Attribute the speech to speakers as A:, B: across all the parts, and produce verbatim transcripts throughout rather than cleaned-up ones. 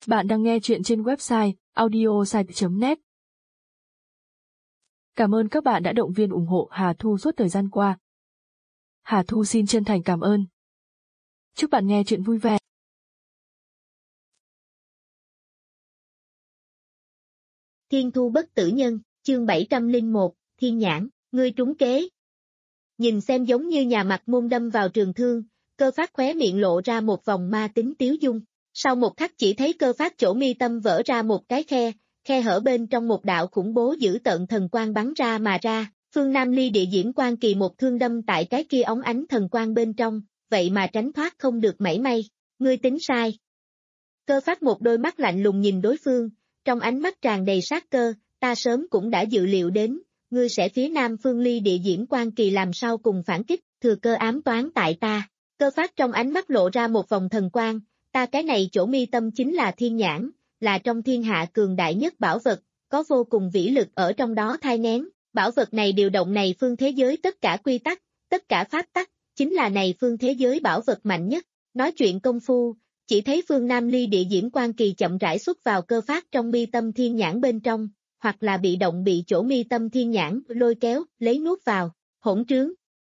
A: Bạn đang nghe chuyện trên website audiosite chấm net. Cảm ơn các bạn đã động viên ủng hộ Hà Thu suốt thời gian qua. Hà Thu xin chân thành cảm ơn. Chúc bạn nghe chuyện vui vẻ.
B: Thiên thu bất tử nhân, chương bảy trăm lẻ một, Thiên nhãn, ngươi trúng kế. Nhìn xem giống như nhà mặt môn đâm vào trường thương, Cơ Phát khóe miệng lộ ra một vòng ma tính tiếu dung. Sau một khắc chỉ thấy Cơ Phát chỗ mi tâm vỡ ra một cái khe, khe hở bên trong một đạo khủng bố dữ tợn thần quang bắn ra mà ra, Phương Nam Ly địa diễn quan kỳ một thương đâm tại cái kia óng ánh thần quang bên trong, vậy mà tránh thoát không được mảy may, ngươi tính sai. Cơ Phát một đôi mắt lạnh lùng nhìn đối phương, trong ánh mắt tràn đầy sát cơ, ta sớm cũng đã dự liệu đến, ngươi sẽ phía Nam Phương Ly địa diễn quan kỳ làm sao cùng phản kích, thừa cơ ám toán tại ta. Cơ Phát trong ánh mắt lộ ra một vòng thần quang, ta cái này chỗ mi tâm chính là thiên nhãn, là trong thiên hạ cường đại nhất bảo vật, có vô cùng vĩ lực ở trong đó thai nén, bảo vật này điều động này phương thế giới tất cả quy tắc, tất cả pháp tắc, chính là này phương thế giới bảo vật mạnh nhất. Nói chuyện công phu, chỉ thấy Phương Nam Ly địa diễn quan kỳ chậm rãi xuất vào Cơ Phát trong mi tâm thiên nhãn bên trong, hoặc là bị động bị chỗ mi tâm thiên nhãn lôi kéo, lấy nuốt vào, hỗn trướng.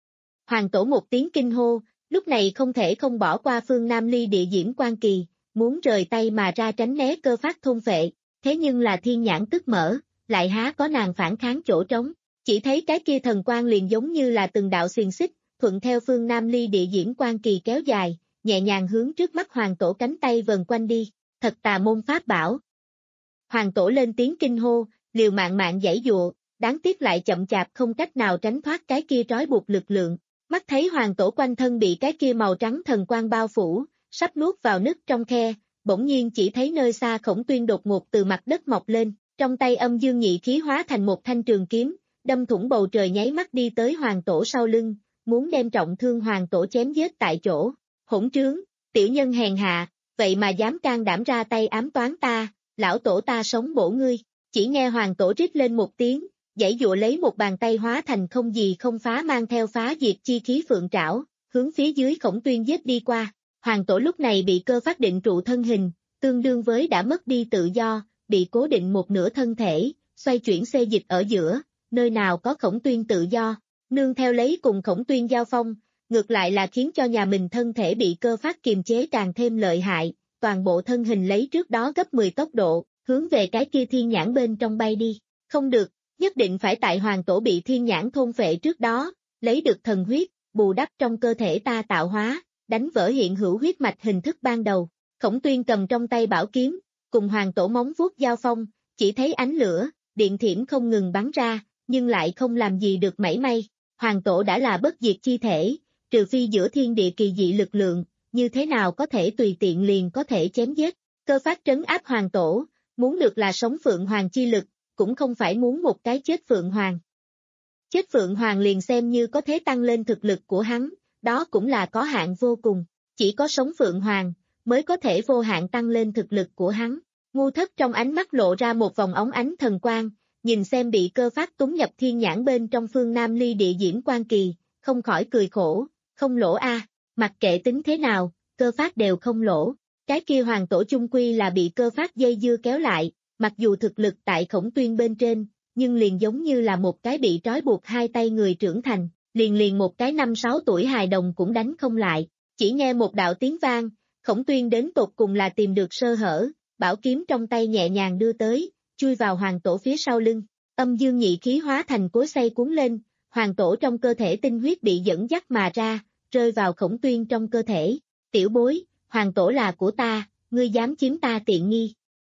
B: Hoàng tổ một tiếng kinh hô, lúc này không thể không bỏ qua Phương Nam Ly địa diễn quan kỳ, muốn rời tay mà ra tránh né Cơ Phát thôn phệ, thế nhưng là thiên nhãn tức mở, lại há có nàng phản kháng chỗ trống, chỉ thấy cái kia thần quang liền giống như là từng đạo xiềng xích, thuận theo Phương Nam Ly địa diễn quan kỳ kéo dài, nhẹ nhàng hướng trước mắt hoàng tổ cánh tay vần quanh đi, thật tà môn pháp bảo. Hoàng tổ lên tiếng kinh hô, liều mạng mạng giãy dụa, đáng tiếc lại chậm chạp không cách nào tránh thoát cái kia trói buộc lực lượng. Mắt thấy hoàng tổ quanh thân bị cái kia màu trắng thần quang bao phủ, sắp nuốt vào nứt trong khe, bỗng nhiên chỉ thấy nơi xa Khổng Tuyên đột ngột từ mặt đất mọc lên, trong tay âm dương nhị khí hóa thành một thanh trường kiếm, đâm thủng bầu trời nháy mắt đi tới hoàng tổ sau lưng, muốn đem trọng thương hoàng tổ chém giết tại chỗ. Hỗn trướng, tiểu nhân hèn hạ, vậy mà dám can đảm ra tay ám toán ta, lão tổ ta sống bổ ngươi. Chỉ nghe hoàng tổ rít lên một tiếng, giãy dụa lấy một bàn tay hóa thành không gì không phá mang theo phá diệt chi khí phượng trảo, hướng phía dưới Khổng Tuyên giết đi qua. Hoàng tổ lúc này bị Cơ Phát định trụ thân hình, tương đương với đã mất đi tự do, bị cố định một nửa thân thể, xoay chuyển xê dịch ở giữa, nơi nào có Khổng Tuyên tự do, nương theo lấy cùng Khổng Tuyên giao phong, ngược lại là khiến cho nhà mình thân thể bị Cơ Phát kiềm chế càng thêm lợi hại, toàn bộ thân hình lấy trước đó gấp mười tốc độ, hướng về cái kia thiên nhãn bên trong bay đi. Không được, nhất định phải tại hoàng tổ bị thiên nhãn thôn phệ trước đó, lấy được thần huyết, bù đắp trong cơ thể ta tạo hóa, đánh vỡ hiện hữu huyết mạch hình thức ban đầu. Khổng Tuyên cầm trong tay bảo kiếm, cùng hoàng tổ móng vuốt giao phong, chỉ thấy ánh lửa, điện thiểm không ngừng bắn ra, nhưng lại không làm gì được mảy may. Hoàng tổ đã là bất diệt chi thể, trừ phi giữa thiên địa kỳ dị lực lượng, như thế nào có thể tùy tiện liền có thể chém giết. Cơ Phát trấn áp hoàng tổ, muốn được là sống Phượng Hoàng chi lực, cũng không phải muốn một cái chết Phượng Hoàng. Chết Phượng Hoàng liền xem như có thể tăng lên thực lực của hắn, đó cũng là có hạn vô cùng, chỉ có sống Phượng Hoàng, mới có thể vô hạn tăng lên thực lực của hắn. Ngu Thất trong ánh mắt lộ ra một vòng óng ánh thần quang, nhìn xem bị Cơ Phát túng nhập thiên nhãn bên trong Phương Nam Ly địa diễn quan kỳ, không khỏi cười khổ, không lỗ a, à, mặc kệ tính thế nào, Cơ Phát đều không lỗ, cái kia hoàng tổ chung quy là bị Cơ Phát dây dưa kéo lại. Mặc dù thực lực tại Khổng Tuyên bên trên, nhưng liền giống như là một cái bị trói buộc hai tay người trưởng thành, liền liền một cái năm sáu tuổi hài đồng cũng đánh không lại. Chỉ nghe một đạo tiếng vang, Khổng Tuyên đến tột cùng là tìm được sơ hở, bảo kiếm trong tay nhẹ nhàng đưa tới, chui vào hoàng tổ phía sau lưng, âm dương nhị khí hóa thành cối xay cuốn lên, hoàng tổ trong cơ thể tinh huyết bị dẫn dắt mà ra, rơi vào Khổng Tuyên trong cơ thể. Tiểu bối, hoàng tổ là của ta, ngươi dám chiếm ta tiện nghi.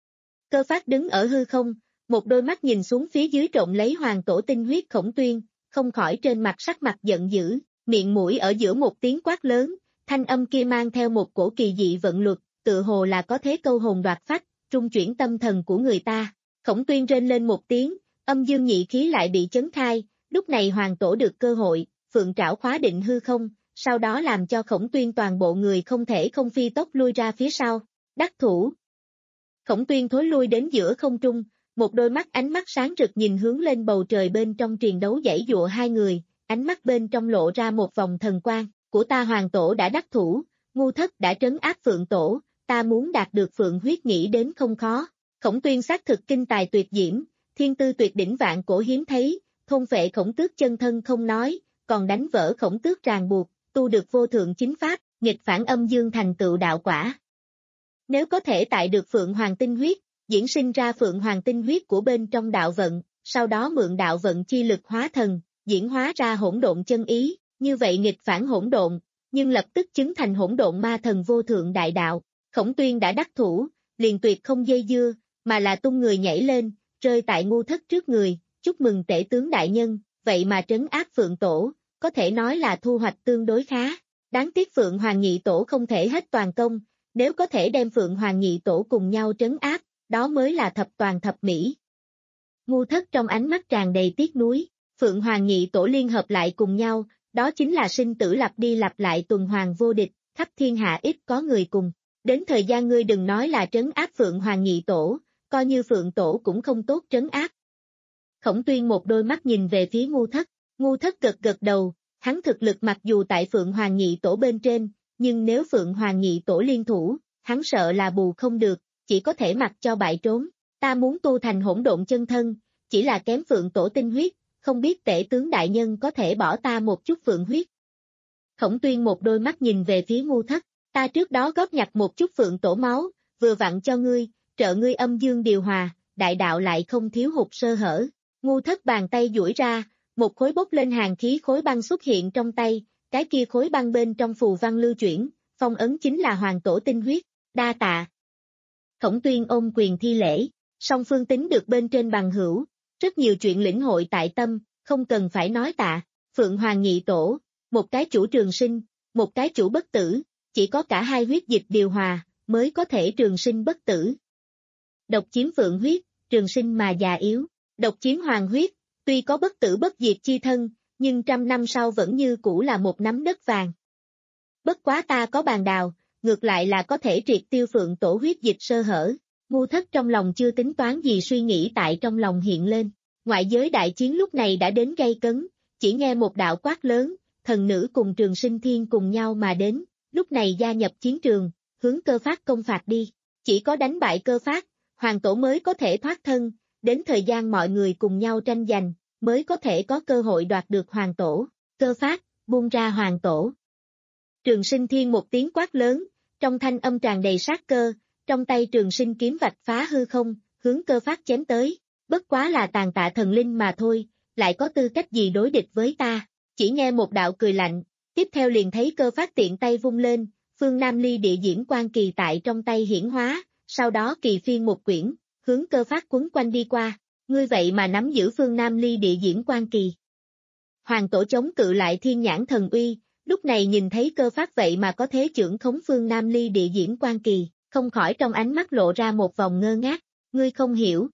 B: Cơ Phát đứng ở hư không, một đôi mắt nhìn xuống phía dưới trộn lấy hoàng tổ tinh huyết Khổng Tuyên, không khỏi trên mặt sắc mặt giận dữ, miệng mũi ở giữa một tiếng quát lớn, thanh âm kia mang theo một cổ kỳ dị vận luật, tự hồ là có thế câu hồn đoạt phách, trung chuyển tâm thần của người ta. Khổng Tuyên rên lên một tiếng, âm dương nhị khí lại bị chấn khai, lúc này hoàng tổ được cơ hội, phượng trảo khóa định hư không, sau đó làm cho Khổng Tuyên toàn bộ người không thể không phi tốc lui ra phía sau. Đắc thủ. Khổng Tuyên thối lui đến giữa không trung, một đôi mắt ánh mắt sáng rực nhìn hướng lên bầu trời bên trong triền đấu giãy dụa hai người, ánh mắt bên trong lộ ra một vòng thần quang, của ta hoàng tổ đã đắc thủ, Ngu Thất đã trấn áp Phượng tổ, ta muốn đạt được phượng huyết nghĩ đến không khó. Khổng Tuyên xác thực kinh tài tuyệt diễm, thiên tư tuyệt đỉnh vạn cổ hiếm thấy, thôn phệ khổng tước chân thân không nói, còn đánh vỡ khổng tước ràng buộc, tu được vô thượng chính pháp, nghịch phản âm dương thành tựu đạo quả. Nếu có thể tại được Phượng Hoàng tinh huyết, diễn sinh ra Phượng Hoàng tinh huyết của bên trong đạo vận, sau đó mượn đạo vận chi lực hóa thần, diễn hóa ra hỗn độn chân ý, như vậy nghịch phản hỗn độn, nhưng lập tức chứng thành hỗn độn ma thần vô thượng đại đạo. Khổng Tuyên đã đắc thủ, liền tuyệt không dây dưa, mà là tung người nhảy lên, rơi tại ngu thất trước người, chúc mừng tể tướng đại nhân, vậy mà trấn áp Phượng Tổ, có thể nói là thu hoạch tương đối khá. Đáng tiếc Phượng Hoàng nhị tổ không thể hết toàn công, nếu có thể đem Phượng Hoàng nhị tổ cùng nhau trấn áp, đó mới là thập toàn thập mỹ. Ngu thất trong ánh mắt tràn đầy tiếc nuối, Phượng Hoàng nhị tổ liên hợp lại cùng nhau, đó chính là sinh tử lặp đi lặp lại tuần hoàn vô địch, khắp thiên hạ ít có người cùng. Đến thời gian ngươi đừng nói là trấn áp Phượng Hoàng nhị tổ, coi như Phượng Tổ cũng không tốt trấn áp. Khổng Tuyên một đôi mắt nhìn về phía ngu thất, ngu thất gật gật đầu, hắn thực lực mặc dù tại Phượng Hoàng nhị tổ bên trên, nhưng nếu Phượng Hoàng nhị tổ liên thủ, hắn sợ là bù không được, chỉ có thể mặc cho bại trốn. Ta muốn tu thành hỗn độn chân thân, chỉ là kém Phượng Tổ tinh huyết, không biết tể tướng đại nhân có thể bỏ ta một chút Phượng huyết. Khổng Tuyên một đôi mắt nhìn về phía ngu thất, ta trước đó góp nhặt một chút Phượng Tổ máu, vừa vặn cho ngươi, trợ ngươi âm dương điều hòa, đại đạo lại không thiếu hụt sơ hở. Ngu thất bàn tay duỗi ra, một khối bốc lên hàng khí khối băng xuất hiện trong tay, cái kia khối băng bên trong phù văn lưu chuyển, phong ấn chính là Hoàng Tổ tinh huyết, đa tạ. Khổng Tuyên ôm quyền thi lễ, song phương tính được bên trên bằng hữu, rất nhiều chuyện lĩnh hội tại tâm, không cần phải nói tạ. Phượng Hoàng nhị tổ, một cái chủ trường sinh, một cái chủ bất tử, chỉ có cả hai huyết dịch điều hòa, mới có thể trường sinh bất tử. Độc chiếm Phượng huyết, trường sinh mà già yếu, độc chiếm Hoàng huyết, tuy có bất tử bất diệt chi thân, nhưng trăm năm sau vẫn như cũ là một nắm đất vàng. Bất quá ta có bàn đào, ngược lại là có thể triệt tiêu Phượng Tổ huyết dịch sơ hở. Ngu thất trong lòng chưa tính toán gì suy nghĩ tại trong lòng hiện lên. Ngoại giới đại chiến lúc này đã đến gay cấn, chỉ nghe một đạo quát lớn, thần nữ cùng Trường Sinh Thiên cùng nhau mà đến, lúc này gia nhập chiến trường, hướng Cơ Phát công phạt đi. Chỉ có đánh bại Cơ Phát, Hoàng Tổ mới có thể thoát thân, đến thời gian mọi người cùng nhau tranh giành, mới có thể có cơ hội đoạt được Hoàng Tổ. Cơ Phát, buông ra Hoàng Tổ. Trường Sinh Thiên một tiếng quát lớn, trong thanh âm tràn đầy sát cơ, trong tay Trường Sinh kiếm vạch phá hư không, hướng Cơ Phát chém tới. Bất quá là tàn tạ thần linh mà thôi, lại có tư cách gì đối địch với ta. Chỉ nghe một đạo cười lạnh, tiếp theo liền thấy Cơ Phát tiện tay vung lên, phương Nam Ly địa diễn quan kỳ tại trong tay hiển hóa, sau đó kỳ phiên một quyển, hướng Cơ Phát quấn quanh đi qua. Ngươi vậy mà nắm giữ phương Nam Ly địa diễn quan kỳ. Hoàng Tổ chống cự lại thiên nhãn thần uy, lúc này nhìn thấy Cơ Phát vậy mà có thế trưởng khống phương Nam Ly địa diễn quan kỳ, không khỏi trong ánh mắt lộ ra một vòng ngơ ngác, ngươi không hiểu.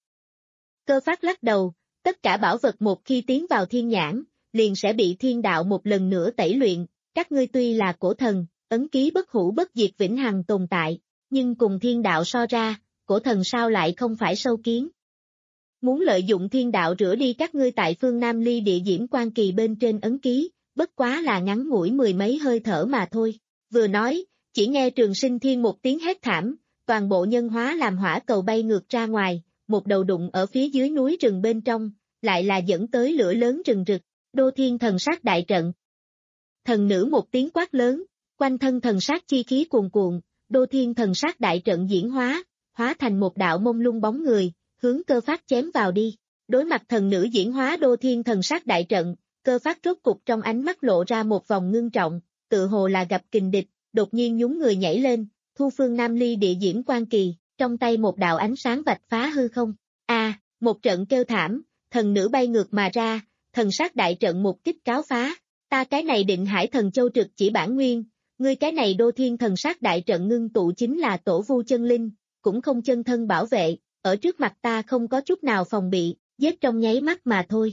B: Cơ Phát lắc đầu, tất cả bảo vật một khi tiến vào thiên nhãn, liền sẽ bị thiên đạo một lần nữa tẩy luyện, các ngươi tuy là cổ thần, ấn ký bất hủ bất diệt vĩnh hằng tồn tại, nhưng cùng thiên đạo so ra, cổ thần sao lại không phải sâu kiến. Muốn lợi dụng thiên đạo rửa đi các ngươi tại phương Nam Ly địa diễm quan kỳ bên trên ấn ký, bất quá là ngắn ngủi mười mấy hơi thở mà thôi. Vừa nói, chỉ nghe Trường Sinh Thiên một tiếng hét thảm, toàn bộ nhân hóa làm hỏa cầu bay ngược ra ngoài, một đầu đụng ở phía dưới núi rừng bên trong, lại là dẫn tới lửa lớn rừng rực, Đô Thiên thần sát đại trận. Thần nữ một tiếng quát lớn, quanh thân thần sát chi khí cuồn cuộn, Đô Thiên thần sát đại trận diễn hóa, hóa thành một đạo mông lung bóng người, hướng Cơ Phát chém vào đi. Đối mặt thần nữ diễn hóa Đô Thiên thần sát đại trận, Cơ Phát rốt cục trong ánh mắt lộ ra một vòng ngưng trọng, tự hồ là gặp kình địch, đột nhiên nhún người nhảy lên, thu phương Nam Ly địa diễn quan kỳ, trong tay một đạo ánh sáng vạch phá hư không. A, à, một trận kêu thảm, thần nữ bay ngược mà ra, thần sát đại trận một kích cáo phá, ta cái này Định Hải thần châu trực chỉ bản nguyên, ngươi cái này Đô Thiên thần sát đại trận ngưng tụ chính là tổ vu chân linh, cũng không chân thân bảo vệ, ở trước mặt ta không có chút nào phòng bị, giết trong nháy mắt mà thôi.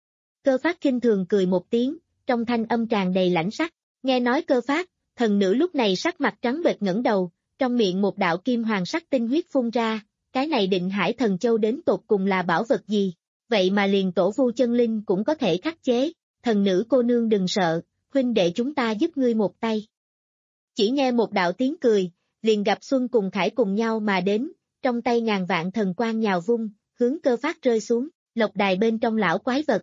B: Cơ Phát khinh thường cười một tiếng, trong thanh âm tràn đầy lãnh sắc, nghe nói Cơ Phát, thần nữ lúc này sắc mặt trắng bệch ngẩng đầu, trong miệng một đạo kim hoàng sắc tinh huyết phun ra, cái này Định Hải thần châu đến tột cùng là bảo vật gì, vậy mà liền tổ vu chân linh cũng có thể khắc chế, thần nữ cô nương đừng sợ, huynh đệ chúng ta giúp ngươi một tay. Chỉ nghe một đạo tiếng cười, liền gặp Xuân cùng Khải cùng nhau mà đến, trong tay ngàn vạn thần quang nhào vung, hướng Cơ Phát rơi xuống, lộc đài bên trong lão quái vật.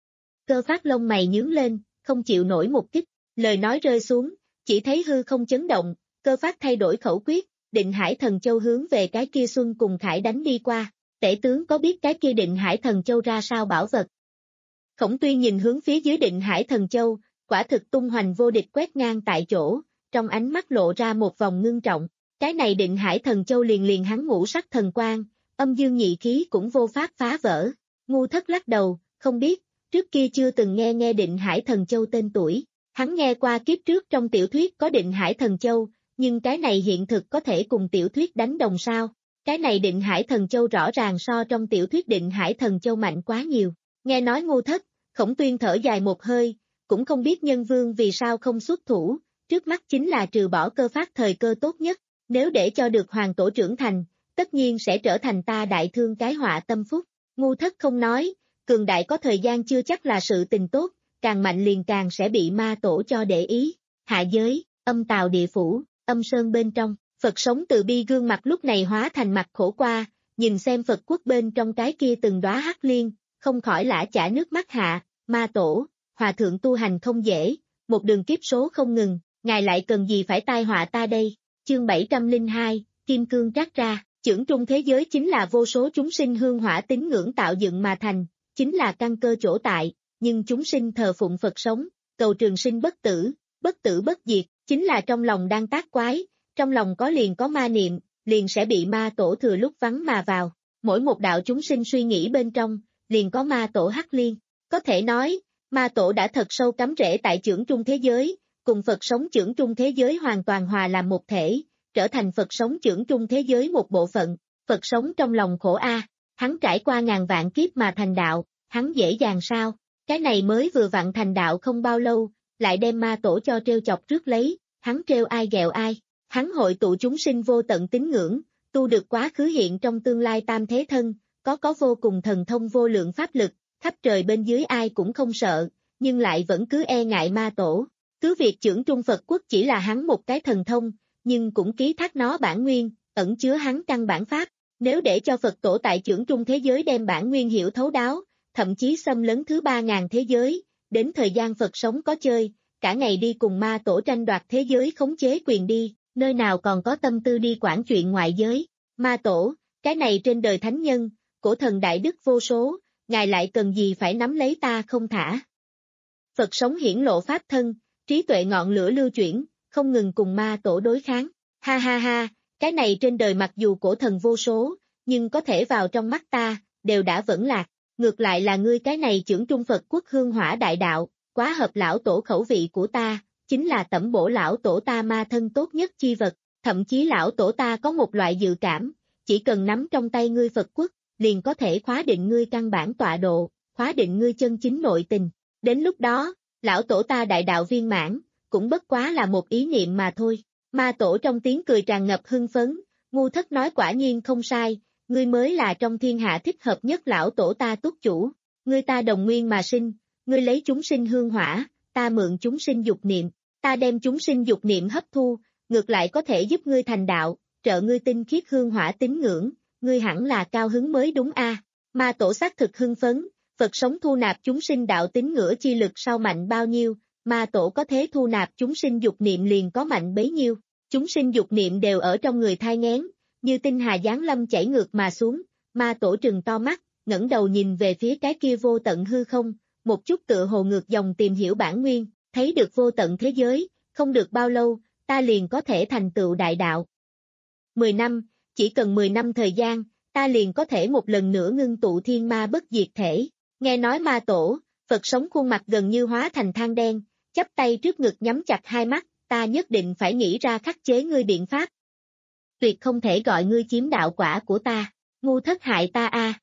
B: Cơ Phát lông mày nhướng lên, không chịu nổi một kích, lời nói rơi xuống, chỉ thấy hư không chấn động, Cơ Phát thay đổi khẩu quyết, Định Hải Thần Châu hướng về cái kia Xuân cùng Khải đánh đi qua, tể tướng có biết cái kia Định Hải Thần Châu ra sao bảo vật? Khổng Tuyên nhìn hướng phía dưới Định Hải Thần Châu, quả thực tung hoành vô địch quét ngang tại chỗ, trong ánh mắt lộ ra một vòng ngưng trọng, cái này Định Hải Thần Châu liền liền hắn ngũ sắc thần quang, âm dương nhị khí cũng vô pháp phá vỡ. Ngu Thất lắc đầu, không biết, trước kia chưa từng nghe nghe Định Hải Thần Châu tên tuổi, hắn nghe qua kiếp trước trong tiểu thuyết có Định Hải Thần Châu, nhưng cái này hiện thực có thể cùng tiểu thuyết đánh đồng sao? Cái này Định Hải Thần Châu rõ ràng so trong tiểu thuyết Định Hải Thần Châu mạnh quá nhiều. Nghe nói Ngu Thất, Khổng Tuyên thở dài một hơi, cũng không biết Nhân Vương vì sao không xuất thủ, trước mắt chính là trừ bỏ Cơ Phát thời cơ tốt nhất, nếu để cho được hoàng tổ trưởng thành, tất nhiên sẽ trở thành ta đại thương cái họa tâm phúc. Ngu Thất không nói, cường đại có thời gian chưa chắc là sự tình tốt, càng mạnh liền càng sẽ bị ma tổ cho để ý. Hạ giới, âm tào địa phủ, âm sơn bên trong, Phật sống từ bi gương mặt lúc này hóa thành mặt khổ qua, nhìn xem Phật quốc bên trong cái kia từng đóa hắc liên, không khỏi lã chả nước mắt hạ, ma tổ, hòa thượng tu hành không dễ, một đường kiếp số không ngừng, ngài lại cần gì phải tai họa ta đây? Chương bảy trăm lẻ hai, Kim Cương trát ra, chưởng trung thế giới chính là vô số chúng sinh hương hỏa tín ngưỡng tạo dựng mà thành, chính là căn cơ chỗ tại, nhưng chúng sinh thờ phụng Phật sống, cầu trường sinh bất tử, bất tử bất diệt, chính là trong lòng đang tác quái, trong lòng có liền có ma niệm, liền sẽ bị ma tổ thừa lúc vắng mà vào, mỗi một đạo chúng sinh suy nghĩ bên trong, liền có ma tổ hắc liên, có thể nói, ma tổ đã thật sâu cắm rễ tại chưởng trung thế giới, cùng Phật sống chưởng trung thế giới hoàn toàn hòa làm một thể, trở thành Phật sống chưởng trung thế giới một bộ phận, Phật sống trong lòng khổ a, hắn trải qua ngàn vạn kiếp mà thành đạo, hắn dễ dàng sao, cái này mới vừa vặn thành đạo không bao lâu, lại đem ma tổ cho trêu chọc trước lấy, hắn trêu ai ghẹo ai, hắn hội tụ chúng sinh vô tận tín ngưỡng, tu được quá khứ hiện trong tương lai tam thế thân, có có vô cùng thần thông vô lượng pháp lực, khắp trời bên dưới ai cũng không sợ, nhưng lại vẫn cứ e ngại ma tổ. Cứ việc chưởng trung Phật quốc chỉ là hắn một cái thần thông, nhưng cũng ký thác nó bản nguyên, ẩn chứa hắn căn bản pháp. Nếu để cho Phật tổ tại chưởng trung thế giới đem bản nguyên hiểu thấu đáo, thậm chí xâm lấn thứ ba ngàn thế giới, đến thời gian Phật sống có chơi, cả ngày đi cùng ma tổ tranh đoạt thế giới khống chế quyền đi, nơi nào còn có tâm tư đi quản chuyện ngoại giới. Ma tổ, cái này trên đời thánh nhân, cổ thần đại đức vô số, ngài lại cần gì phải nắm lấy ta không thả. Phật sống hiển lộ pháp thân, trí tuệ ngọn lửa lưu chuyển, không ngừng cùng ma tổ đối kháng. Ha ha ha, cái này trên đời mặc dù cổ thần vô số, nhưng có thể vào trong mắt ta, đều đã vẫn lạc. Ngược lại là ngươi cái này chưởng trung Phật quốc hương hỏa đại đạo, quá hợp lão tổ khẩu vị của ta, chính là tẩm bổ lão tổ ta ma thân tốt nhất chi vật. Thậm chí lão tổ ta có một loại dự cảm, chỉ cần nắm trong tay ngươi Phật quốc, liền có thể khóa định ngươi căn bản tọa độ, khóa định ngươi chân chính nội tình. Đến lúc đó, lão tổ ta đại đạo viên mãn, cũng bất quá là một ý niệm mà thôi. Ma tổ trong tiếng cười tràn ngập hưng phấn, Ngu Thất nói quả nhiên không sai, ngươi mới là trong thiên hạ thích hợp nhất lão tổ ta túc chủ. Ngươi ta đồng nguyên mà sinh, ngươi lấy chúng sinh hương hỏa, ta mượn chúng sinh dục niệm, ta đem chúng sinh dục niệm hấp thu, ngược lại có thể giúp ngươi thành đạo, trợ ngươi tinh khiết hương hỏa tín ngưỡng, ngươi hẳn là cao hứng mới đúng a. Ma tổ xác thực hưng phấn, Phật sống thu nạp chúng sinh đạo tín ngưỡng chi lực sau mạnh bao nhiêu, ma tổ có thế thu nạp chúng sinh dục niệm liền có mạnh bấy nhiêu, chúng sinh dục niệm đều ở trong người thai nghén, như tinh hà giáng lâm chảy ngược mà xuống, ma tổ trừng to mắt, ngẩng đầu nhìn về phía cái kia vô tận hư không, một chút tựa hồ ngược dòng tìm hiểu bản nguyên, thấy được vô tận thế giới, không được bao lâu, ta liền có thể thành tựu đại đạo. Mười năm, chỉ cần mười năm thời gian, ta liền có thể một lần nữa ngưng tụ thiên ma bất diệt thể. Nghe nói ma tổ, Phật sống khuôn mặt gần như hóa thành than đen, chắp tay trước ngực nhắm chặt hai mắt, ta nhất định phải nghĩ ra khắc chế ngươi biện pháp. Tuyệt không thể gọi ngươi chiếm đạo quả của ta, Ngu Thất hại ta a.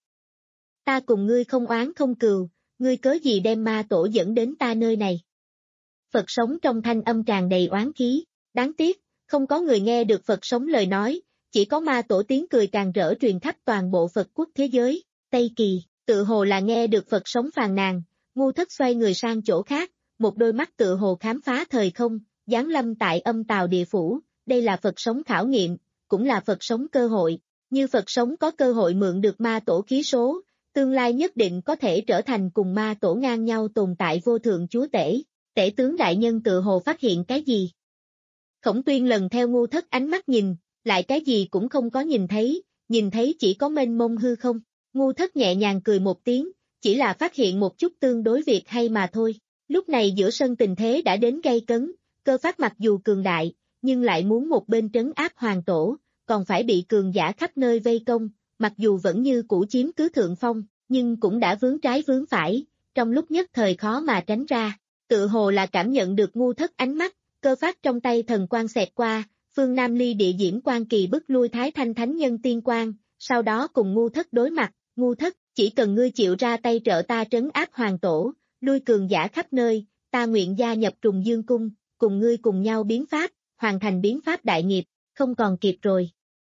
B: Ta cùng ngươi không oán không cừu, ngươi cớ gì đem ma tổ dẫn đến ta nơi này. Phật sống trong thanh âm tràn đầy oán khí, đáng tiếc, không có người nghe được Phật sống lời nói, chỉ có ma tổ tiếng cười càng rỡ truyền khắp toàn bộ Phật quốc thế giới. Tây Kỳ, tự hồ là nghe được Phật sống phàn nàn, Ngu Thất xoay người sang chỗ khác, một đôi mắt tự hồ khám phá thời không, giáng lâm tại âm tào địa phủ, đây là Phật sống khảo nghiệm, cũng là Phật sống cơ hội, như Phật sống có cơ hội mượn được ma tổ khí số, tương lai nhất định có thể trở thành cùng ma tổ ngang nhau tồn tại vô thượng chúa tể, tể tướng đại nhân tự hồ phát hiện cái gì. Khổng Tuyên lần theo Ngu Thất ánh mắt nhìn, lại cái gì cũng không có nhìn thấy, nhìn thấy chỉ có mênh mông hư không. Ngu Thất nhẹ nhàng cười một tiếng, chỉ là phát hiện một chút tương đối việc hay mà thôi. Lúc này giữa sân tình thế đã đến gay cấn, Cơ Phát mặc dù cường đại, nhưng lại muốn một bên trấn áp hoàng tổ, còn phải bị cường giả khắp nơi vây công, mặc dù vẫn như cũ chiếm cứ thượng phong, nhưng cũng đã vướng trái vướng phải, trong lúc nhất thời khó mà tránh ra. Tự hồ là cảm nhận được Ngu Thất ánh mắt, Cơ Phát trong tay thần quang xẹt qua, phương Nam Ly địa diễm quan kỳ bức lui Thái Thanh Thánh Nhân tiên quang, sau đó cùng Ngu Thất đối mặt. Ngu Thất, chỉ cần ngươi chịu ra tay trợ ta trấn áp hoàng tổ, lui cường giả khắp nơi, ta nguyện gia nhập Trùng Dương Cung, cùng ngươi cùng nhau biến pháp, hoàn thành biến pháp đại nghiệp, không còn kịp rồi.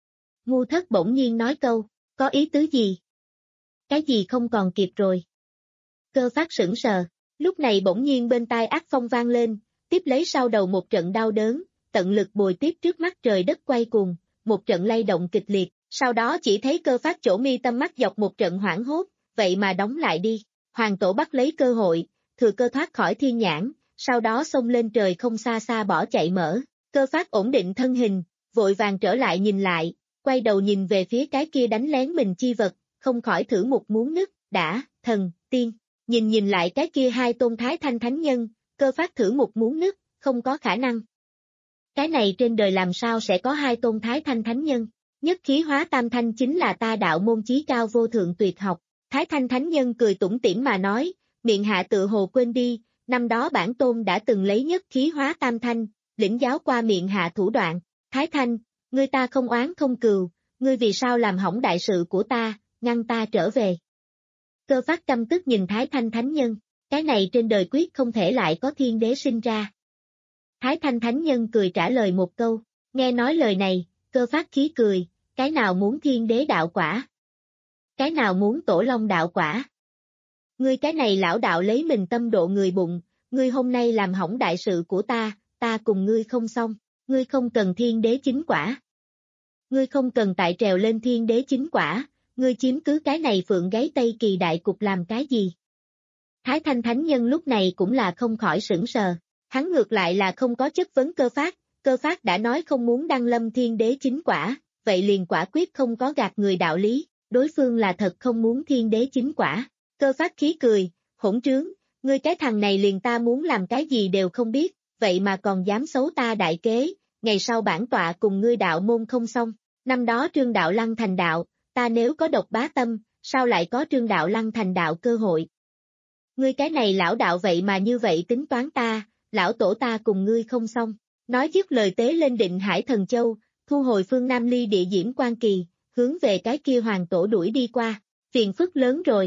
B: Ngu Thất bỗng nhiên nói câu, có ý tứ gì? Cái gì không còn kịp rồi? Cơ Phát sững sờ, lúc này bỗng nhiên bên tai ác phong vang lên, tiếp lấy sau đầu một trận đau đớn, tận lực bồi tiếp trước mắt trời đất quay cuồng, một trận lay động kịch liệt. Sau đó chỉ thấy Cơ Phát chỗ mi tâm mắt dọc một trận hoảng hốt, vậy mà đóng lại đi. Hoàng tổ bắt lấy cơ hội, thừa cơ thoát khỏi thiên nhãn, sau đó xông lên trời không xa xa bỏ chạy mở. Cơ Phát ổn định thân hình, vội vàng trở lại nhìn lại, quay đầu nhìn về phía cái kia đánh lén mình chi vật, không khỏi thử một muốn nứt, đã, thần, tiên. Nhìn nhìn lại cái kia hai tôn Thái Thanh Thánh Nhân, Cơ Phát thử một muốn nứt, không có khả năng. Cái này trên đời làm sao sẽ có hai tôn Thái Thanh Thánh Nhân? Nhất khí hóa tam thanh chính là ta đạo môn chí cao vô thượng tuyệt học. Thái Thanh Thánh Nhân cười tủm tỉm mà nói, miệng hạ tự hồ quên đi, năm đó bản tôn đã từng lấy nhất khí hóa tam thanh, lĩnh giáo qua miệng hạ thủ đoạn. Thái Thanh, ngươi ta không oán không cừu, ngươi vì sao làm hỏng đại sự của ta, ngăn ta trở về. Cơ Phát căm tức nhìn Thái Thanh Thánh Nhân, cái này trên đời quyết không thể lại có thiên đế sinh ra. Thái Thanh Thánh Nhân cười trả lời một câu, nghe nói lời này, Cơ Phát khí cười. Cái nào muốn thiên đế đạo quả? Cái nào muốn tổ long đạo quả? Ngươi cái này lão đạo lấy mình tâm độ người bụng, ngươi hôm nay làm hỏng đại sự của ta, ta cùng ngươi không xong, ngươi không cần thiên đế chính quả. Ngươi không cần tại trèo lên thiên đế chính quả, ngươi chiếm cứ cái này phượng gáy Tây Kỳ đại cục làm cái gì? Thái Thanh Thánh Nhân lúc này cũng là không khỏi sững sờ, hắn ngược lại là không có chất vấn Cơ Phát, Cơ Phát đã nói không muốn đăng lâm thiên đế chính quả. Vậy liền quả quyết không có gạt người đạo lý, đối phương là thật không muốn thiên đế chính quả. Cơ Phát khí cười, hỗn trướng, ngươi cái thằng này liền ta muốn làm cái gì đều không biết, vậy mà còn dám xấu ta đại kế, ngày sau bản tọa cùng ngươi đạo môn không xong. Năm đó Trương Đạo Lăng thành đạo, ta nếu có độc bá tâm, sao lại có Trương Đạo Lăng thành đạo cơ hội? Ngươi cái này lão đạo vậy mà như vậy tính toán ta, lão tổ ta cùng ngươi không xong. Nói dứt lời tế lên Định Hải Thần Châu, thu hồi phương Nam Ly địa diễm quan kỳ, hướng về cái kia hoàng tổ đuổi đi qua, phiền phức lớn rồi.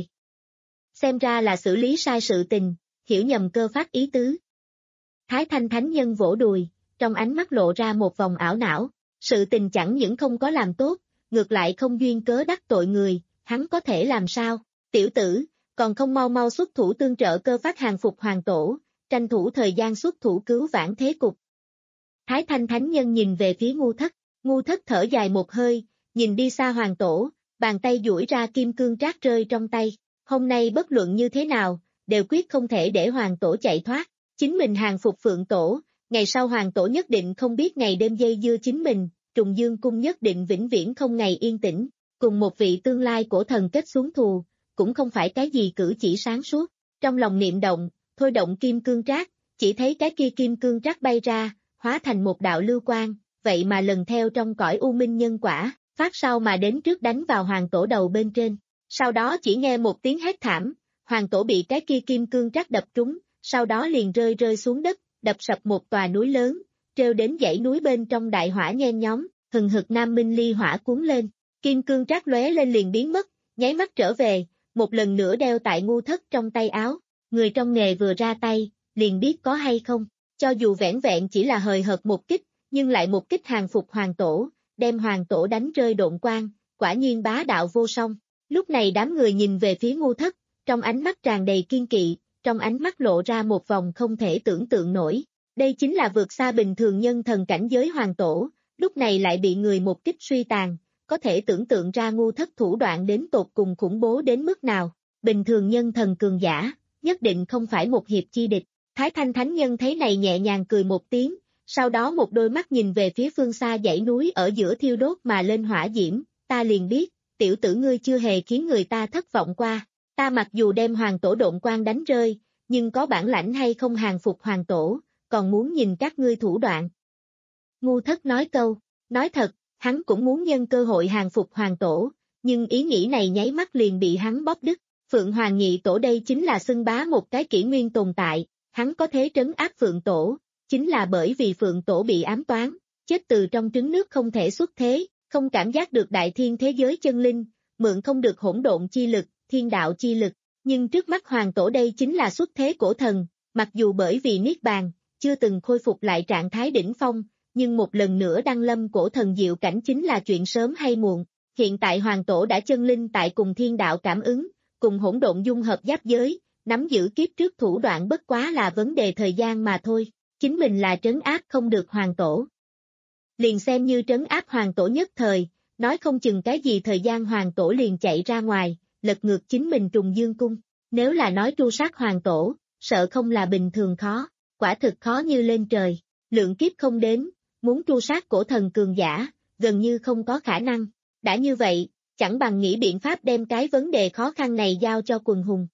B: Xem ra là xử lý sai sự tình, hiểu nhầm Cơ Phát ý tứ. Thái Thanh Thánh Nhân vỗ đùi, trong ánh mắt lộ ra một vòng ảo não, sự tình chẳng những không có làm tốt, ngược lại không duyên cớ đắc tội người, hắn có thể làm sao? Tiểu tử, còn không mau mau xuất thủ tương trợ Cơ Phát hàng phục hoàng tổ, tranh thủ thời gian xuất thủ cứu vãn thế cục. Thái Thanh Thánh Nhân nhìn về phía Ngu Thất. Ngu Thất thở dài một hơi, nhìn đi xa hoàng tổ, bàn tay duỗi ra kim cương trác rơi trong tay. Hôm nay bất luận như thế nào, đều quyết không thể để hoàng tổ chạy thoát. Chính mình hàng phục phượng tổ, ngày sau hoàng tổ nhất định không biết ngày đêm dây dưa chính mình, Trùng Dương Cung nhất định vĩnh viễn không ngày yên tĩnh. Cùng một vị tương lai cổ thần kết xuống thù, cũng không phải cái gì cử chỉ sáng suốt. Trong lòng niệm động, thôi động kim cương trác, chỉ thấy cái kia kim cương trác bay ra, hóa thành một đạo lưu quang. Vậy mà lần theo trong cõi u minh nhân quả, phát sau mà đến trước đánh vào hoàng tổ đầu bên trên. Sau đó chỉ nghe một tiếng hét thảm, hoàng tổ bị cái kia kim cương trác đập trúng, sau đó liền rơi rơi xuống đất, đập sập một tòa núi lớn, treo đến dãy núi bên trong đại hỏa nhen nhóm, hừng hực nam minh ly hỏa cuốn lên, kim cương trác lóe lên liền biến mất, nháy mắt trở về, một lần nữa đeo tại Ngu Thất trong tay áo, người trong nghề vừa ra tay, liền biết có hay không, cho dù vẻn vẹn chỉ là hời hợt một kích, nhưng lại một kích hàng phục hoàng tổ, đem hoàng tổ đánh rơi độn quang, quả nhiên bá đạo vô song. Lúc này đám người nhìn về phía Ngu Thất, trong ánh mắt tràn đầy kiên kỵ, trong ánh mắt lộ ra một vòng không thể tưởng tượng nổi. Đây chính là vượt xa bình thường nhân thần cảnh giới hoàng tổ, lúc này lại bị người một kích suy tàn, có thể tưởng tượng ra Ngu Thất thủ đoạn đến tột cùng khủng bố đến mức nào. Bình thường nhân thần cường giả, nhất định không phải một hiệp chi địch. Thái Thanh Thánh Nhân thấy này nhẹ nhàng cười một tiếng, sau đó một đôi mắt nhìn về phía phương xa dãy núi ở giữa thiêu đốt mà lên hỏa diễm, ta liền biết, tiểu tử ngươi chưa hề khiến người ta thất vọng qua. Ta mặc dù đem hoàng tổ độn quang đánh rơi, nhưng có bản lãnh hay không hàng phục hoàng tổ, còn muốn nhìn các ngươi thủ đoạn. Ngu Thất nói câu, nói thật, hắn cũng muốn nhân cơ hội hàng phục hoàng tổ, nhưng ý nghĩ này nháy mắt liền bị hắn bóp đứt. Phượng Hoàng Nhị Tổ đây chính là xưng bá một cái kỷ nguyên tồn tại, hắn có thế trấn áp Phượng Tổ, chính là bởi vì Phượng Tổ bị ám toán, chết từ trong trứng nước không thể xuất thế, không cảm giác được đại thiên thế giới chân linh, mượn không được hỗn độn chi lực, thiên đạo chi lực, nhưng trước mắt Hoàng Tổ đây chính là xuất thế cổ thần, mặc dù bởi vì Niết Bàn, chưa từng khôi phục lại trạng thái đỉnh phong, nhưng một lần nữa đăng lâm cổ thần diệu cảnh chính là chuyện sớm hay muộn. Hiện tại Hoàng Tổ đã chân linh tại cùng thiên đạo cảm ứng, cùng hỗn độn dung hợp giáp giới, nắm giữ kiếp trước thủ đoạn bất quá là vấn đề thời gian mà thôi, chính mình là trấn áp không được Hoàng Tổ. Liền xem như trấn áp Hoàng Tổ nhất thời, nói không chừng cái gì thời gian Hoàng Tổ liền chạy ra ngoài, lật ngược chính mình trùng dương cung, nếu là nói tru sát Hoàng Tổ, sợ không là bình thường khó, quả thực khó như lên trời, lượng kiếp không đến, muốn tru sát cổ thần cường giả, gần như không có khả năng, đã như vậy, chẳng bằng nghĩ biện pháp đem cái vấn đề khó khăn này giao cho quần hùng.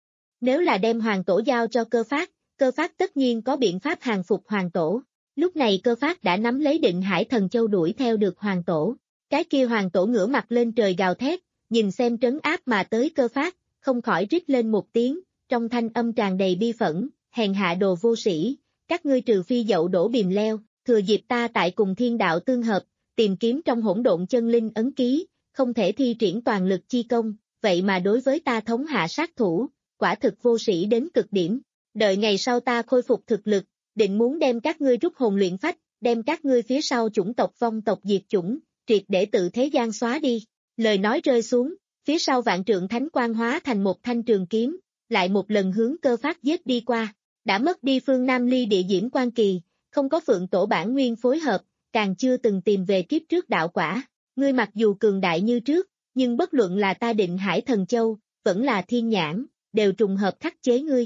B: Nếu là đem Hoàng Tổ giao cho Cơ Phát, Cơ Phát tất nhiên có biện pháp hàng phục Hoàng Tổ. Lúc này Cơ Phát đã nắm lấy Định Hải Thần Châu đuổi theo được Hoàng Tổ. Cái kia Hoàng Tổ ngửa mặt lên trời gào thét, nhìn xem trấn áp mà tới Cơ Phát, không khỏi rít lên một tiếng, trong thanh âm tràn đầy bi phẫn, hèn hạ đồ vô sĩ, các ngươi trừ phi dậu đổ bìm leo, thừa dịp ta tại cùng thiên đạo tương hợp, tìm kiếm trong hỗn độn chân linh ấn ký, không thể thi triển toàn lực chi công, vậy mà đối với ta thống hạ sát thủ, quả thực vô sĩ đến cực điểm. Đợi ngày sau ta khôi phục thực lực, định muốn đem các ngươi rút hồn luyện phách, đem các ngươi phía sau chủng tộc vong tộc diệt chủng, triệt để tự thế gian xóa đi. Lời nói rơi xuống, phía sau vạn trượng thánh quang hóa thành một thanh trường kiếm, lại một lần hướng Cơ Phát giết đi qua. Đã mất đi phương Nam ly địa diễm quan kỳ, không có Phượng Tổ bản nguyên phối hợp, càng chưa từng tìm về kiếp trước đạo quả. Ngươi mặc dù cường đại như trước, nhưng bất luận là ta Định Hải Thần Châu, vẫn là thiên nhãn, đều trùng hợp khắc chế ngươi.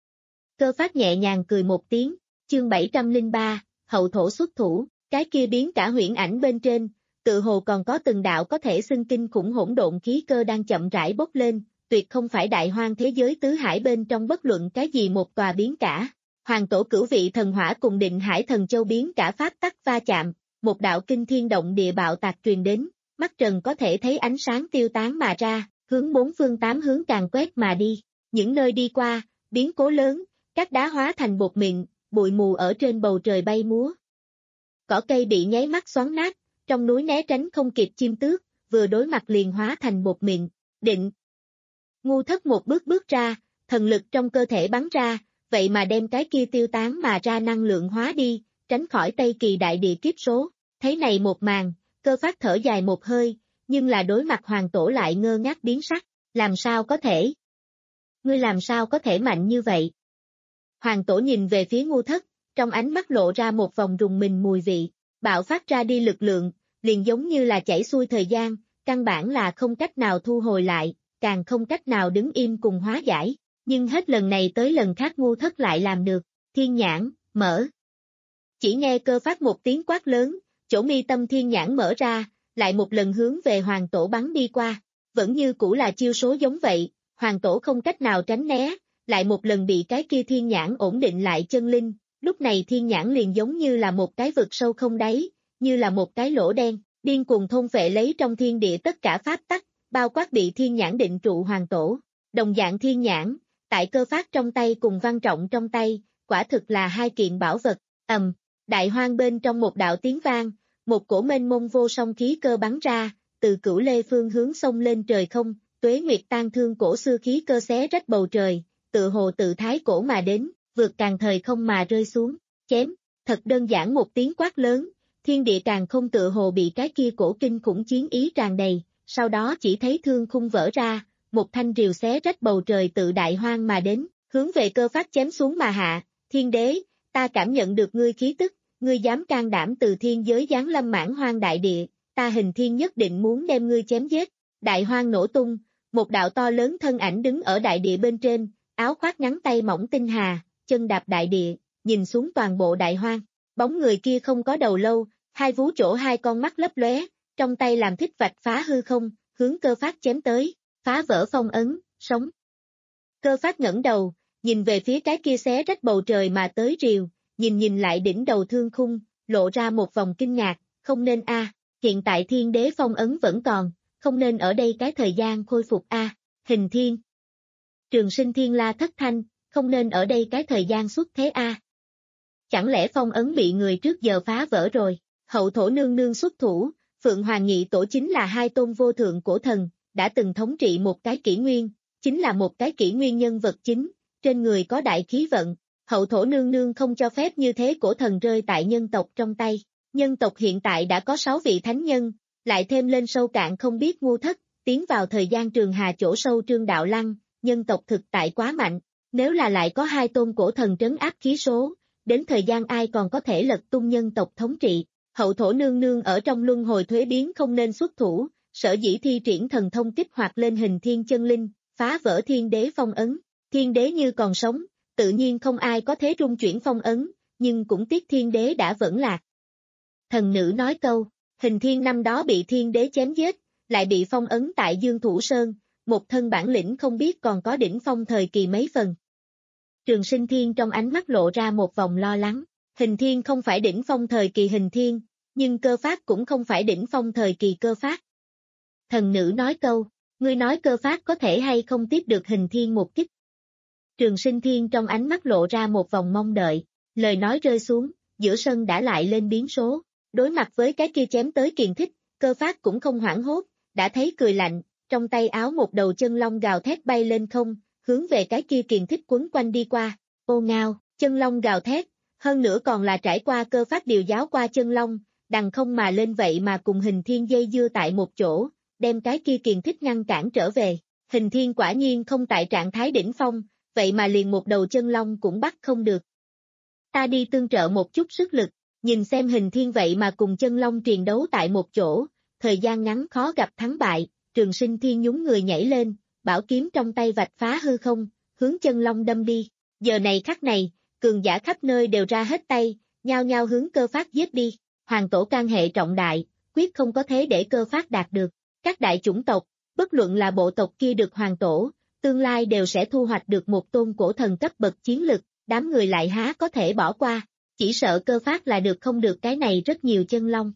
B: Cơ Phát nhẹ nhàng cười một tiếng, chương bảy trăm lẻ ba, hậu thổ xuất thủ, cái kia biến cả huyễn ảnh bên trên, tự hồ còn có từng đạo có thể xưng kinh khủng hỗn độn khí cơ đang chậm rãi bốc lên, tuyệt không phải đại hoang thế giới tứ hải bên trong bất luận cái gì một tòa biến cả. Hoàng Tổ cửu vị thần hỏa cùng Định Hải Thần Châu biến cả pháp tắc va chạm, một đạo kinh thiên động địa bạo tạc truyền đến, mắt trần có thể thấy ánh sáng tiêu tán mà ra, hướng bốn phương tám hướng càng quét mà đi. Những nơi đi qua, biến cố lớn, các đá hóa thành bột mịn, bụi mù ở trên bầu trời bay múa. Cỏ cây bị nháy mắt xoắn nát, trong núi né tránh không kịp chim tước, vừa đối mặt liền hóa thành bột mịn. Định. Ngu Thất một bước bước ra, thần lực trong cơ thể bắn ra, vậy mà đem cái kia tiêu tán mà ra năng lượng hóa đi, tránh khỏi Tây Kỳ đại địa kiếp số. Thấy này một màn, Cơ Phát thở dài một hơi, nhưng là đối mặt Hoàng Tổ lại ngơ ngác biến sắc, làm sao có thể? Ngươi làm sao có thể mạnh như vậy? Hoàng Tổ nhìn về phía Ngu Thất, trong ánh mắt lộ ra một vòng rùng mình mùi vị, bạo phát ra đi lực lượng, liền giống như là chảy xuôi thời gian, căn bản là không cách nào thu hồi lại, càng không cách nào đứng im cùng hóa giải, nhưng hết lần này tới lần khác Ngu Thất lại làm được, thiên nhãn, mở. Chỉ nghe Cơ Phát một tiếng quát lớn, chỗ mi tâm thiên nhãn mở ra, lại một lần hướng về Hoàng Tổ bắn đi qua, vẫn như cũ là chiêu số giống vậy, Hoàng Tổ không cách nào tránh né, lại một lần bị cái kia thiên nhãn ổn định lại chân linh, lúc này thiên nhãn liền giống như là một cái vực sâu không đáy, như là một cái lỗ đen, điên cuồng thôn phệ lấy trong thiên địa tất cả pháp tắc, bao quát bị thiên nhãn định trụ Hoàng Tổ. Đồng dạng thiên nhãn, tại Cơ Phát trong tay cùng Văn Trọng trong tay, quả thực là hai kiện bảo vật, ầm, đại hoang bên trong một đạo tiếng vang, một cổ mênh mông vô song khí cơ bắn ra, từ Cửu Lê phương hướng sông lên trời không, tuế nguyệt tan thương cổ xưa khí cơ xé rách bầu trời, tự hồ tự thái cổ mà đến, vượt càng thời không mà rơi xuống, chém, thật đơn giản một tiếng quát lớn, thiên địa càng không tự hồ bị cái kia cổ kinh khủng chiến ý tràn đầy, sau đó chỉ thấy thương khung vỡ ra, một thanh rìu xé rách bầu trời tự đại hoang mà đến, hướng về Cơ Phát chém xuống mà hạ, thiên đế, ta cảm nhận được ngươi khí tức, ngươi dám can đảm từ thiên giới giáng lâm mãn hoang đại địa, ta Hình Thiên nhất định muốn đem ngươi chém giết. Đại hoang nổ tung, một đạo to lớn thân ảnh đứng ở đại địa bên trên, áo khoác ngắn tay mỏng tinh hà, chân đạp đại địa, nhìn xuống toàn bộ đại hoang. Bóng người kia không có đầu lâu, hai vú chỗ hai con mắt lấp lóe, trong tay làm thích vạch phá hư không, hướng Cơ Phát chém tới, phá vỡ phong ấn, sống. Cơ Phát ngẩng đầu, nhìn về phía cái kia xé rách bầu trời mà tới rìu, nhìn nhìn lại đỉnh đầu thương khung, lộ ra một vòng kinh ngạc, không nên a, hiện tại thiên đế phong ấn vẫn còn, không nên ở đây cái thời gian khôi phục a, Hình Thiên. Trường Sinh Thiên La thất thanh, không nên ở đây cái thời gian xuất thế a. Chẳng lẽ phong ấn bị người trước giờ phá vỡ rồi, hậu thổ nương nương xuất thủ, Phượng Hoàng Nhị Tổ chính là hai tôn vô thượng cổ thần, đã từng thống trị một cái kỷ nguyên, chính là một cái kỷ nguyên nhân vật chính, trên người có đại khí vận, hậu thổ nương nương không cho phép như thế cổ thần rơi tại nhân tộc trong tay, nhân tộc hiện tại đã có sáu vị thánh nhân, lại thêm lên sâu cạn không biết ngu thất, tiến vào thời gian trường hà chỗ sâu Trương Đạo Lăng, nhân tộc thực tại quá mạnh, nếu là lại có hai tôn cổ thần trấn áp khí số, đến thời gian ai còn có thể lật tung nhân tộc thống trị, hậu thổ nương nương ở trong luân hồi thuế biến không nên xuất thủ, sở dĩ thi triển thần thông kích hoạt lên Hình Thiên chân linh, phá vỡ thiên đế phong ấn, thiên đế như còn sống, tự nhiên không ai có thế trung chuyển phong ấn, nhưng cũng tiếc thiên đế đã vẫn lạc. Thần nữ nói câu, Hình Thiên năm đó bị thiên đế chém giết, lại bị phong ấn tại Dương Thủ Sơn, một thân bản lĩnh không biết còn có đỉnh phong thời kỳ mấy phần. Trường Sinh Thiên trong ánh mắt lộ ra một vòng lo lắng, Hình Thiên không phải đỉnh phong thời kỳ Hình Thiên, nhưng Cơ Phát cũng không phải đỉnh phong thời kỳ Cơ Phát. Thần nữ nói câu, ngươi nói Cơ Phát có thể hay không tiếp được Hình Thiên một kích. Trường Sinh Thiên trong ánh mắt lộ ra một vòng mong đợi, lời nói rơi xuống, giữa sân đã lại lên biến số, đối mặt với cái kia chém tới Kiền Thích, Cơ Phát cũng không hoảng hốt, đã thấy cười lạnh, trong tay áo một đầu chân long gào thét bay lên không, hướng về cái kia Kiền Thích quấn quanh đi qua, ô ngao, chân long gào thét, hơn nữa còn là trải qua Cơ Phát điều giáo qua chân long, đằng không mà lên vậy mà cùng Hình Thiên dây dưa tại một chỗ, đem cái kia Kiền Thích ngăn cản trở về, Hình Thiên quả nhiên không tại trạng thái đỉnh phong, vậy mà liền một đầu chân long cũng bắt không được. Ta đi tương trợ một chút sức lực, nhìn xem Hình Thiên vậy mà cùng chân long triền đấu tại một chỗ, thời gian ngắn khó gặp thắng bại, Trường Sinh Thiên nhún người nhảy lên, bảo kiếm trong tay vạch phá hư không, hướng chân long đâm đi, giờ này khắc này, cường giả khắp nơi đều ra hết tay, nhao nhao hướng Cơ Phát giết đi, hoàng tổ can hệ trọng đại, quyết không có thế để Cơ Phát đạt được, các đại chủng tộc, bất luận là bộ tộc kia được hoàng tổ, tương lai đều sẽ thu hoạch được một tôn cổ thần cấp bậc chiến lực, đám người lại há có thể bỏ qua, chỉ sợ Cơ Phát là được không được cái này rất nhiều chân long.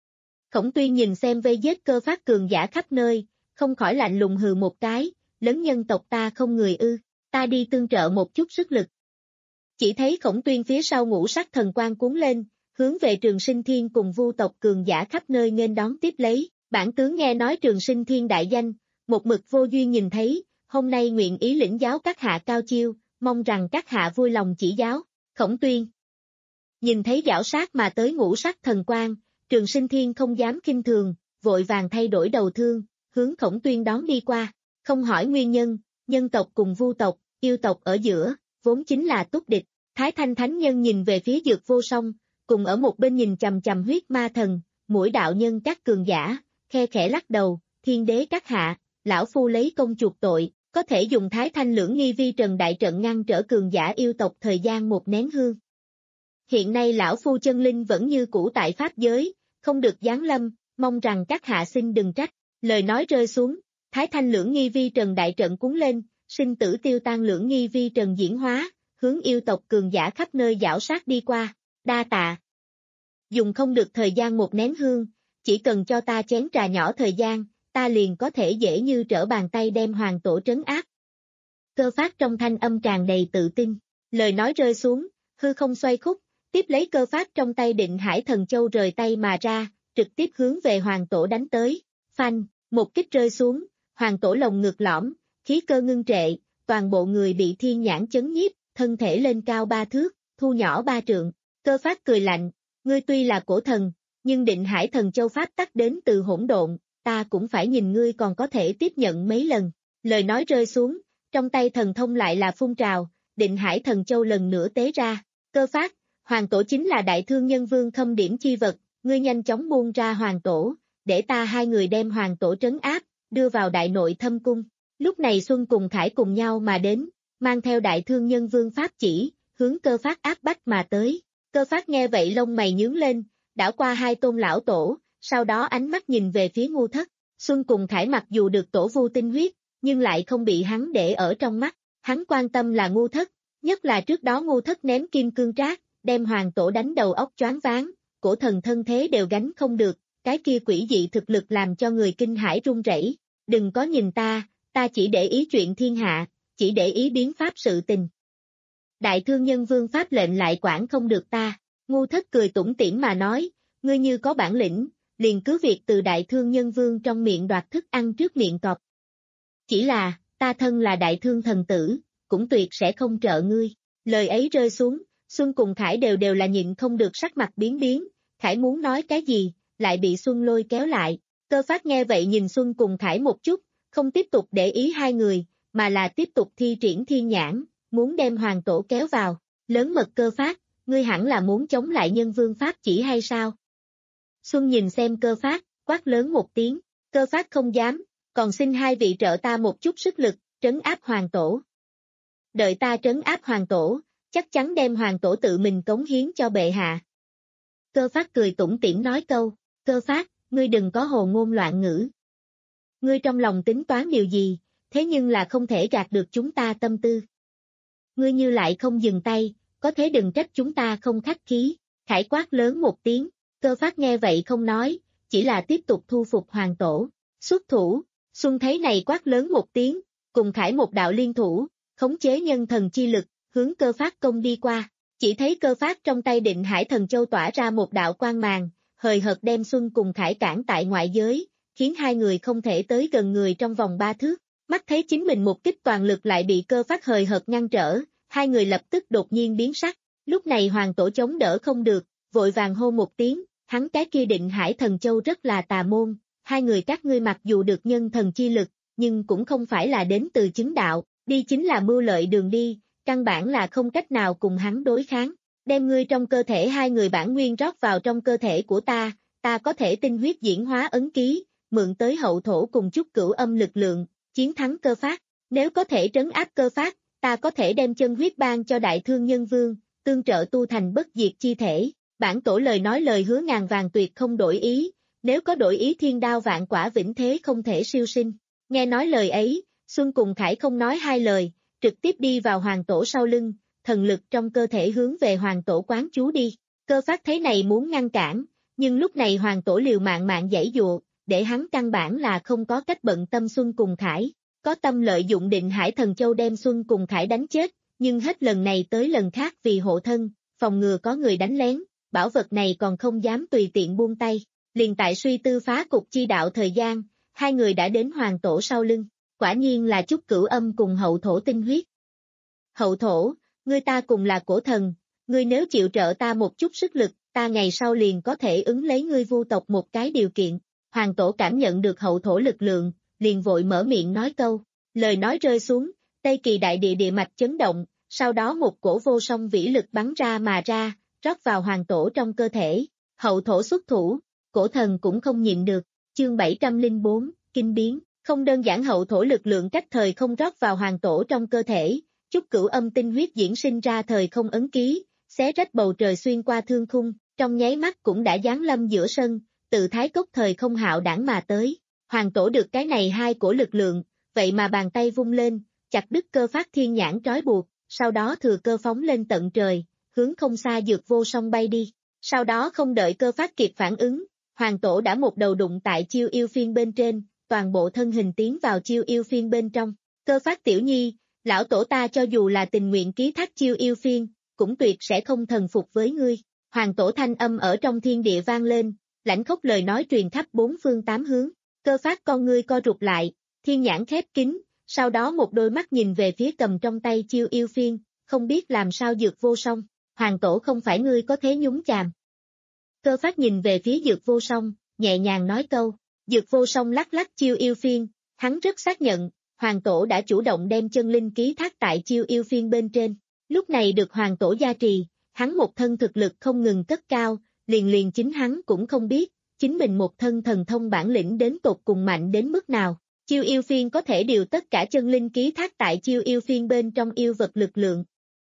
B: Khổng Tuyên nhìn xem vây giết Cơ Phát cường giả khắp nơi, không khỏi lạnh lùng hừ một cái, lớn nhân tộc ta không người ư, ta đi tương trợ một chút sức lực. Chỉ thấy Khổng Tuyên phía sau ngũ sắc thần quang cuốn lên, hướng về Trường Sinh Thiên cùng Vu tộc cường giả khắp nơi nghênh đón tiếp lấy, bản tướng nghe nói Trường Sinh Thiên đại danh, một mực vô duyên nhìn thấy, hôm nay nguyện ý lĩnh giáo các hạ cao chiêu, mong rằng các hạ vui lòng chỉ giáo, Khổng Tuyên. Nhìn thấy giảo sát mà tới ngũ sắc thần quang, Trường Sinh Thiên không dám khinh thường, vội vàng thay đổi đầu thương, hướng Khổng Tuyên đón đi qua, không hỏi nguyên nhân, nhân tộc cùng Vu tộc, yêu tộc ở giữa, vốn chính là túc địch, Thái Thanh Thánh Nhân nhìn về phía Dược Vô Song, cùng ở một bên nhìn chầm chầm huyết ma thần, mũi đạo nhân các cường giả, khe khẽ lắc đầu, thiên đế các hạ, lão phu lấy công chuộc tội, có thể dùng Thái Thanh Lưỡng Nghi Vi Trần đại trận ngăn trở cường giả yêu tộc thời gian một nén hương. Hiện nay lão phu chân linh vẫn như cũ tại pháp giới, không được giáng lâm, mong rằng các hạ xin đừng trách. Lời nói rơi xuống, Thái Thanh Lưỡng Nghi Vi Trần đại trận cuốn lên, sinh tử tiêu tan Lưỡng Nghi Vi Trần diễn hóa, hướng yêu tộc cường giả khắp nơi giảo sát đi qua, đa tạ. Dùng không được thời gian một nén hương, chỉ cần cho ta chén trà nhỏ thời gian, ta liền có thể dễ như trở bàn tay đem hoàng tổ trấn áp. Cơ Phát trong thanh âm tràn đầy tự tin, lời nói rơi xuống, hư không xoay khúc, tiếp lấy Cơ Phát trong tay Định Hải Thần Châu rời tay mà ra, trực tiếp hướng về hoàng tổ đánh tới, phanh, một kích rơi xuống, hoàng tổ lồng ngực lõm, khí cơ ngưng trệ, toàn bộ người bị thiên nhãn chấn nhiếp, thân thể lên cao ba thước, thu nhỏ ba trượng, Cơ Phát cười lạnh, ngươi tuy là cổ thần, nhưng Định Hải Thần Châu pháp tắc đến từ hỗn độn, ta cũng phải nhìn ngươi còn có thể tiếp nhận mấy lần, lời nói rơi xuống, trong tay thần thông lại là phun trào, Định Hải Thần Châu lần nữa tế ra, Cơ Phát, hoàng tổ chính là đại thương nhân vương khâm điểm chi vật, ngươi nhanh chóng buông ra hoàng tổ, để ta hai người đem hoàng tổ trấn áp, đưa vào đại nội thâm cung. Lúc này Xuân cùng Khải cùng nhau mà đến, mang theo đại thương nhân vương pháp chỉ, hướng Cơ Phát áp bách mà tới. Cơ Phát nghe vậy lông mày nhướng lên, đảo qua hai tôn lão tổ, sau đó ánh mắt nhìn về phía Ngu Thất. Xuân cùng Khải mặc dù được tổ vu tinh huyết, nhưng lại không bị hắn để ở trong mắt, hắn quan tâm là Ngu Thất, nhất là trước đó Ngu Thất ném kim cương trác, đem hoàng tổ đánh đầu óc choáng váng, cổ thần thân thế đều gánh không được, cái kia quỷ dị thực lực làm cho người kinh hãi run rẩy. Đừng có nhìn ta, ta chỉ để ý chuyện thiên hạ, chỉ để ý biến pháp sự tình. Đại thương nhân vương pháp lệnh lại quản không được ta. Ngu Thất cười tủm tỉm mà nói, ngươi như có bản lĩnh, liền cứ việc từ đại thương nhân vương trong miệng đoạt thức ăn trước miệng cọp. Chỉ là, ta thân là đại thương thần tử, cũng tuyệt sẽ không trợ ngươi. Lời ấy rơi xuống, Xuân cùng Khải đều đều là nhịn không được sắc mặt biến biến, Khải muốn nói cái gì, lại bị Xuân lôi kéo lại. Cơ Phát nghe vậy nhìn Xuân cùng Khải một chút, không tiếp tục để ý hai người, mà là tiếp tục thi triển thiên nhãn, muốn đem hoàng tổ kéo vào. Lớn mật Cơ Phát, ngươi hẳn là muốn chống lại nhân vương pháp chỉ hay sao? Xuân nhìn xem Cơ Phát, quát lớn một tiếng, Cơ Phát không dám, còn xin hai vị trợ ta một chút sức lực, trấn áp hoàng tổ. Đợi ta trấn áp hoàng tổ, chắc chắn đem hoàng tổ tự mình cống hiến cho bệ hạ. Cơ Phát cười tủm tỉm nói câu, Cơ Phát, ngươi đừng có hồ ngôn loạn ngữ. Ngươi trong lòng tính toán điều gì, thế nhưng là không thể gạt được chúng ta tâm tư. Ngươi như lại không dừng tay, có thế đừng trách chúng ta không khách khí. Khải quát lớn một tiếng, Cơ Phát nghe vậy không nói, chỉ là tiếp tục thu phục hoàng tổ. Xuất thủ, Xuân thấy này quát lớn một tiếng, cùng Khải một đạo liên thủ, khống chế nhân thần chi lực, hướng Cơ Phát công đi qua. Chỉ thấy Cơ Phát trong tay Định Hải Thần Châu tỏa ra một đạo quang màng, hời hợt đem Xuân cùng Khải cản tại ngoại giới, khiến hai người không thể tới gần người trong vòng ba thước. Mắt thấy chính mình một kích toàn lực lại bị Cơ Phát hời hợt ngăn trở, hai người lập tức đột nhiên biến sắc. Lúc này hoàng tổ chống đỡ không được, vội vàng hô một tiếng, hắn cái kia Định Hải Thần Châu rất là tà môn, hai người các ngươi mặc dù được nhân thần chi lực, nhưng cũng không phải là đến từ chứng đạo, đi chính là mưu lợi đường đi, căn bản là không cách nào cùng hắn đối kháng. Đem ngươi trong cơ thể hai người bản nguyên rót vào trong cơ thể của ta, ta có thể tinh huyết diễn hóa ấn ký, mượn tới hậu thổ cùng chút cửu âm lực lượng, chiến thắng Cơ Phát. Nếu có thể trấn áp Cơ Phát, ta có thể đem chân huyết ban cho đại thương nhân vương, tương trợ tu thành bất diệt chi thể. Bản tổ lời nói lời hứa ngàn vàng tuyệt không đổi ý, nếu có đổi ý thiên đao vạn quả vĩnh thế không thể siêu sinh. Nghe nói lời ấy, Xuân cùng Khải không nói hai lời, trực tiếp đi vào hoàng tổ sau lưng, thần lực trong cơ thể hướng về hoàng tổ quán chú đi. Cơ Phát thấy này muốn ngăn cản, nhưng lúc này hoàng tổ liều mạng mạng giãy dụa, để hắn căn bản là không có cách bận tâm Xuân cùng Khải. Có tâm lợi dụng Định Hải Thần Châu đem Xuân cùng Khải đánh chết, nhưng hết lần này tới lần khác vì hộ thân, phòng ngừa có người đánh lén, bảo vật này còn không dám tùy tiện buông tay. Liền tại suy tư phá cục chi đạo thời gian, hai người đã đến hoàng tổ sau lưng, quả nhiên là chút cửu âm cùng hậu thổ tinh huyết. Hậu thổ, ngươi ta cùng là cổ thần, ngươi nếu chịu trợ ta một chút sức lực, ta ngày sau liền có thể ứng lấy ngươi vu tộc một cái điều kiện. Hoàng tổ cảm nhận được hậu thổ lực lượng, liền vội mở miệng nói câu, lời nói rơi xuống, Tây Kỳ đại địa địa mạch chấn động, sau đó một cổ vô song vĩ lực bắn ra mà ra, rót vào hoàng tổ trong cơ thể. Hậu thổ xuất thủ, cổ thần cũng không nhịn được. Chương bảy trăm lẻ bốn, kinh biến, không đơn giản hậu thổ lực lượng cách thời không rót vào hoàng tổ trong cơ thể, chút cửu âm tinh huyết diễn sinh ra thời không ấn ký, xé rách bầu trời xuyên qua thương khung, trong nháy mắt cũng đã giáng lâm giữa sân, từ thái cốc thời không hạo đảng mà tới. Hoàng tổ được cái này hai cổ lực lượng, vậy mà bàn tay vung lên, chặt đứt Cơ Phát thiên nhãn trói buộc, sau đó thừa cơ phóng lên tận trời, hướng không xa Dược Vô Song bay đi. Sau đó không đợi Cơ Phát kịp phản ứng, hoàng tổ đã một đầu đụng tại chiêu yêu phiên bên trên, toàn bộ thân hình tiến vào chiêu yêu phiên bên trong. Cơ Phát tiểu nhi, lão tổ ta cho dù là tình nguyện ký thác chiêu yêu phiên, cũng tuyệt sẽ không thần phục với ngươi. Hoàng tổ thanh âm ở trong thiên địa vang lên, lãnh khốc lời nói truyền khắp bốn phương tám hướng. Cơ Phát con ngươi co rụt lại, thiên nhãn khép kín, sau đó một đôi mắt nhìn về phía cầm trong tay chiêu yêu phiên, không biết làm sao Dược Vô Song. Hoàng tổ không phải ngươi có thế nhúng chàm. Cơ Phát nhìn về phía Dược Vô Song, nhẹ nhàng nói câu. Dược Vô Song lắc lắc chiêu yêu phiên, hắn rất xác nhận, hoàng tổ đã chủ động đem chân linh ký thác tại chiêu yêu phiên bên trên. Lúc này được hoàng tổ gia trì, hắn một thân thực lực không ngừng cất cao, liền liền chính hắn cũng không biết, chính mình một thân thần thông bản lĩnh đến tột cùng mạnh đến mức nào. Chiêu yêu phiên có thể điều tất cả chân linh ký thác tại chiêu yêu phiên bên trong yêu vật lực lượng.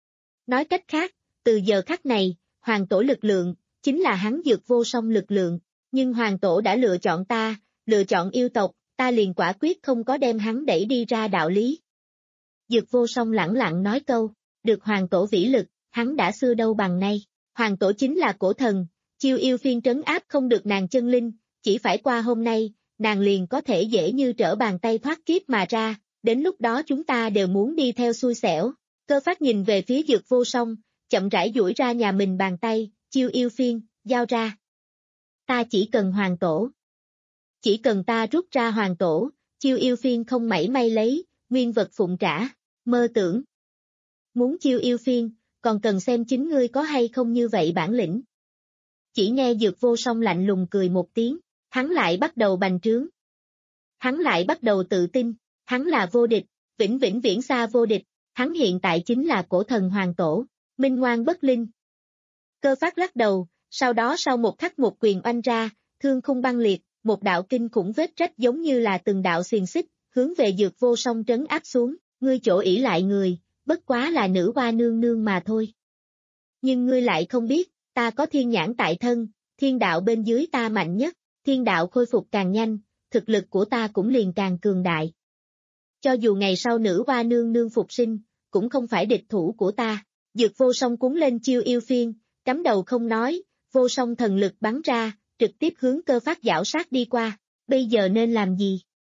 B: Nói cách khác, từ giờ khắc này, hoàng tổ lực lượng, chính là hắn Dược Vô Song lực lượng, nhưng hoàng tổ đã lựa chọn ta, lựa chọn yêu tộc, ta liền quả quyết không có đem hắn đẩy đi ra đạo lý. Dược Vô Song lẳng lặng nói câu, được hoàng tổ vĩ lực, hắn đã xưa đâu bằng nay, hoàng tổ chính là cổ thần, chiêu yêu phiên trấn áp không được nàng chân linh, chỉ phải qua hôm nay, nàng liền có thể dễ như trở bàn tay thoát kiếp mà ra, đến lúc đó chúng ta đều muốn đi theo xui xẻo. Cơ Phát nhìn về phía Dược Vô Song, chậm rãi duỗi ra nhà mình bàn tay, chiêu yêu phiên, giao ra. Ta chỉ cần hoàng tổ. Chỉ cần ta rút ra hoàng tổ, chiêu yêu phiên không mảy may lấy, nguyên vật phụng trả, mơ tưởng. Muốn chiêu yêu phiên, còn cần xem chính ngươi có hay không như vậy bản lĩnh. Chỉ nghe Dược Vô Song lạnh lùng cười một tiếng, hắn lại bắt đầu bành trướng. Hắn lại bắt đầu tự tin, hắn là vô địch, vĩnh vĩnh viễn xa vô địch, hắn hiện tại chính là cổ thần hoàng tổ, minh ngoan bất linh. Cơ Phát lắc đầu, sau đó sau một khắc một quyền oanh ra, thương khung băng liệt, một đạo kinh khủng vết rách giống như là từng đạo xiềng xích, hướng về Dược Vô Song trấn áp xuống, ngươi chỗ ỷ lại người, bất quá là nữ hoa nương nương mà thôi. Nhưng ngươi lại không biết, ta có thiên nhãn tại thân, thiên đạo bên dưới ta mạnh nhất, thiên đạo khôi phục càng nhanh, thực lực của ta cũng liền càng cường đại. Cho dù ngày sau nữ hoa nương nương phục sinh, cũng không phải địch thủ của ta. Dược Vô Song cuốn lên chiêu yêu phiên, cắm đầu không nói, vô song thần lực bắn ra, trực tiếp hướng Cơ Phát giảo sát đi qua. Bây giờ nên làm gì?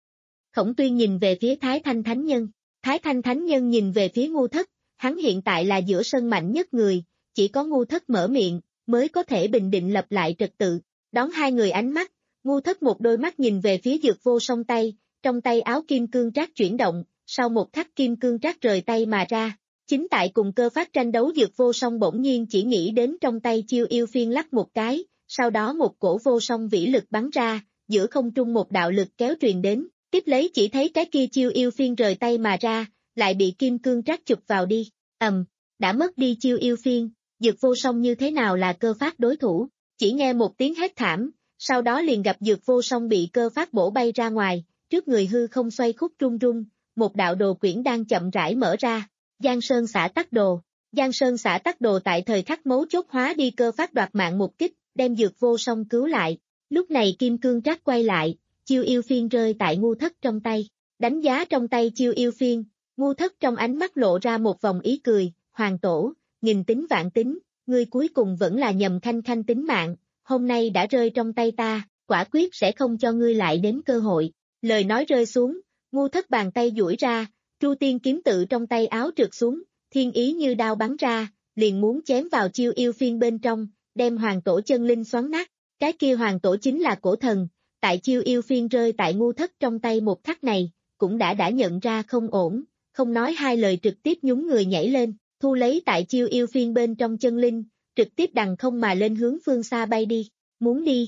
B: Khổng Tuyên nhìn về phía Thái Thanh Thánh Nhân, Thái Thanh Thánh Nhân nhìn về phía Ngu Thất, hắn hiện tại là giữa sân mạnh nhất người, chỉ có Ngu Thất mở miệng, mới có thể bình định lập lại trật tự. Đón hai người ánh mắt, Ngu Thất một đôi mắt nhìn về phía Dược Vô Song tay, trong tay áo kim cương trác chuyển động, sau một khắc kim cương trác rời tay mà ra. Chính tại cùng Cơ Phát tranh đấu Dược Vô Song bỗng nhiên chỉ nghĩ đến trong tay chiêu yêu phiên lắc một cái, sau đó một cổ vô song vĩ lực bắn ra, giữa không trung một đạo lực kéo truyền đến, tiếp lấy chỉ thấy cái kia chiêu yêu phiên rời tay mà ra, lại bị kim cương trác chụp vào đi, ầm, um, đã mất đi chiêu yêu phiên, Dược Vô Song như thế nào là Cơ Phát đối thủ, chỉ nghe một tiếng hét thảm, sau đó liền gặp Dược Vô Song bị Cơ Phát bổ bay ra ngoài, trước người hư không xoay khúc rung rung, một đạo đồ quyển đang chậm rãi mở ra. Giang Sơn Xả Tắc Đồ, Giang Sơn Xả Tắc Đồ tại thời khắc mấu chốt hóa đi Cơ Phát đoạt mạng một kích, đem Dược Vô Song cứu lại. Lúc này kim cương trác quay lại, chiêu yêu phiên rơi tại Ngu Thất trong tay. Đánh giá trong tay chiêu yêu phiên, Ngu Thất trong ánh mắt lộ ra một vòng ý cười, hoàng tổ, nghìn tính vạn tính, ngươi cuối cùng vẫn là nhầm khanh khanh tính mạng, hôm nay đã rơi trong tay ta, quả quyết sẽ không cho ngươi lại đến cơ hội. Lời nói rơi xuống, Ngu Thất bàn tay duỗi ra, Tru Tiên kiếm tự trong tay áo trượt xuống, thiên ý như đao bắn ra, liền muốn chém vào chiêu yêu phiên bên trong, đem hoàng tổ chân linh xoắn nát. Cái kia hoàng tổ chính là cổ thần, tại chiêu yêu phiên rơi tại Ngu Thất trong tay một khắc này, cũng đã đã nhận ra không ổn, không nói hai lời trực tiếp nhún người nhảy lên, thu lấy tại chiêu yêu phiên bên trong chân linh, trực tiếp đằng không mà lên hướng phương xa bay đi, muốn đi.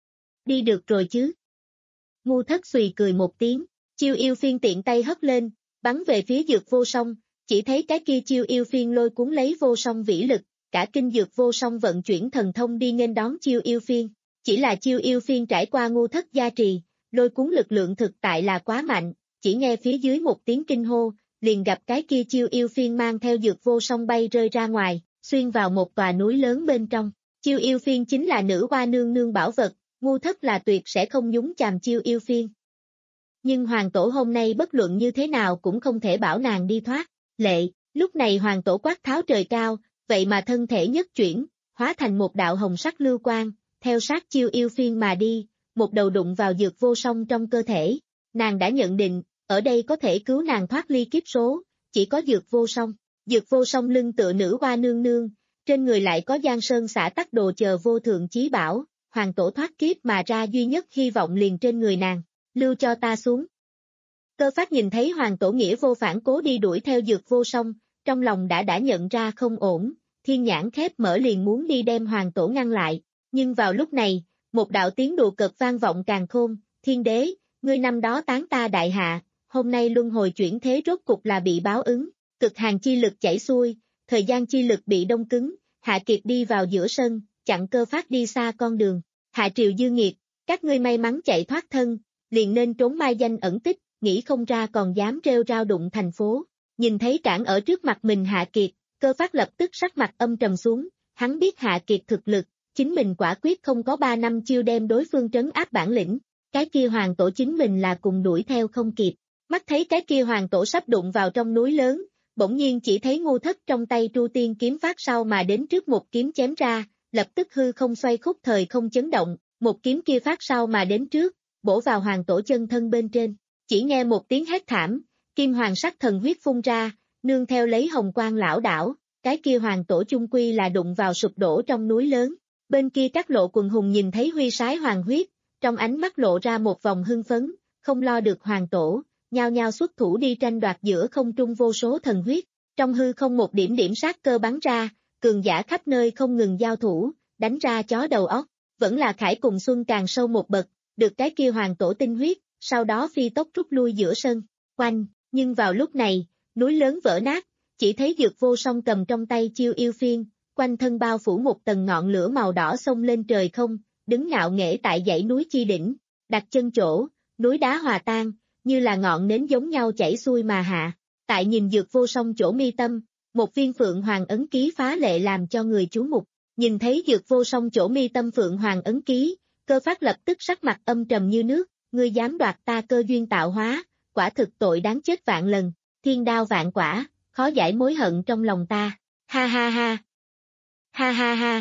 B: Đi được rồi chứ. Ngu Thất xùy cười một tiếng, chiêu yêu phiên tiện tay hất lên, bắn về phía Dược Vô Song, chỉ thấy cái kia chiêu yêu phiên lôi cuốn lấy vô song vĩ lực, cả kinh Dược Vô Song vận chuyển thần thông đi nghênh đón chiêu yêu phiên, chỉ là chiêu yêu phiên trải qua Ngu Thất gia trì, lôi cuốn lực lượng thực tại là quá mạnh, chỉ nghe phía dưới một tiếng kinh hô, liền gặp cái kia chiêu yêu phiên mang theo Dược Vô Song bay rơi ra ngoài, xuyên vào một tòa núi lớn bên trong. Chiêu yêu phiên chính là nữ hoa nương nương bảo vật, Ngu Thất là tuyệt sẽ không nhúng chàm chiêu yêu phiên. Nhưng hoàng tổ hôm nay bất luận như thế nào cũng không thể bảo nàng đi thoát. Lệ, lúc này hoàng tổ quát tháo trời cao, vậy mà thân thể nhất chuyển, hóa thành một đạo hồng sắc lưu quang, theo sát chiêu yêu phiên mà đi, một đầu đụng vào Dược Vô Song trong cơ thể. Nàng đã nhận định, ở đây có thể cứu nàng thoát ly kiếp số, chỉ có Dược Vô Song. Dược Vô Song lưng tựa nữ hoa nương nương, trên người lại có Giang Sơn Xả Tắc Đồ chờ vô thượng chí bảo, hoàng tổ thoát kiếp mà ra duy nhất hy vọng liền trên người nàng, lưu cho ta xuống. Cơ Phát nhìn thấy hoàng tổ nghĩa vô phản cố đi đuổi theo Dược Vô Song, trong lòng đã đã nhận ra không ổn, thiên nhãn khép mở liền muốn đi đem hoàng tổ ngăn lại, nhưng vào lúc này, một đạo tiếng đùa cợt vang vọng càn khôn, thiên đế, ngươi năm đó tán ta đại hạ, hôm nay luân hồi chuyển thế rốt cục là bị báo ứng, cực hàn chi lực chảy xuôi, thời gian chi lực bị đông cứng, Hạ Kiệt đi vào giữa sân, chặn Cơ Phát đi xa con đường. Hạ Triều dư nghiệt, các ngươi may mắn chạy thoát thân, liền nên trốn mai danh ẩn tích, nghĩ không ra còn dám rêu rao đụng thành phố. Nhìn thấy cản ở trước mặt mình Hạ Kiệt, Cơ Phát lập tức sắc mặt âm trầm xuống, hắn biết Hạ Kiệt thực lực, chính mình quả quyết không có ba năm chiêu đem đối phương trấn áp bản lĩnh, cái kia hoàng tổ chính mình là cùng đuổi theo không kịp. Mắt thấy cái kia hoàng tổ sắp đụng vào trong núi lớn, bỗng nhiên chỉ thấy Ngô Thất trong tay Tru Tiên kiếm phát sau mà đến trước một kiếm chém ra, lập tức hư không xoay khúc thời không chấn động, một kiếm kia phát sau mà đến trước, bổ vào hoàng tổ chân thân bên trên. Chỉ nghe một tiếng hét thảm, kim hoàng sắc thần huyết phun ra, nương theo lấy hồng quang lão đảo, cái kia hoàng tổ chung quy là đụng vào sụp đổ trong núi lớn. Bên kia các lộ quần hùng nhìn thấy huy sái hoàng huyết, trong ánh mắt lộ ra một vòng hưng phấn, không lo được hoàng tổ, nhao nhao xuất thủ đi tranh đoạt giữa không trung vô số thần huyết. Trong hư không một điểm điểm sát cơ bắn ra, cường giả khắp nơi không ngừng giao thủ, đánh ra chó đầu óc. Vẫn là Khải cùng Xuân càng sâu một bậc, được cái kia hoàng tổ tinh huyết, sau đó phi tốc rút lui giữa sân, quanh, nhưng vào lúc này, núi lớn vỡ nát, chỉ thấy Dược Vô Song cầm trong tay chiêu yêu phiên, quanh thân bao phủ một tầng ngọn lửa màu đỏ xông lên trời không, đứng ngạo nghễ tại dãy núi chi đỉnh, đặt chân chỗ, núi đá hòa tan, như là ngọn nến giống nhau chảy xuôi mà hạ. Tại nhìn Dược Vô Song chỗ mi tâm, một viên phượng hoàng ấn ký phá lệ làm cho người chú mục. Nhìn thấy Dược Vô Song chỗ mi tâm phượng hoàng ấn ký, Cơ Phát lập tức sắc mặt âm trầm như nước, ngươi dám đoạt ta cơ duyên tạo hóa, quả thực tội đáng chết vạn lần, thiên đao vạn quả, khó giải mối hận trong lòng ta, ha ha ha, ha ha ha.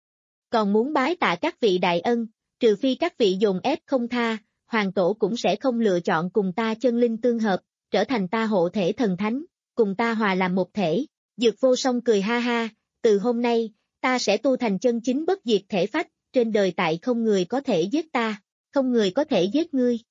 B: Còn muốn bái tạ các vị đại ân, trừ phi các vị dồn ép không tha, hoàng tổ cũng sẽ không lựa chọn cùng ta chân linh tương hợp, trở thành ta hộ thể thần thánh, cùng ta hòa làm một thể. Dược Vô Song cười ha ha, từ hôm nay, ta sẽ tu thành chân chính bất diệt thể phách, trên đời tại không người có thể giết ta, không người có thể giết ngươi.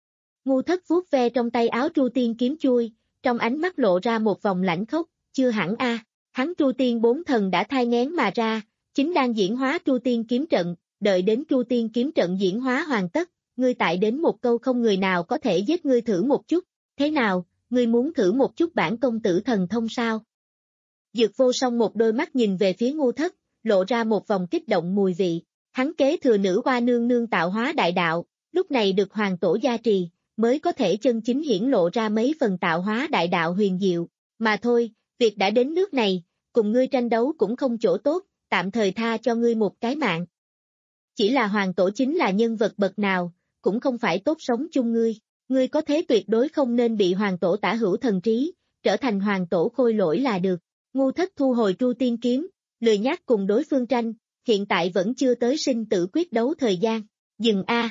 B: Ngu Thất vuốt ve trong tay áo Tru Tiên kiếm chui, trong ánh mắt lộ ra một vòng lãnh khốc, chưa hẳn a, à. Hắn Tru Tiên bốn thần đã thai nghén mà ra, chính đang diễn hóa Tru Tiên kiếm trận, đợi đến Tru Tiên kiếm trận diễn hóa hoàn tất, ngươi tại đến một câu không người nào có thể giết ngươi thử một chút, thế nào, ngươi muốn thử một chút bản công tử thần thông sao? Dược Vô Song một đôi mắt nhìn về phía Ngu Thất, lộ ra một vòng kích động mùi vị, hắn kế thừa nữ hoa nương nương tạo hóa đại đạo, lúc này được hoàng tổ gia trì, mới có thể chân chính hiển lộ ra mấy phần tạo hóa đại đạo huyền diệu, mà thôi, việc đã đến nước này, cùng ngươi tranh đấu cũng không chỗ tốt, tạm thời tha cho ngươi một cái mạng. Chỉ là hoàng tổ chính là nhân vật bậc nào, cũng không phải tốt sống chung ngươi, ngươi có thế tuyệt đối không nên bị hoàng tổ tả hữu thần trí, trở thành hoàng tổ khôi lỗi là được. Ngu Thất thu hồi Tru Tiên kiếm, lười nhác cùng đối phương tranh, hiện tại vẫn chưa tới sinh tử quyết đấu thời gian, dừng a.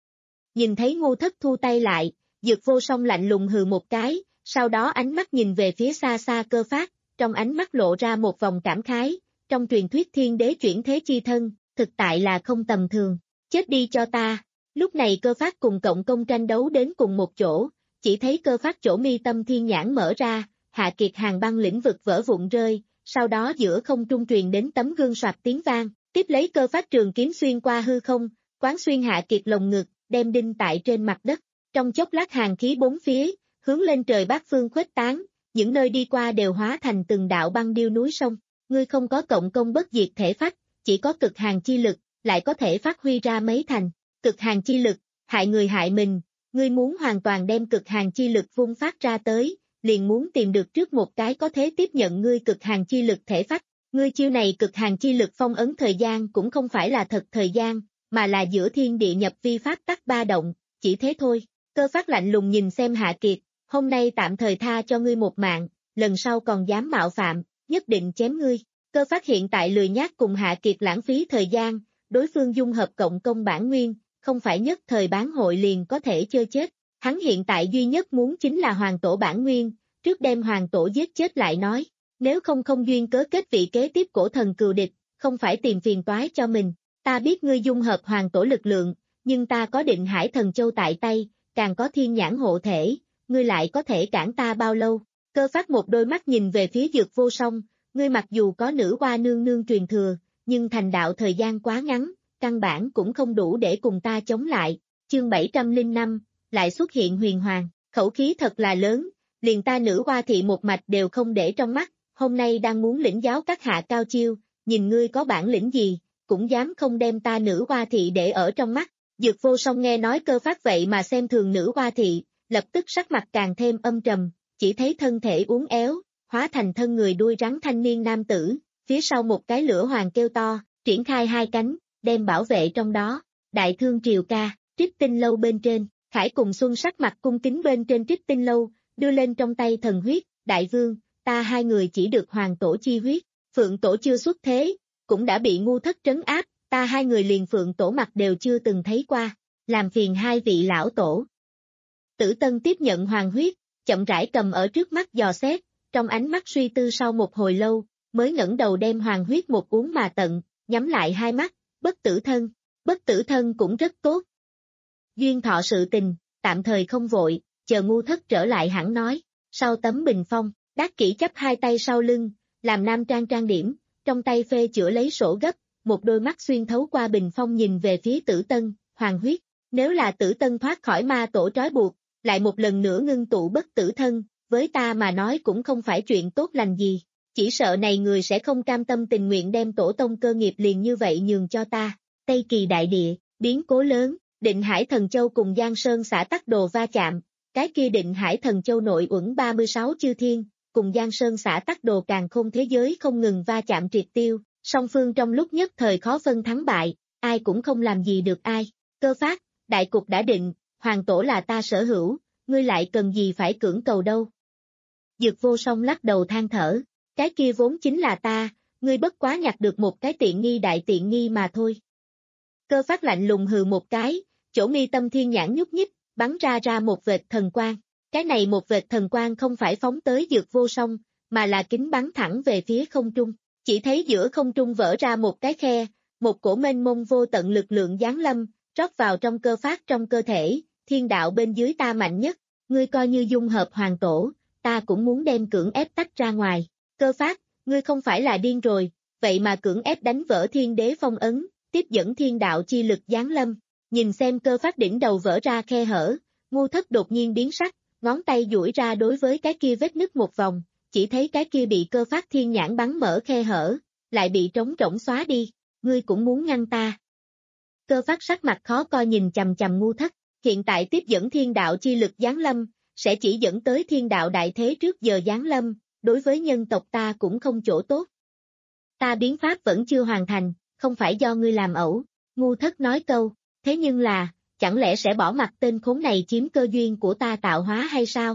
B: Nhìn thấy Ngu Thất thu tay lại, Dược Vô Song lạnh lùng hừ một cái, sau đó ánh mắt nhìn về phía xa xa Cơ Phát, trong ánh mắt lộ ra một vòng cảm khái, trong truyền thuyết thiên đế chuyển thế chi thân, thực tại là không tầm thường, chết đi cho ta. Lúc này Cơ Phát cùng Cộng Công tranh đấu đến cùng một chỗ, chỉ thấy Cơ Phát chỗ mi tâm thiên nhãn mở ra, Hạ Kiệt hàng băng lĩnh vực vỡ vụn rơi, sau đó giữa không trung truyền đến tấm gương soạt tiếng vang, tiếp lấy Cơ Phát trường kiếm xuyên qua hư không, quán xuyên Hạ Kiệt lồng ngực, đem đinh tại trên mặt đất, trong chốc lát hàn khí bốn phía, hướng lên trời bát phương khuếch tán, những nơi đi qua đều hóa thành từng đạo băng điêu núi sông, ngươi không có Cộng Công bất diệt thể phách, chỉ có cực hàn chi lực, lại có thể phát huy ra mấy thành, cực hàn chi lực, hại người hại mình, ngươi muốn hoàn toàn đem cực hàn chi lực vung phát ra tới, liền muốn tìm được trước một cái có thể tiếp nhận ngươi cực hàn chi lực thể phách, ngươi chiêu này cực hàn chi lực phong ấn thời gian cũng không phải là thật thời gian, mà là giữa thiên địa nhập vi pháp tắc ba động, chỉ thế thôi. Cơ Phát lạnh lùng nhìn xem Hạ Kiệt, hôm nay tạm thời tha cho ngươi một mạng, lần sau còn dám mạo phạm, nhất định chém ngươi. Cơ Phát hiện tại lười nhác cùng Hạ Kiệt lãng phí thời gian, đối phương dung hợp Cộng Công bản nguyên, không phải nhất thời bán hội liền có thể chơi chết. Hắn hiện tại duy nhất muốn chính là hoàng tổ bản nguyên, trước đem hoàng tổ giết chết lại nói, nếu không không duyên cớ kết vị kế tiếp cổ thần cừu địch, không phải tìm phiền toái cho mình. Ta biết ngươi dung hợp hoàng tổ lực lượng, nhưng ta có Định Hải Thần Châu tại tay, càng có thiên nhãn hộ thể, ngươi lại có thể cản ta bao lâu? Cơ Phát một đôi mắt nhìn về phía Dược Vô Song, ngươi mặc dù có nữ hoa nương nương truyền thừa, nhưng thành đạo thời gian quá ngắn, căn bản cũng không đủ để cùng ta chống lại. Chương bảy trăm lẻ năm, lại xuất hiện huyền hoàng, khẩu khí thật là lớn, liền ta nữ hoa thị một mạch đều không để trong mắt, hôm nay đang muốn lĩnh giáo các hạ cao chiêu, nhìn ngươi có bản lĩnh gì, cũng dám không đem ta nữ hoa thị để ở trong mắt. Dược Vô Song nghe nói Cơ Phát vậy mà xem thường nữ hoa thị, lập tức sắc mặt càng thêm âm trầm, chỉ thấy thân thể uốn éo, hóa thành thân người đuôi rắn thanh niên nam tử, phía sau một cái lửa hoàng kêu to, triển khai hai cánh, đem bảo vệ trong đó. Đại Thương Triều ca, Trích Tinh Lâu bên trên, Khải cùng Xuân sắc mặt cung kính bên trên Trích Tinh Lâu, đưa lên trong tay thần huyết, đại vương, ta hai người chỉ được hoàng tổ chi huyết, phượng tổ chưa xuất thế, cũng đã bị ngu thất trấn áp, ta hai người liền phượng tổ mặt đều chưa từng thấy qua, làm phiền hai vị lão tổ. Tử Tân tiếp nhận hoàng huyết, chậm rãi cầm ở trước mắt dò xét, trong ánh mắt suy tư sau một hồi lâu, mới ngẩng đầu đem hoàng huyết một uống mà tận, nhắm lại hai mắt, bất tử thân, bất tử thân cũng rất tốt. Duyên thọ sự tình, tạm thời không vội, chờ ngu thất trở lại hẳn nói, sau tấm bình phong, Đắc Kỷ chắp hai tay sau lưng, làm nam trang trang điểm, trong tay phê chữa lấy sổ gấp, một đôi mắt xuyên thấu qua bình phong nhìn về phía Tử Tân, hoàng huyết, nếu là Tử Tân thoát khỏi ma tổ trói buộc, lại một lần nữa ngưng tụ bất tử thân, với ta mà nói cũng không phải chuyện tốt lành gì, chỉ sợ này người sẽ không cam tâm tình nguyện đem tổ tông cơ nghiệp liền như vậy nhường cho ta. Tây Kỳ đại địa, biến cố lớn, Định Hải Thần Châu cùng Giang Sơn xã Tắc Đồ va chạm, cái kia Định Hải Thần Châu nội uẩn ba mươi sáu chư thiên, cùng Giang Sơn xã Tắc Đồ càng không thế giới không ngừng va chạm triệt tiêu, song phương trong lúc nhất thời khó phân thắng bại, ai cũng không làm gì được ai. Cơ Phát, đại cục đã định, hoàng tổ là ta sở hữu, ngươi lại cần gì phải cưỡng cầu đâu. Dược Vô Song lắc đầu than thở, cái kia vốn chính là ta, ngươi bất quá nhặt được một cái tiện nghi đại tiện nghi mà thôi. Cơ Phát lạnh lùng hừ một cái, chỗ mi tâm thiên nhãn nhúc nhích, bắn ra ra một vệt thần quang. Cái này một vệt thần quang không phải phóng tới Dược Vô Song, mà là kính bắn thẳng về phía không trung. Chỉ thấy giữa không trung vỡ ra một cái khe, một cổ mênh mông vô tận lực lượng giáng lâm, rót vào trong Cơ Phát trong cơ thể, thiên đạo bên dưới ta mạnh nhất, ngươi coi như dung hợp hoàng tổ, ta cũng muốn đem cưỡng ép tách ra ngoài. Cơ Phát, ngươi không phải là điên rồi, vậy mà cưỡng ép đánh vỡ thiên đế phong ấn, tiếp dẫn thiên đạo chi lực giáng lâm. Nhìn xem Cơ Phát đỉnh đầu vỡ ra khe hở, ngu thất đột nhiên biến sắc, ngón tay duỗi ra đối với cái kia vết nứt một vòng, chỉ thấy cái kia bị Cơ Phát thiên nhãn bắn mở khe hở, lại bị trống rỗng xóa đi, ngươi cũng muốn ngăn ta. Cơ Phát sắc mặt khó coi nhìn chằm chằm ngu thất, hiện tại tiếp dẫn thiên đạo chi lực giáng lâm, sẽ chỉ dẫn tới thiên đạo đại thế trước giờ giáng lâm, đối với nhân tộc ta cũng không chỗ tốt. Ta biến pháp vẫn chưa hoàn thành, không phải do ngươi làm ẩu, ngu thất nói câu, thế nhưng là, chẳng lẽ sẽ bỏ mặc tên khốn này chiếm cơ duyên của ta tạo hóa hay sao?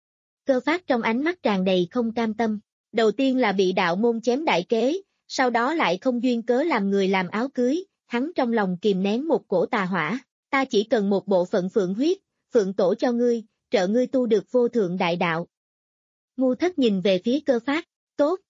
B: Cơ Phát trong ánh mắt tràn đầy không cam tâm, đầu tiên là bị đạo môn chém đại kế, sau đó lại không duyên cớ làm người làm áo cưới, hắn trong lòng kìm nén một cổ tà hỏa, ta chỉ cần một bộ phận phượng huyết, phượng tổ cho ngươi, trợ ngươi tu được vô thượng đại đạo. Ngu thất nhìn về phía Cơ Phát, tốt.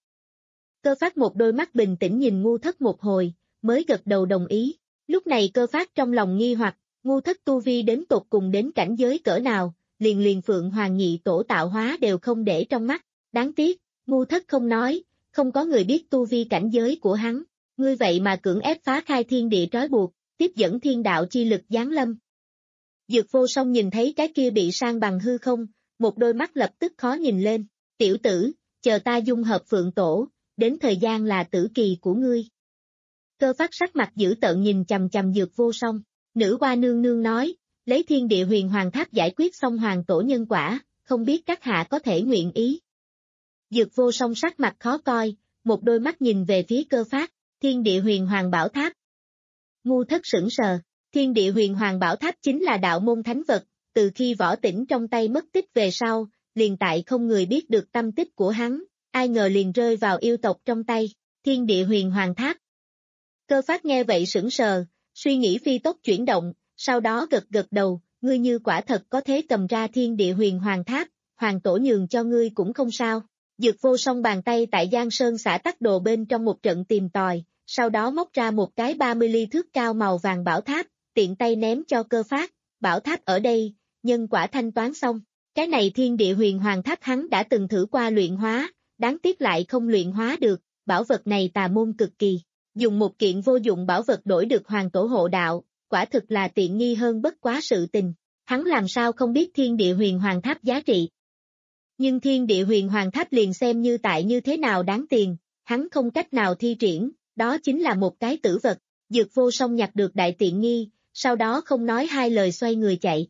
B: Cơ Phát một đôi mắt bình tĩnh nhìn ngu thất một hồi, mới gật đầu đồng ý, lúc này Cơ Phát trong lòng nghi hoặc, ngu thất tu vi đến tột cùng đến cảnh giới cỡ nào, liền liền Phượng Hoàng nhị tổ tạo hóa đều không để trong mắt, đáng tiếc, ngu thất không nói, không có người biết tu vi cảnh giới của hắn, ngươi vậy mà cưỡng ép phá khai thiên địa trói buộc, tiếp dẫn thiên đạo chi lực giáng lâm. Dược Vô Song nhìn thấy cái kia bị san bằng hư không, một đôi mắt lập tức khó nhìn lên, tiểu tử, chờ ta dung hợp Phượng Tổ, đến thời gian là tử kỳ của ngươi. Cơ Phát sắc mặt dữ tợn nhìn chằm chằm Dược Vô Song, nữ hoa nương nương nói, lấy thiên địa huyền hoàng tháp giải quyết xong hoàng tổ nhân quả, không biết các hạ có thể nguyện ý. Dược Vô Song sắc mặt khó coi, một đôi mắt nhìn về phía Cơ Phát, thiên địa huyền hoàng bảo tháp. Ngu thất sững sờ, thiên địa huyền hoàng bảo tháp chính là đạo môn thánh vật, từ khi Võ Tĩnh trong tay mất tích về sau, liền tại không người biết được tâm tích của hắn, ai ngờ liền rơi vào yêu tộc trong tay, thiên địa huyền hoàng tháp. Cơ Phát nghe vậy sững sờ, suy nghĩ phi tốc chuyển động, sau đó gật gật đầu, ngươi như quả thật có thể cầm ra thiên địa huyền hoàng tháp, hoàng tổ nhường cho ngươi cũng không sao. Dược Vô Song bàn tay tại Giang Sơn xã Tắc Đồ bên trong một trận tìm tòi, sau đó móc ra một cái ba mươi ly thước cao màu vàng bảo tháp, tiện tay ném cho Cơ Phát, bảo tháp ở đây, nhân quả thanh toán xong. Cái này thiên địa huyền hoàng tháp hắn đã từng thử qua luyện hóa, đáng tiếc lại không luyện hóa được, bảo vật này tà môn cực kỳ. Dùng một kiện vô dụng bảo vật đổi được hoàng tổ hộ đạo, quả thực là tiện nghi hơn bất quá sự tình. Hắn làm sao không biết thiên địa huyền hoàng tháp giá trị. Nhưng thiên địa huyền hoàng tháp liền xem như tại như thế nào đáng tiền, hắn không cách nào thi triển, đó chính là một cái tử vật. Dược vô song nhặt được đại tiện nghi, sau đó không nói hai lời xoay người chạy.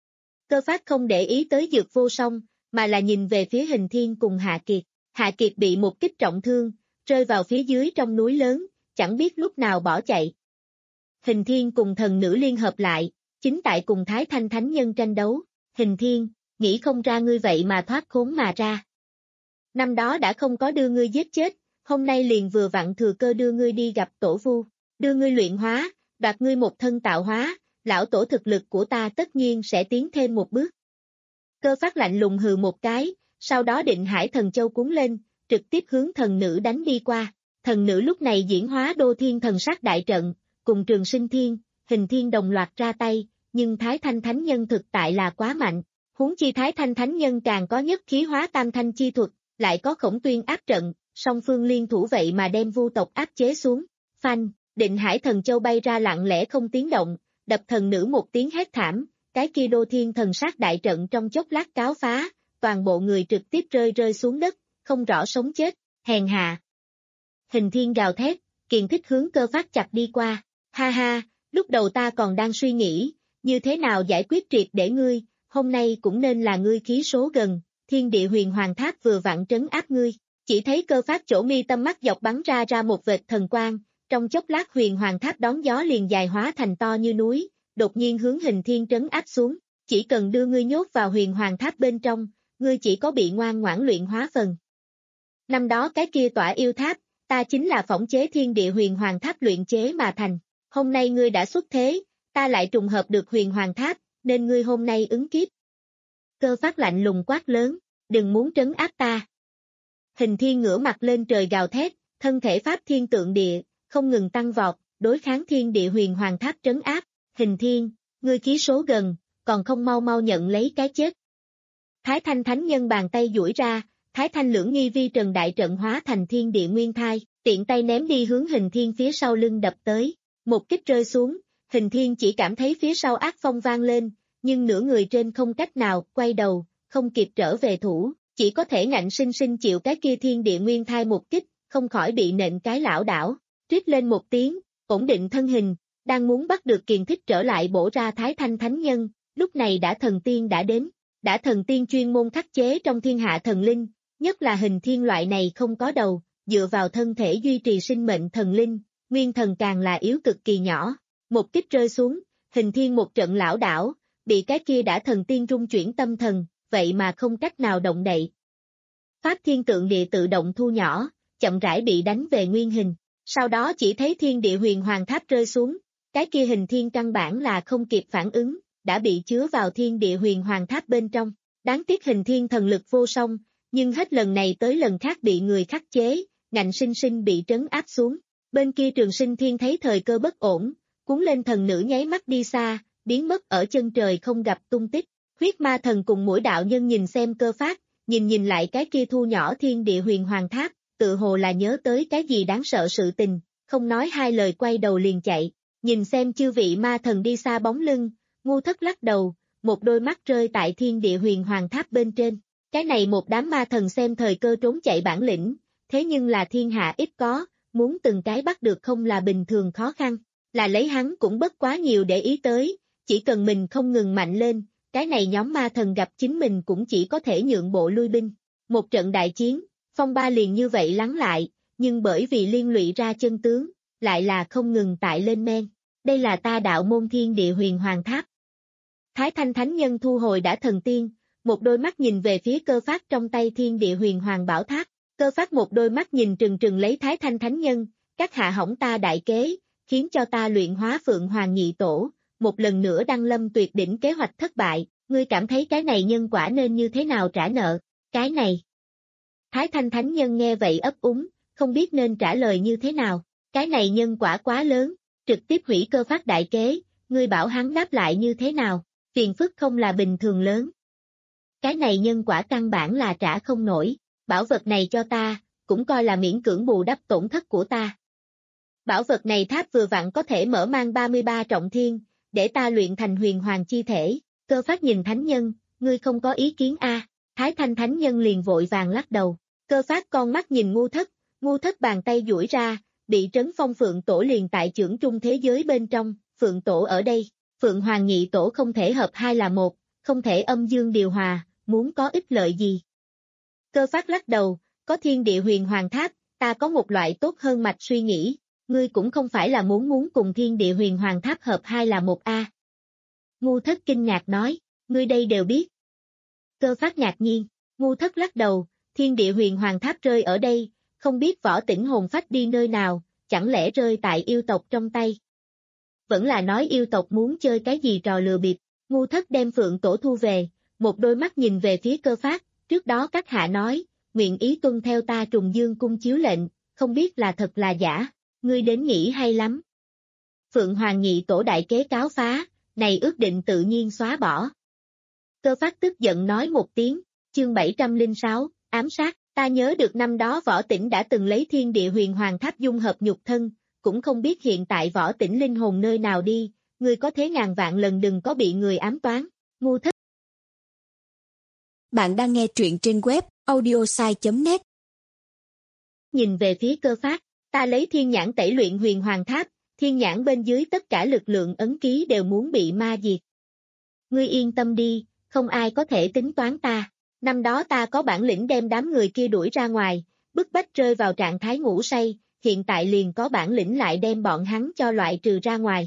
B: Cơ Phát không để ý tới Dược vô song, mà là nhìn về phía Hình Thiên cùng Hạ Kiệt. Hạ Kiệt bị một kích trọng thương, rơi vào phía dưới trong núi lớn, chẳng biết lúc nào bỏ chạy. Hình Thiên cùng thần nữ liên hợp lại, chính tại cùng Thái Thanh Thánh Nhân tranh đấu. Hình Thiên, nghĩ không ra ngươi vậy mà thoát khốn mà ra. Năm đó đã không có đưa ngươi giết chết, hôm nay liền vừa vặn thừa cơ đưa ngươi đi gặp tổ vu, đưa ngươi luyện hóa, đoạt ngươi một thân tạo hóa, lão tổ thực lực của ta tất nhiên sẽ tiến thêm một bước. Cơ Phát lạnh lùng hừ một cái, sau đó định hải thần châu cuốn lên, trực tiếp hướng thần nữ đánh đi qua. Thần nữ lúc này diễn hóa đô thiên thần sát đại trận, cùng Trường Sinh Thiên, Hình Thiên đồng loạt ra tay, nhưng Thái Thanh Thánh Nhân thực tại là quá mạnh. Huống chi Thái Thanh Thánh Nhân càng có nhất khí hóa tam thanh chi thuật, lại có Khổng Tuyên áp trận, song phương liên thủ vậy mà đem vu tộc áp chế xuống. Phanh, định hải thần châu bay ra lặng lẽ không tiếng động, đập thần nữ một tiếng hét thảm, cái kia đô thiên thần sát đại trận trong chốc lát cáo phá, toàn bộ người trực tiếp rơi rơi xuống đất, không rõ sống chết, hèn hạ. Hình Thiên gào thét, kiền thích hướng Cơ Phát chặt đi qua, ha ha, lúc đầu ta còn đang suy nghĩ, như thế nào giải quyết triệt để ngươi, hôm nay cũng nên là ngươi khí số gần, thiên địa huyền hoàng tháp vừa vặn trấn áp ngươi, chỉ thấy Cơ Phát chỗ mi tâm mắt dọc bắn ra ra một vệt thần quang, trong chốc lát huyền hoàng tháp đón gió liền dài hóa thành to như núi, đột nhiên hướng Hình Thiên trấn áp xuống, chỉ cần đưa ngươi nhốt vào huyền hoàng tháp bên trong, ngươi chỉ có bị ngoan ngoãn luyện hóa phần. Năm đó cái kia tỏa yêu tháp, ta chính là phỏng chế thiên địa huyền hoàng tháp luyện chế mà thành, hôm nay ngươi đã xuất thế, ta lại trùng hợp được huyền hoàng tháp, nên ngươi hôm nay ứng kiếp. Cơ Phát lạnh lùng quát lớn, đừng muốn trấn áp ta. Hình Thiên ngửa mặt lên trời gào thét, thân thể pháp thiên tượng địa, không ngừng tăng vọt, đối kháng thiên địa huyền hoàng tháp trấn áp. Hình Thiên, ngươi khí số gần, còn không mau mau nhận lấy cái chết. Thái Thanh Thánh Nhân bàn tay duỗi ra, Thái Thanh lưỡng nghi vi trần đại trận hóa thành thiên địa nguyên thai, tiện tay ném đi hướng Hình Thiên phía sau lưng đập tới. Một kích rơi xuống, Hình Thiên chỉ cảm thấy phía sau ác phong vang lên, nhưng nửa người trên không cách nào quay đầu, không kịp trở về thủ, chỉ có thể ngạnh sinh sinh chịu cái kia thiên địa nguyên thai một kích, không khỏi bị nện cái lảo đảo, trít lên một tiếng, ổn định thân hình, đang muốn bắt được kiền thích trở lại bổ ra Thái Thanh Thánh Nhân, lúc này đã thần tiên đã đến, đã thần tiên chuyên môn khắc chế trong thiên hạ thần linh, nhất là Hình Thiên loại này không có đầu, dựa vào thân thể duy trì sinh mệnh thần linh, nguyên thần càng là yếu cực kỳ nhỏ, một kích rơi xuống, Hình Thiên một trận lảo đảo, bị cái kia đã thần tiên rung chuyển tâm thần, vậy mà không cách nào động đậy. Pháp thiên tượng địa tự động thu nhỏ, chậm rãi bị đánh về nguyên hình, sau đó chỉ thấy thiên địa huyền hoàng tháp rơi xuống, cái kia Hình Thiên căn bản là không kịp phản ứng, đã bị chứa vào thiên địa huyền hoàng tháp bên trong, đáng tiếc Hình Thiên thần lực vô song, nhưng hết lần này tới lần khác bị người khắc chế, ngạnh sinh sinh bị trấn áp xuống. Bên kia Trường Sinh Thiên thấy thời cơ bất ổn, cuốn lên thần nữ nháy mắt đi xa, biến mất ở chân trời không gặp tung tích. Huyết Ma Thần cùng Mũi Đạo Nhân nhìn xem Cơ Phát, nhìn nhìn lại cái kia thu nhỏ thiên địa huyền hoàng tháp, tự hồ là nhớ tới cái gì đáng sợ sự tình, không nói hai lời quay đầu liền chạy. Nhìn xem chư vị ma thần đi xa bóng lưng, Ngu Thất lắc đầu, một đôi mắt rơi tại thiên địa huyền hoàng tháp bên trên. Cái này một đám ma thần xem thời cơ trốn chạy bản lĩnh, thế nhưng là thiên hạ ít có, muốn từng cái bắt được không là bình thường khó khăn, là lấy hắn cũng bất quá nhiều để ý tới, chỉ cần mình không ngừng mạnh lên, cái này nhóm ma thần gặp chính mình cũng chỉ có thể nhượng bộ lui binh. Một trận đại chiến, phong ba liền như vậy lắng lại, nhưng bởi vì liên lụy ra chân tướng, lại là không ngừng tại lên men. Đây là ta đạo môn thiên địa huyền hoàng tháp. Thái Thanh Thánh Nhân thu hồi đã thần tiên, một đôi mắt nhìn về phía Cơ Phát trong tay thiên địa huyền hoàng bảo tháp. Cơ Phát một đôi mắt nhìn trừng trừng lấy Thái Thanh Thánh Nhân, các hạ hỏng ta đại kế, khiến cho ta luyện hóa Phượng Hoàng nhị tổ, một lần nữa đăng lâm tuyệt đỉnh kế hoạch thất bại, ngươi cảm thấy cái này nhân quả nên như thế nào trả nợ, cái này. Thái Thanh Thánh Nhân nghe vậy ấp úng, không biết nên trả lời như thế nào, cái này nhân quả quá lớn, trực tiếp hủy Cơ Phát đại kế, ngươi bảo hắn đáp lại như thế nào, phiền phức không là bình thường lớn. Cái này nhân quả căn bản là trả không nổi, bảo vật này cho ta, cũng coi là miễn cưỡng bù đắp tổn thất của ta. Bảo vật này tháp vừa vặn có thể mở mang ba mươi ba trọng thiên, để ta luyện thành huyền hoàng chi thể. Cơ Phát nhìn Thánh Nhân, ngươi không có ý kiến a? À. Thái Thanh Thánh Nhân liền vội vàng lắc đầu. Cơ Phát con mắt nhìn Ngu Thất, Ngu Thất bàn tay duỗi ra, bị trấn phong Phượng Tổ liền tại chưởng trung thế giới bên trong, Phượng Tổ ở đây, Phượng Hoàng Nhị Tổ không thể hợp hai là một, không thể âm dương điều hòa, muốn có ích lợi gì. Cơ Phát lắc đầu, có thiên địa huyền hoàng tháp, ta có một loại tốt hơn mạch suy nghĩ, ngươi cũng không phải là muốn muốn cùng thiên địa huyền hoàng tháp hợp hai là một a. Ngu Thất kinh ngạc nói, ngươi đây đều biết. Cơ Phát ngạc nhiên, Ngu Thất lắc đầu, thiên địa huyền hoàng tháp rơi ở đây, không biết Võ Tĩnh hồn phách đi nơi nào, chẳng lẽ rơi tại yêu tộc trong tay. Vẫn là nói yêu tộc muốn chơi cái gì trò lừa bịp, Ngu Thất đem Phượng Tổ thu về, một đôi mắt nhìn về phía Cơ Phát, trước đó các hạ nói, nguyện ý tuân theo ta Trùng Dương cung chiếu lệnh, không biết là thật là giả, ngươi đến nghĩ hay lắm. Phượng Hoàng Nhị Tổ đại kế cáo phá, này ước định tự nhiên xóa bỏ. Cơ Phát tức giận nói một tiếng, chương bảy trăm lẻ sáu, ám sát, ta nhớ được năm đó Võ Tĩnh đã từng lấy thiên địa huyền hoàng tháp dung hợp nhục thân, cũng không biết hiện tại Võ Tĩnh linh hồn nơi nào đi, ngươi có thế ngàn vạn lần đừng có bị người ám toán, Ngu Thất.
C: Bạn đang nghe truyện trên web audiosai chấm net.
B: Nhìn về phía Cơ Phát, ta lấy thiên nhãn tẩy luyện huyền hoàng tháp, thiên nhãn bên dưới tất cả lực lượng ấn ký đều muốn bị ma diệt. Ngươi yên tâm đi, không ai có thể tính toán ta, năm đó ta có bản lĩnh đem đám người kia đuổi ra ngoài, bức bách rơi vào trạng thái ngủ say, hiện tại liền có bản lĩnh lại đem bọn hắn cho loại trừ ra ngoài.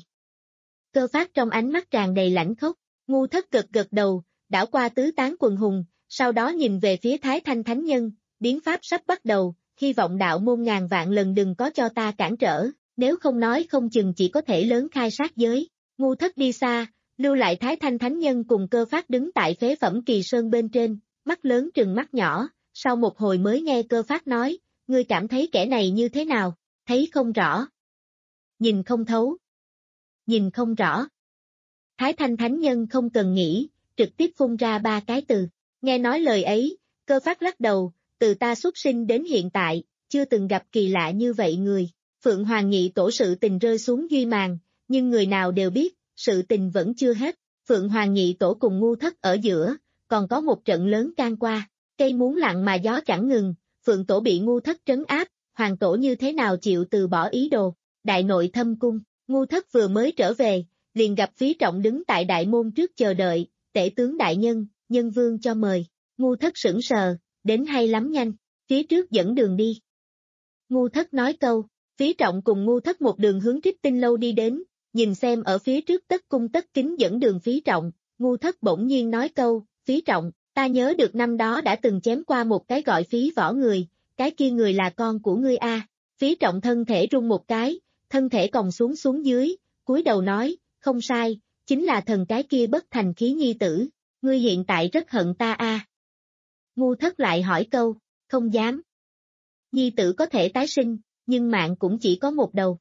B: Cơ Phát trong ánh mắt tràn đầy lãnh khốc, Ngu Thất gật gật đầu, đảo qua tứ tán quần hùng, sau đó nhìn về phía Thái Thanh Thánh Nhân, biến pháp sắp bắt đầu, hy vọng đạo môn ngàn vạn lần đừng có cho ta cản trở, nếu không nói không chừng chỉ có thể lớn khai sát giới. Ngu Thất đi xa, lưu lại Thái Thanh Thánh Nhân cùng Cơ Phát đứng tại phế phẩm kỳ sơn bên trên, mắt lớn trừng mắt nhỏ, sau một hồi mới nghe Cơ Phát nói, ngươi cảm thấy kẻ này như thế nào, thấy không rõ. Nhìn không thấu. Nhìn không rõ. Thái Thanh Thánh Nhân không cần nghĩ, trực tiếp phun ra ba cái từ, nghe nói lời ấy, Cơ Phát lắc đầu, từ ta xuất sinh đến hiện tại, chưa từng gặp kỳ lạ như vậy người, Phượng Hoàng Nhị Tổ sự tình rơi xuống duy màn, nhưng người nào đều biết, sự tình vẫn chưa hết, Phượng Hoàng Nhị Tổ cùng Ngu Thất ở giữa, còn có một trận lớn can qua, cây muốn lặng mà gió chẳng ngừng, Phượng Tổ bị Ngu Thất trấn áp, Hoàng Tổ như thế nào chịu từ bỏ ý đồ, đại nội thâm cung, Ngu Thất vừa mới trở về, liền gặp Phí Trọng đứng tại đại môn trước chờ đợi, tể tướng đại nhân, nhân vương cho mời, Ngu Thất sững sờ, đến hay lắm nhanh, phía trước dẫn đường đi. Ngu Thất nói câu, Phí Trọng cùng Ngu Thất một đường hướng Trích Tinh Lâu đi đến, nhìn xem ở phía trước tất cung tất kính dẫn đường Phí Trọng, Ngu Thất bỗng nhiên nói câu, Phí Trọng, ta nhớ được năm đó đã từng chém qua một cái gọi Phí Võ người, cái kia người là con của ngươi a. Phí Trọng thân thể rung một cái, thân thể còng xuống xuống dưới, cúi đầu nói, không sai, chính là thần cái kia bất thành khí nhi tử, ngươi hiện tại rất hận ta a. Ngu Thất lại hỏi câu, không dám. Nhi tử có thể tái sinh, nhưng mạng cũng chỉ có một đầu.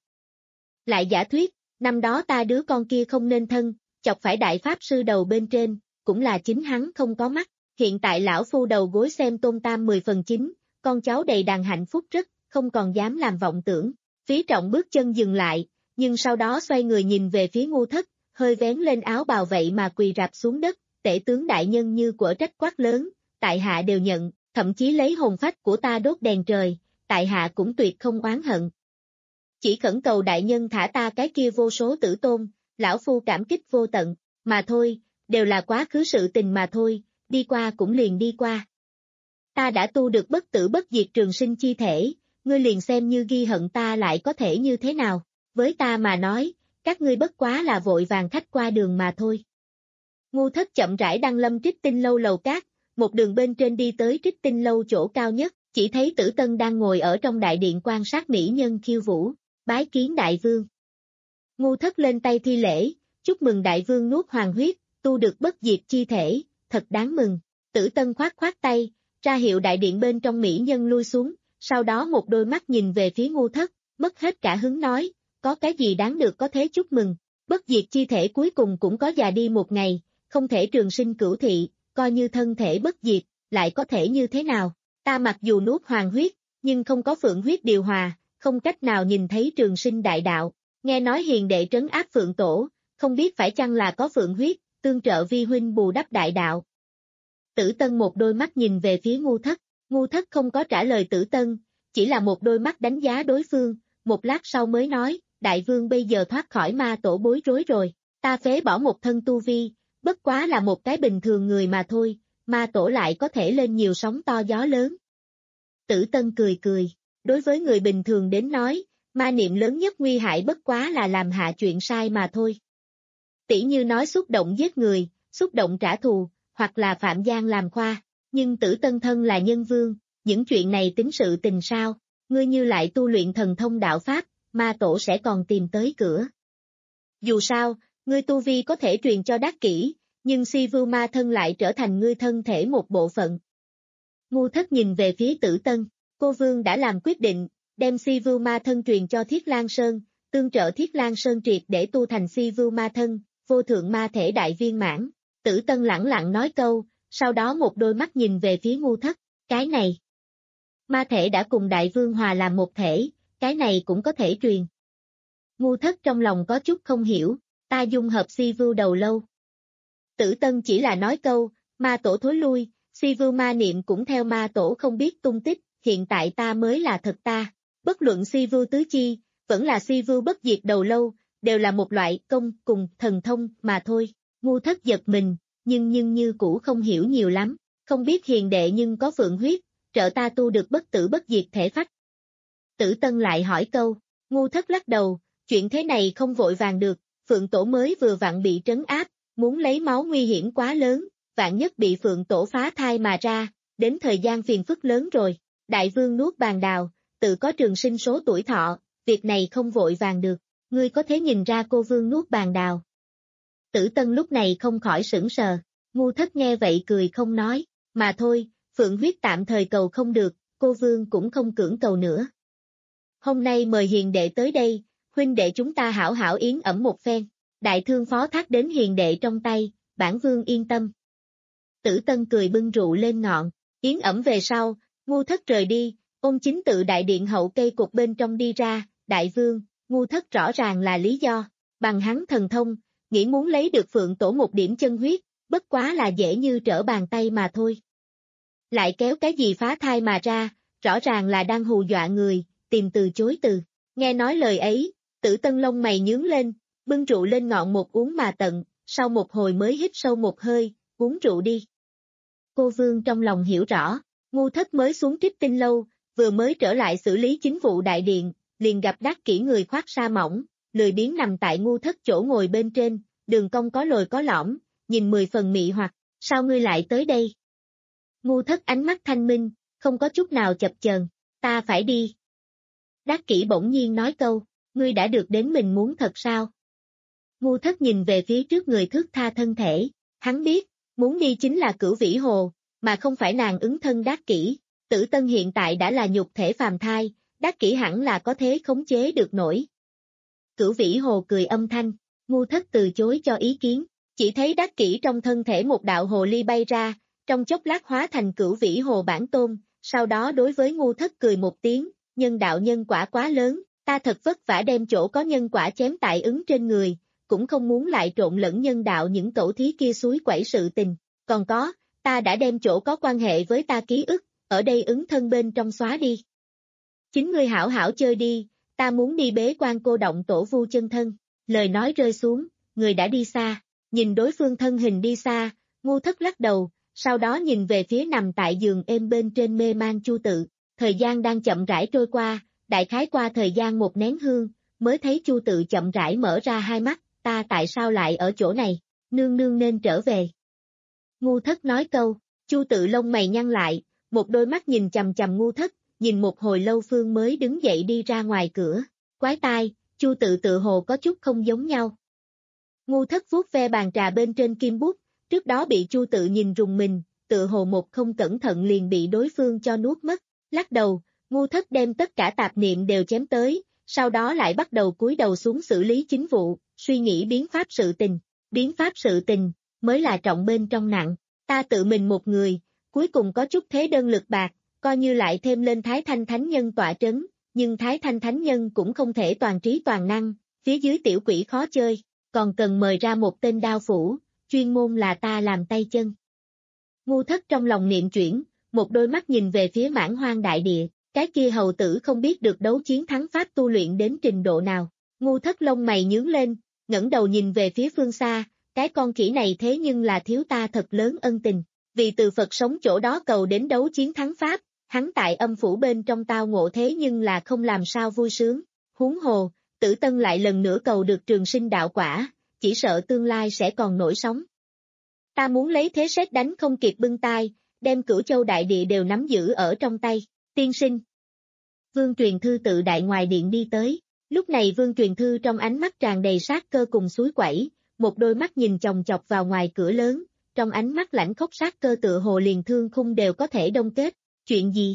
B: Lại giả thuyết, năm đó ta đứa con kia không nên thân, chọc phải đại pháp sư đầu bên trên, cũng là chính hắn không có mắt, hiện tại lão phu đầu gối xem Tôn Tam mười phần chín, con cháu đầy đàn hạnh phúc rất, không còn dám làm vọng tưởng. Phí Trọng bước chân dừng lại, nhưng sau đó xoay người nhìn về phía Ngu Thất, hơi vén lên áo bào vậy mà quỳ rạp xuống đất, tể tướng đại nhân như của trách quát lớn, tại hạ đều nhận, thậm chí lấy hồn phách của ta đốt đèn trời, tại hạ cũng tuyệt không oán hận. Chỉ khẩn cầu đại nhân thả ta cái kia vô số tử tôn, lão phu cảm kích vô tận, mà thôi, đều là quá khứ sự tình mà thôi, đi qua cũng liền đi qua. Ta đã tu được bất tử bất diệt trường sinh chi thể, ngươi liền xem như ghi hận ta lại có thể như thế nào, với ta mà nói, các ngươi bất quá là vội vàng khách qua đường mà thôi. Ngu Thất chậm rãi đăng lâm Trích Tinh Lâu lầu cát, một đường bên trên đi tới Trích Tinh Lâu chỗ cao nhất, chỉ thấy Tử Tân đang ngồi ở trong đại điện quan sát mỹ nhân khiêu vũ, bái kiến đại vương. Ngu Thất lên tay thi lễ, chúc mừng đại vương nuốt hoàng huyết, tu được bất diệt chi thể, thật đáng mừng. Tử Tân khoát khoát tay, ra hiệu đại điện bên trong mỹ nhân lui xuống, sau đó một đôi mắt nhìn về phía Ngu Thất, mất hết cả hứng nói, có cái gì đáng được có thế chúc mừng, bất diệt chi thể cuối cùng cũng có già đi một ngày, không thể trường sinh cửu thị, coi như thân thể bất diệt, lại có thể như thế nào, ta mặc dù nuốt hoàng huyết, nhưng không có phượng huyết điều hòa, không cách nào nhìn thấy trường sinh đại đạo, nghe nói hiền đệ trấn áp Phượng Tổ, không biết phải chăng là có phượng huyết, tương trợ vi huynh bù đắp đại đạo. Tử Tân một đôi mắt nhìn về phía Ngu Thất, Ngu Thất không có trả lời Tử Tân, chỉ là một đôi mắt đánh giá đối phương, một lát sau mới nói, đại vương bây giờ thoát khỏi ma tổ bối rối rồi, ta phế bỏ một thân tu vi, bất quá là một cái bình thường người mà thôi, ma tổ lại có thể lên nhiều sóng to gió lớn. Tử Tân cười cười, đối với người bình thường đến nói, ma niệm lớn nhất nguy hại bất quá là làm hạ chuyện sai mà thôi. Tỷ như nói xúc động giết người, xúc động trả thù, hoặc là phạm gian làm khoa, nhưng Tử Tân thân là nhân vương, những chuyện này tính sự tình sao, ngươi như lại tu luyện thần thông đạo pháp, ma tổ sẽ còn tìm tới cửa. Dù sao, ngươi tu vi có thể truyền cho Đắc Kỷ, nhưng si vưu ma thân lại trở thành ngươi thân thể một bộ phận. Ngu Thất nhìn về phía Tử Tân, cô vương đã làm quyết định, đem si vưu ma thân truyền cho Thiết Lang Sơn, tương trợ Thiết Lang Sơn triệt để tu thành si vưu ma thân, vô thượng ma thể đại viên mãn. Tử Tân lẳng lặng nói câu, sau đó một đôi mắt nhìn về phía Ngu Thất, cái này. Ma thể đã cùng đại vương hòa làm một thể, cái này cũng có thể truyền. Ngu Thất trong lòng có chút không hiểu, ta dung hợp si vưu đầu lâu. Tử Tân chỉ là nói câu, ma tổ thối lui, si vưu ma niệm cũng theo ma tổ không biết tung tích, hiện tại ta mới là thật ta. Bất luận si vưu tứ chi, vẫn là si vưu bất diệt đầu lâu, đều là một loại công cùng thần thông mà thôi. Ngu Thất giật mình, nhưng nhưng như cũ không hiểu nhiều lắm, không biết hiền đệ nhưng có phượng huyết, trợ ta tu được bất tử bất diệt thể phách. Tử Tân lại hỏi câu, Ngu Thất lắc đầu, chuyện thế này không vội vàng được, phượng tổ mới vừa vặn bị trấn áp, muốn lấy máu nguy hiểm quá lớn, vạn nhất bị phượng tổ phá thai mà ra, đến thời gian phiền phức lớn rồi, đại vương nuốt bàn đào, tự có trường sinh số tuổi thọ, việc này không vội vàng được, ngươi có thể nhìn ra cô vương nuốt bàn đào. Tử Tân lúc này không khỏi sững sờ, Ngu Thất nghe vậy cười không nói, mà thôi, phượng huyết tạm thời cầu không được, cô vương cũng không cưỡng cầu nữa. Hôm nay mời hiền đệ tới đây, huynh đệ chúng ta hảo hảo yến ẩm một phen, đại thương phó thác đến hiền đệ trong tay, bản vương yên tâm. Tử Tân cười bưng rượu lên ngọn, yến ẩm về sau, Ngu Thất rời đi, ôn chính tự đại điện hậu cây cột bên trong đi ra, đại vương, Ngu Thất rõ ràng là lý do, bằng hắn thần thông, nghĩ muốn lấy được phượng tổ một điểm chân huyết, bất quá là dễ như trở bàn tay mà thôi. Lại kéo cái gì phá thai mà ra, rõ ràng là đang hù dọa người, tìm từ chối từ. Nghe nói lời ấy, Tử Tân lông mày nhướng lên, bưng rượu lên ngọn một uống mà tận, sau một hồi mới hít sâu một hơi, uống rượu đi. Cô vương trong lòng hiểu rõ, Ngu Thất mới xuống Trích Tinh lâu, vừa mới trở lại xử lý chính vụ đại điện, liền gặp Đắc Kỷ người khoác sa mỏng, lười biếng nằm tại Ngu Thất chỗ ngồi bên trên, đường cong có lồi có lõm, nhìn mười phần mị hoặc, sao ngươi lại tới đây? Ngu Thất ánh mắt thanh minh, không có chút nào chập chờn, ta phải đi. Đắc Kỷ bỗng nhiên nói câu, ngươi đã được đến mình muốn thật sao? Ngu Thất nhìn về phía trước người thước tha thân thể, hắn biết, muốn đi chính là Cửu Vĩ Hồ, mà không phải nàng ứng thân Đắc Kỷ. Tử Tân hiện tại đã là nhục thể phàm thai, Đắc Kỷ hẳn là có thế khống chế được nổi. Cửu Vĩ Hồ cười âm thanh, Ngu Thất từ chối cho ý kiến, chỉ thấy Đắc Kỷ trong thân thể một đạo hồ ly bay ra, trong chốc lát hóa thành Cửu Vĩ Hồ bản tôn, sau đó đối với Ngu Thất cười một tiếng, nhân đạo nhân quả quá lớn, ta thật vất vả đem chỗ có nhân quả chém tại ứng trên người, cũng không muốn lại trộn lẫn nhân đạo những cẩu thí kia suối quẩy sự tình, còn có, ta đã đem chỗ có quan hệ với ta ký ức, ở đây ứng thân bên trong xóa đi. Chính ngươi hảo hảo chơi đi, ta muốn đi bế quan cô động tổ vu chân thân, lời nói rơi xuống, người đã đi xa, nhìn đối phương thân hình đi xa, Ngu Thất lắc đầu, sau đó nhìn về phía nằm tại giường êm bên trên mê man Chu Tự, thời gian đang chậm rãi trôi qua, đại khái qua thời gian một nén hương, mới thấy Chu Tự chậm rãi mở ra hai mắt, ta tại sao lại ở chỗ này, nương nương nên trở về. Ngu Thất nói câu, Chu Tự lông mày nhăn lại, một đôi mắt nhìn chằm chằm Ngu Thất, nhìn một hồi lâu phương mới đứng dậy đi ra ngoài cửa, quái tai, Chu Tự tự hồ có chút không giống nhau. Ngu Thất vuốt ve bàn trà bên trên kim bút, trước đó bị Chu Tự nhìn rùng mình, tự hồ một không cẩn thận liền bị đối phương cho nuốt mất, lắc đầu, Ngu Thất đem tất cả tạp niệm đều chém tới, sau đó lại bắt đầu cúi đầu xuống xử lý chính vụ, suy nghĩ biến pháp sự tình, biến pháp sự tình, mới là trọng bên trong nặng, ta tự mình một người, cuối cùng có chút thế đơn lực bạc, coi như lại thêm lên Thái Thanh Thánh Nhân tọa trấn, nhưng Thái Thanh Thánh Nhân cũng không thể toàn trí toàn năng, phía dưới tiểu quỷ khó chơi, còn cần mời ra một tên đao phủ, chuyên môn là ta làm tay chân. Ngu Thất trong lòng niệm chuyển, một đôi mắt nhìn về phía mãn hoang đại địa, cái kia hầu tử không biết được đấu chiến thắng pháp tu luyện đến trình độ nào. Ngu Thất lông mày nhướng lên, ngẩng đầu nhìn về phía phương xa, cái con khỉ này thế nhưng là thiếu ta thật lớn ân tình. Vì từ Phật sống chỗ đó cầu đến đấu chiến thắng pháp, hắn tại âm phủ bên trong tao ngộ thế nhưng là không làm sao vui sướng. Huống hồ, Tử Tân lại lần nữa cầu được trường sinh đạo quả, chỉ sợ tương lai sẽ còn nổi sóng. Ta muốn lấy thế sét đánh không kịp bưng tay, đem Cửu Châu đại địa đều nắm giữ ở trong tay. Tiên sinh. Vương Truyền Thư tự đại ngoài điện đi tới. Lúc này Vương Truyền Thư trong ánh mắt tràn đầy sát cơ cùng suối quẩy, một đôi mắt nhìn chòng chọc vào ngoài cửa lớn, trong ánh mắt lãnh khốc sát cơ tựa hồ liền thương khung đều có thể đông kết. Chuyện gì?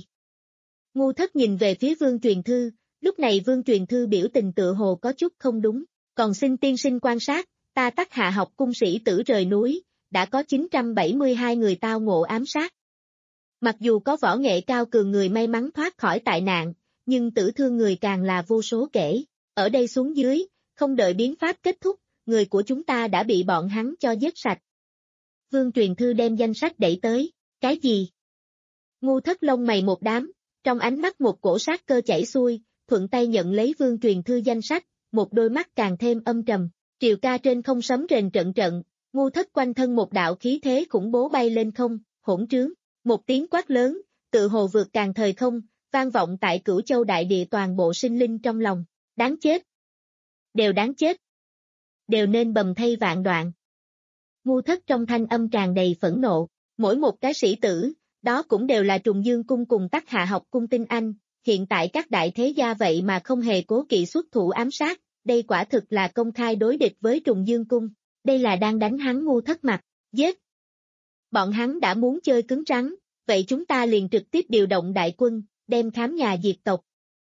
B: Ngu Thất nhìn về phía Vương Truyền Thư, lúc này Vương Truyền Thư biểu tình tựa hồ có chút không đúng, còn xin tiên sinh quan sát, ta Tắc Hạ học cung sĩ tử rời núi, đã có chín trăm bảy mươi hai người tao ngộ ám sát. Mặc dù có võ nghệ cao cường người may mắn thoát khỏi tai nạn, nhưng tử thương người càng là vô số kể. Ở đây xuống dưới, không đợi biến pháp kết thúc, người của chúng ta đã bị bọn hắn cho giết sạch. Vương Truyền Thư đem danh sách đẩy tới. Cái gì? Ngu Thất lông mày một đám, trong ánh mắt một cổ sát cơ chảy xuôi, thuận tay nhận lấy Vương Truyền Thư danh sách, một đôi mắt càng thêm âm trầm. Triều ca trên không sấm rền trận trận, Ngu Thất quanh thân một đạo khí thế khủng bố bay lên không, hỗn trướng. Một tiếng quát lớn, tự hồ vượt càng thời không, vang vọng tại Cửu Châu đại địa toàn bộ sinh linh trong lòng. Đáng chết! Đều đáng chết! Đều nên bầm thây vạn đoạn. Ngu Thất trong thanh âm tràn đầy phẫn nộ, mỗi một cái sĩ tử, đó cũng đều là Trùng Dương cung cùng Tắc Hạ học cung tinh anh, hiện tại các đại thế gia vậy mà không hề cố kỵ xuất thủ ám sát, đây quả thực là công khai đối địch với Trùng Dương cung, đây là đang đánh hắn Ngu Thất mặt, giết! Bọn hắn đã muốn chơi cứng rắn, vậy chúng ta liền trực tiếp điều động đại quân, đem khám nhà diệt tộc.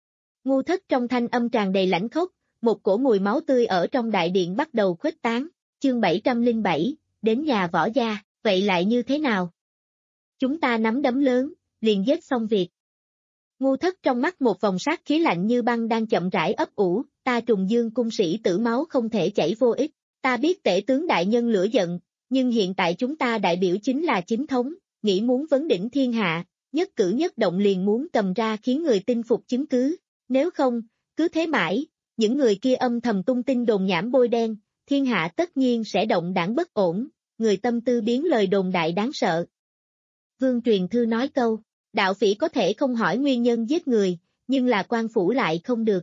B: Ngu Thất trong thanh âm tràn đầy lãnh khốc, một cổ mùi máu tươi ở trong đại điện bắt đầu khuếch tán, chương bảy trăm lẻ bảy, đến nhà võ gia, vậy lại như thế nào? Chúng ta nắm đấm lớn, liền giết xong việc. Ngu Thất trong mắt một vòng sát khí lạnh như băng đang chậm rãi ấp ủ, ta Trùng Dương cung sĩ tử máu không thể chảy vô ích, ta biết tể tướng đại nhân lửa giận, nhưng hiện tại chúng ta đại biểu chính là chính thống, nghĩ muốn vấn đỉnh thiên hạ, nhất cử nhất động liền muốn cầm ra khiến người tin phục chứng cứ, nếu không, cứ thế mãi, những người kia âm thầm tung tin đồn nhảm bôi đen, thiên hạ tất nhiên sẽ động đảng bất ổn, người tâm tư biến lời đồn đại đáng sợ. Vương Truyền Thư nói câu, đạo phỉ có thể không hỏi nguyên nhân giết người, nhưng là quan phủ lại không được.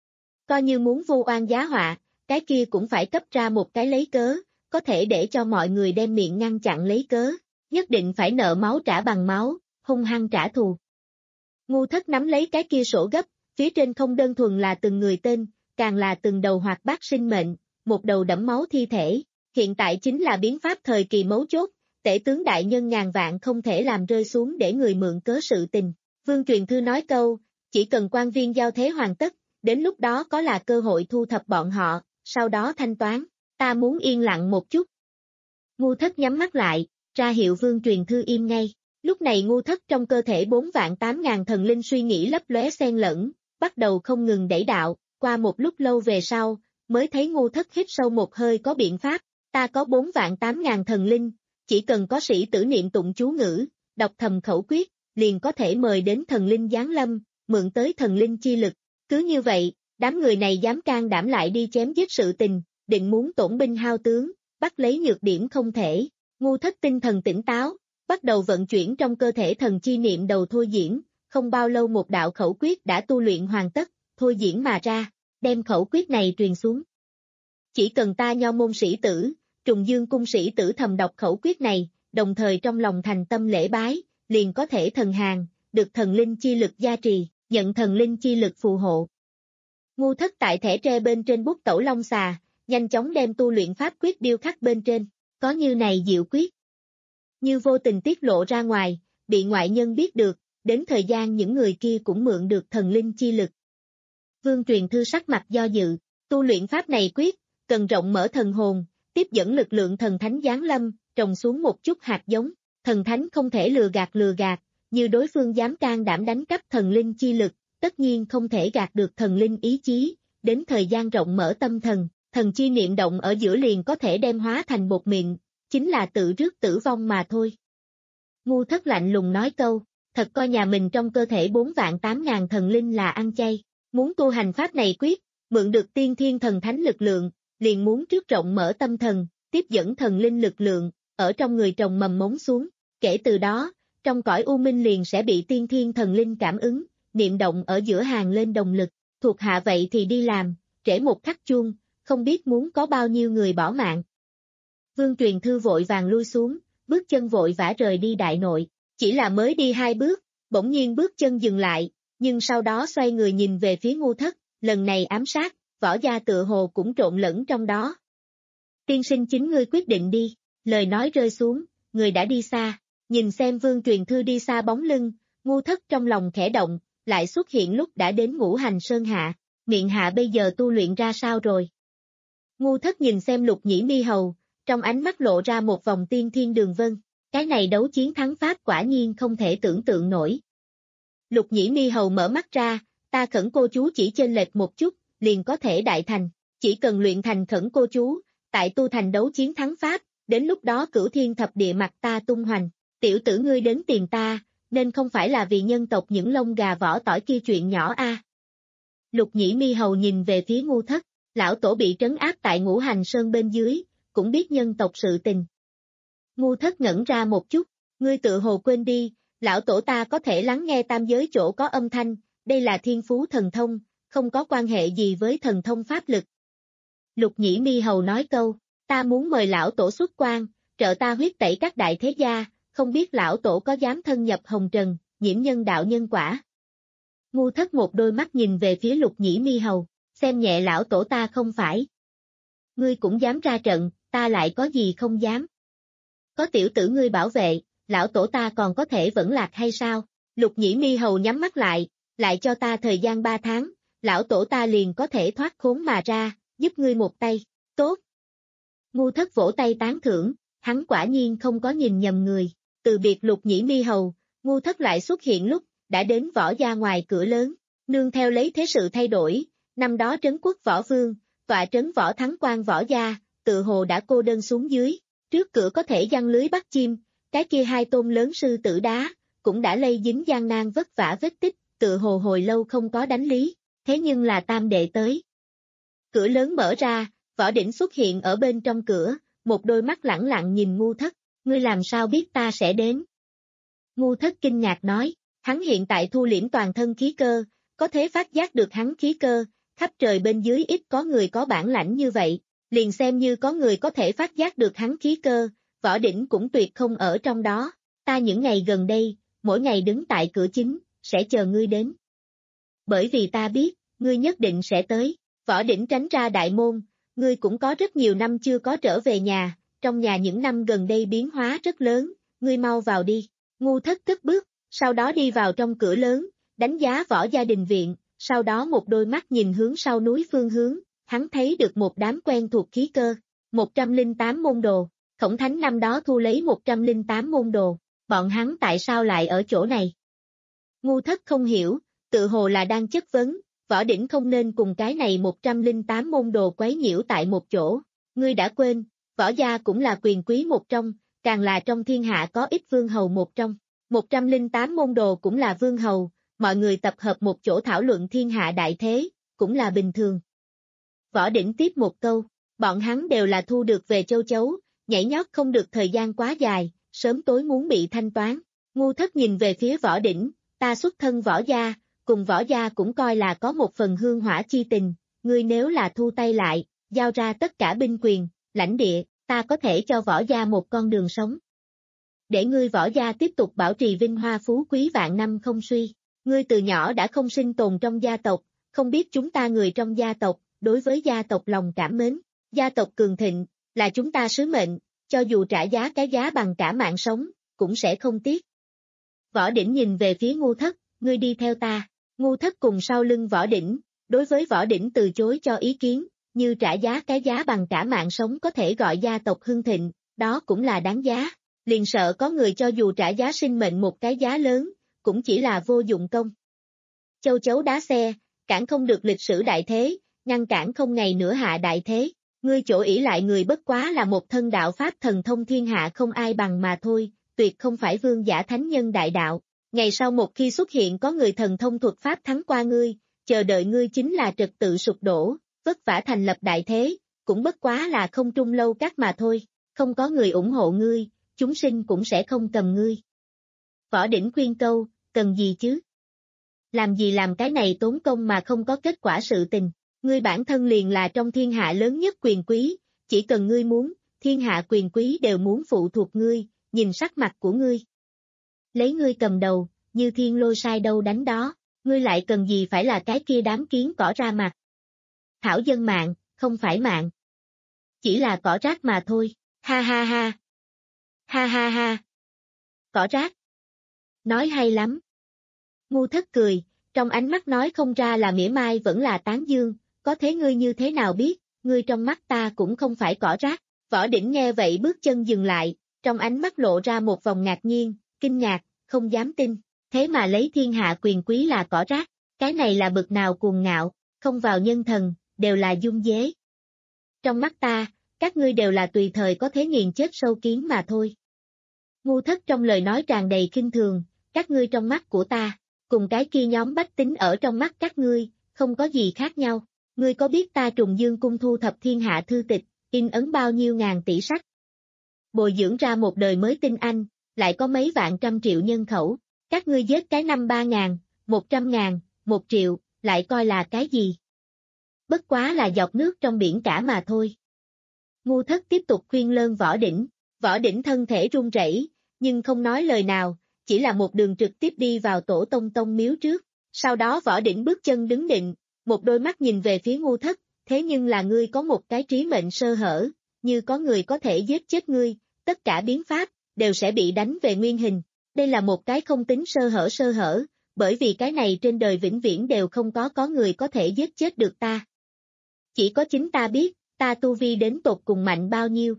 B: Coi như muốn vu oan giá họa, cái kia cũng phải cấp ra một cái lấy cớ, có thể để cho mọi người đem miệng ngăn chặn lấy cớ, nhất định phải nợ máu trả bằng máu, hung hăng trả thù. Ngu Thất nắm lấy cái kia sổ gấp, phía trên không đơn thuần là từng người tên, càng là từng đầu hoạt bát sinh mệnh, một đầu đẫm máu thi thể, hiện tại chính là biến pháp thời kỳ mấu chốt, tể tướng đại nhân ngàn vạn không thể làm rơi xuống để người mượn cớ sự tình. Vương Truyền Thư nói câu, chỉ cần quan viên giao thế hoàn tất, đến lúc đó có là cơ hội thu thập bọn họ, sau đó thanh toán, ta muốn yên lặng một chút. Ngu Thất nhắm mắt lại, ra hiệu Vương Truyền Thư im ngay. Lúc này Ngu Thất trong cơ thể bốn vạn tám ngàn thần linh suy nghĩ lấp lóe xen lẫn, bắt đầu không ngừng đẩy đạo, qua một lúc lâu về sau, mới thấy Ngu Thất hít sâu một hơi có biện pháp, ta có bốn vạn tám ngàn thần linh, chỉ cần có sĩ tử niệm tụng chú ngữ, đọc thầm khẩu quyết, liền có thể mời đến thần linh giáng lâm, mượn tới thần linh chi lực. Cứ như vậy, đám người này dám can đảm lại đi chém giết sự tình, định muốn tổn binh hao tướng, bắt lấy nhược điểm không thể. Ngu Thất tinh thần tỉnh táo, bắt đầu vận chuyển trong cơ thể thần chi niệm đầu thôi diễn, không bao lâu một đạo khẩu quyết đã tu luyện hoàn tất, thôi diễn mà ra, đem khẩu quyết này truyền xuống. Chỉ cần ta nho môn sĩ tử, Trùng Dương cung sĩ tử thầm đọc khẩu quyết này, đồng thời trong lòng thành tâm lễ bái, liền có thể thần hàng, được thần linh chi lực gia trì, nhận thần linh chi lực phù hộ. Ngu Thất tại thẻ tre bên trên bút tẩu long xà, nhanh chóng đem tu luyện pháp quyết điêu khắc bên trên, có như này diệu quyết. Như vô tình tiết lộ ra ngoài, bị ngoại nhân biết được, đến thời gian những người kia cũng mượn được thần linh chi lực. Vương Truyền Thư sắc mặt do dự, tu luyện pháp này quyết, cần rộng mở thần hồn, tiếp dẫn lực lượng thần thánh giáng lâm, trồng xuống một chút hạt giống, thần thánh không thể lừa gạt lừa gạt, như đối phương dám can đảm đánh cắp thần linh chi lực, tất nhiên không thể gạt được thần linh ý chí, đến thời gian rộng mở tâm thần, thần chi niệm động ở giữa liền có thể đem hóa thành bột mịn, chính là tự rước tử vong mà thôi. Ngu Thất lạnh lùng nói câu, thật coi nhà mình trong cơ thể bốn vạn tám ngàn thần linh là ăn chay. Muốn tu hành pháp này quyết, mượn được tiên thiên thần thánh lực lượng, liền muốn trước rộng mở tâm thần, tiếp dẫn thần linh lực lượng, ở trong người trồng mầm mống xuống. Kể từ đó, trong cõi u minh liền sẽ bị tiên thiên thần linh cảm ứng, niệm động ở giữa hàng lên đồng lực. Thuộc hạ vậy thì đi làm, trễ một khắc chuông, không biết muốn có bao nhiêu người bỏ mạng. Vương Truyền Thư vội vàng lui xuống, bước chân vội vã rời đi đại nội. Chỉ là mới đi hai bước, bỗng nhiên bước chân dừng lại, nhưng sau đó xoay người nhìn về phía Ngu Thất, lần này ám sát, Võ Gia tựa hồ cũng trộn lẫn trong đó. Tiên sinh chính ngươi quyết định đi, lời nói rơi xuống, người đã đi xa, nhìn xem Vương Truyền Thư đi xa bóng lưng, Ngu Thất trong lòng khẽ động, lại xuất hiện lúc đã đến Ngũ Hành Sơn Hạ, miệng hạ bây giờ tu luyện ra sao rồi? Ngu Thất nhìn xem Lục Nhĩ Mi Hầu, trong ánh mắt lộ ra một vòng tiên thiên đường vân, cái này đấu chiến thắng Pháp quả nhiên không thể tưởng tượng nổi. Lục Nhĩ Mi Hầu mở mắt ra, ta khẩn cô chú chỉ chênh lệch một chút, liền có thể đại thành, chỉ cần luyện thành khẩn cô chú, tại tu thành đấu chiến thắng Pháp, đến lúc đó cửu thiên thập địa mặt ta tung hoành, tiểu tử ngươi đến tìm ta, nên không phải là vì nhân tộc những lông gà vỏ tỏi kia chuyện nhỏ a. À. Lục Nhĩ Mi Hầu nhìn về phía Ngu Thất, lão tổ bị trấn áp tại Ngũ Hành Sơn bên dưới, cũng biết nhân tộc sự tình. Ngu Thất ngẩn ra một chút, ngươi tự hồ quên đi, lão tổ ta có thể lắng nghe tam giới chỗ có âm thanh, đây là thiên phú thần thông, không có quan hệ gì với thần thông pháp lực. Lục Nhĩ Mi Hầu nói câu, ta muốn mời lão tổ xuất quan, trợ ta huyết tẩy các đại thế gia, không biết lão tổ có dám thân nhập hồng trần, nhiễm nhân đạo nhân quả. Ngu Thất một đôi mắt nhìn về phía Lục Nhĩ Mi Hầu, xem nhẹ lão tổ ta không phải. Ngươi cũng dám ra trận, ta lại có gì không dám. Có tiểu tử ngươi bảo vệ, lão tổ ta còn có thể vẫn lạc hay sao? Lục Nhĩ Mi Hầu nhắm mắt lại, lại cho ta thời gian ba tháng, lão tổ ta liền có thể thoát khốn mà ra, giúp ngươi một tay, tốt. Ngu Thất vỗ tay tán thưởng, hắn quả nhiên không có nhìn nhầm người, từ biệt Lục Nhĩ Mi Hầu, Ngu Thất lại xuất hiện lúc, đã đến Võ Gia ngoài cửa lớn, nương theo lấy thế sự thay đổi, năm đó trấn quốc võ vương, tọa trấn võ thắng quan Võ Gia, tự hồ đã cô đơn xuống dưới, trước cửa có thể giăng lưới bắt chim, cái kia hai tôn lớn sư tử đá, cũng đã lây dính gian nan vất vả vết tích, tự hồ hồi lâu không có đánh lý, thế nhưng là tam đệ tới. Cửa lớn mở ra, Võ Đỉnh xuất hiện ở bên trong cửa, một đôi mắt lẳng lặng nhìn Ngu Thất, ngươi làm sao biết ta sẽ đến? Ngu Thất kinh ngạc nói, hắn hiện tại thu liễm toàn thân khí cơ, có thể phát giác được hắn khí cơ, khắp trời bên dưới ít có người có bản lãnh như vậy, liền xem như có người có thể phát giác được hắn khí cơ, Võ Đỉnh cũng tuyệt không ở trong đó, ta những ngày gần đây, mỗi ngày đứng tại cửa chính, sẽ chờ ngươi đến. Bởi vì ta biết, ngươi nhất định sẽ tới, Võ Đỉnh tránh ra đại môn, ngươi cũng có rất nhiều năm chưa có trở về nhà, trong nhà những năm gần đây biến hóa rất lớn, ngươi mau vào đi. Ngu Thất cất bước, sau đó đi vào trong cửa lớn, đánh giá Võ Gia đình viện, sau đó một đôi mắt nhìn hướng sau núi phương hướng, hắn thấy được một đám quen thuộc khí cơ, một trăm lẻ tám môn đồ, Khổng Thánh năm đó thu lấy một trăm lẻ tám môn đồ, bọn hắn tại sao lại ở chỗ này? Ngu Thất không hiểu, tự hồ là đang chất vấn, Võ Đỉnh không nên cùng cái này một trăm lẻ tám môn đồ quấy nhiễu tại một chỗ, ngươi đã quên, Võ Gia cũng là quyền quý một trong, càng là trong thiên hạ có ít vương hầu một trong, một trăm lẻ tám môn đồ cũng là vương hầu, mọi người tập hợp một chỗ thảo luận thiên hạ đại thế, cũng là bình thường. Võ Đỉnh tiếp một câu, bọn hắn đều là thu được về châu chấu, nhảy nhót không được thời gian quá dài, sớm tối muốn bị thanh toán. Ngu Thất nhìn về phía Võ Đỉnh, ta xuất thân Võ Gia, cùng Võ Gia cũng coi là có một phần hương hỏa chi tình, ngươi nếu là thu tay lại, giao ra tất cả binh quyền, lãnh địa, ta có thể cho Võ Gia một con đường sống. Để ngươi Võ Gia tiếp tục bảo trì vinh hoa phú quý vạn năm không suy, ngươi từ nhỏ đã không sinh tồn trong gia tộc, không biết chúng ta người trong gia tộc, đối với gia tộc lòng cảm mến, gia tộc cường thịnh, là chúng ta sứ mệnh, cho dù trả giá cái giá bằng cả mạng sống, cũng sẽ không tiếc. Võ Đỉnh nhìn về phía Ngu Thất, ngươi đi theo ta, Ngu Thất cùng sau lưng Võ Đỉnh, đối với Võ Đỉnh từ chối cho ý kiến, như trả giá cái giá bằng cả mạng sống có thể gọi gia tộc hưng thịnh, đó cũng là đáng giá, liền sợ có người cho dù trả giá sinh mệnh một cái giá lớn, cũng chỉ là vô dụng công. Châu chấu đá xe, cản không được lịch sử đại thế, ngăn cản không ngày nữa hạ đại thế, ngươi chỗ ỷ lại người bất quá là một thân đạo pháp thần thông thiên hạ không ai bằng mà thôi, tuyệt không phải vương giả thánh nhân đại đạo, Ngày sau một khi xuất hiện có người thần thông thuật pháp thắng qua ngươi, chờ đợi ngươi chính là trật tự sụp đổ, vất vả thành lập đại thế, cũng bất quá là không trung lâu các mà thôi, không có người ủng hộ ngươi, chúng sinh cũng sẽ không cầm ngươi. Võ Đỉnh khuyên câu, cần gì chứ? Làm gì làm cái này tốn công mà không có kết quả sự tình, ngươi bản thân liền là trong thiên hạ lớn nhất quyền quý, chỉ cần ngươi muốn, thiên hạ quyền quý đều muốn phụ thuộc ngươi, nhìn sắc mặt của ngươi. Lấy ngươi cầm đầu, như thiên lôi sai đâu đánh đó, ngươi lại cần gì phải là cái kia đám kiến cỏ ra mặt. Thảo dân mạng, không phải mạng. Chỉ là cỏ rác mà thôi, ha ha ha. Ha ha ha. Cỏ rác. Nói hay lắm. Ngu Thất cười, trong ánh mắt nói không ra là mỉa mai vẫn là tán dương, có thế ngươi như thế nào biết, ngươi trong mắt ta cũng không phải cỏ rác. Võ Đỉnh nghe vậy bước chân dừng lại, trong ánh mắt lộ ra một vòng ngạc nhiên, kinh ngạc, không dám tin, thế mà lấy thiên hạ quyền quý là cỏ rác, cái này là bực nào cuồng ngạo, không vào nhân thần, đều là dung dế. Trong mắt ta, các ngươi đều là tùy thời có thể nghiền chết sâu kiến mà thôi. Ngu Thất trong lời nói tràn đầy khinh thường, các ngươi trong mắt của ta, cùng cái kia nhóm bách tính ở trong mắt các ngươi, không có gì khác nhau, ngươi có biết ta Trùng Dương Cung thu thập thiên hạ thư tịch, in ấn bao nhiêu ngàn tỷ sách. Bồi dưỡng ra một đời mới tinh anh, lại có mấy vạn trăm triệu nhân khẩu, các ngươi giết cái năm ba ngàn, một trăm ngàn, một triệu, lại coi là cái gì? Bất quá là giọt nước trong biển cả mà thôi. Ngu Thất tiếp tục khuyên lơn Võ Đỉnh, Võ Đỉnh thân thể run rẩy, nhưng không nói lời nào, chỉ là một đường trực tiếp đi vào tổ tông tông miếu trước, sau đó Võ Đỉnh bước chân đứng định, một đôi mắt nhìn về phía Ngu Thất, thế nhưng là ngươi có một cái trí mệnh sơ hở, như có người có thể giết chết ngươi, tất cả biến pháp, đều sẽ bị đánh về nguyên hình, đây là một cái không tính sơ hở sơ hở, bởi vì cái này trên đời vĩnh viễn đều không có có người có thể giết chết được ta. Chỉ có chính ta biết, ta tu vi đến tột cùng mạnh bao nhiêu.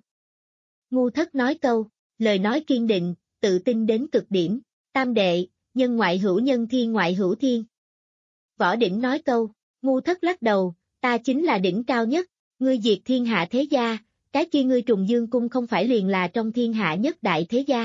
B: Ngu Thất nói câu, lời nói kiên định, tự tin đến cực điểm, tam đệ, nhân ngoại hữu nhân thiên ngoại hữu thiên. Võ Đỉnh nói câu, Ngu Thất lắc đầu, ta chính là đỉnh cao nhất, ngươi diệt thiên hạ thế gia, cái kia ngươi Trùng Dương Cung không phải liền là trong thiên hạ nhất đại thế gia.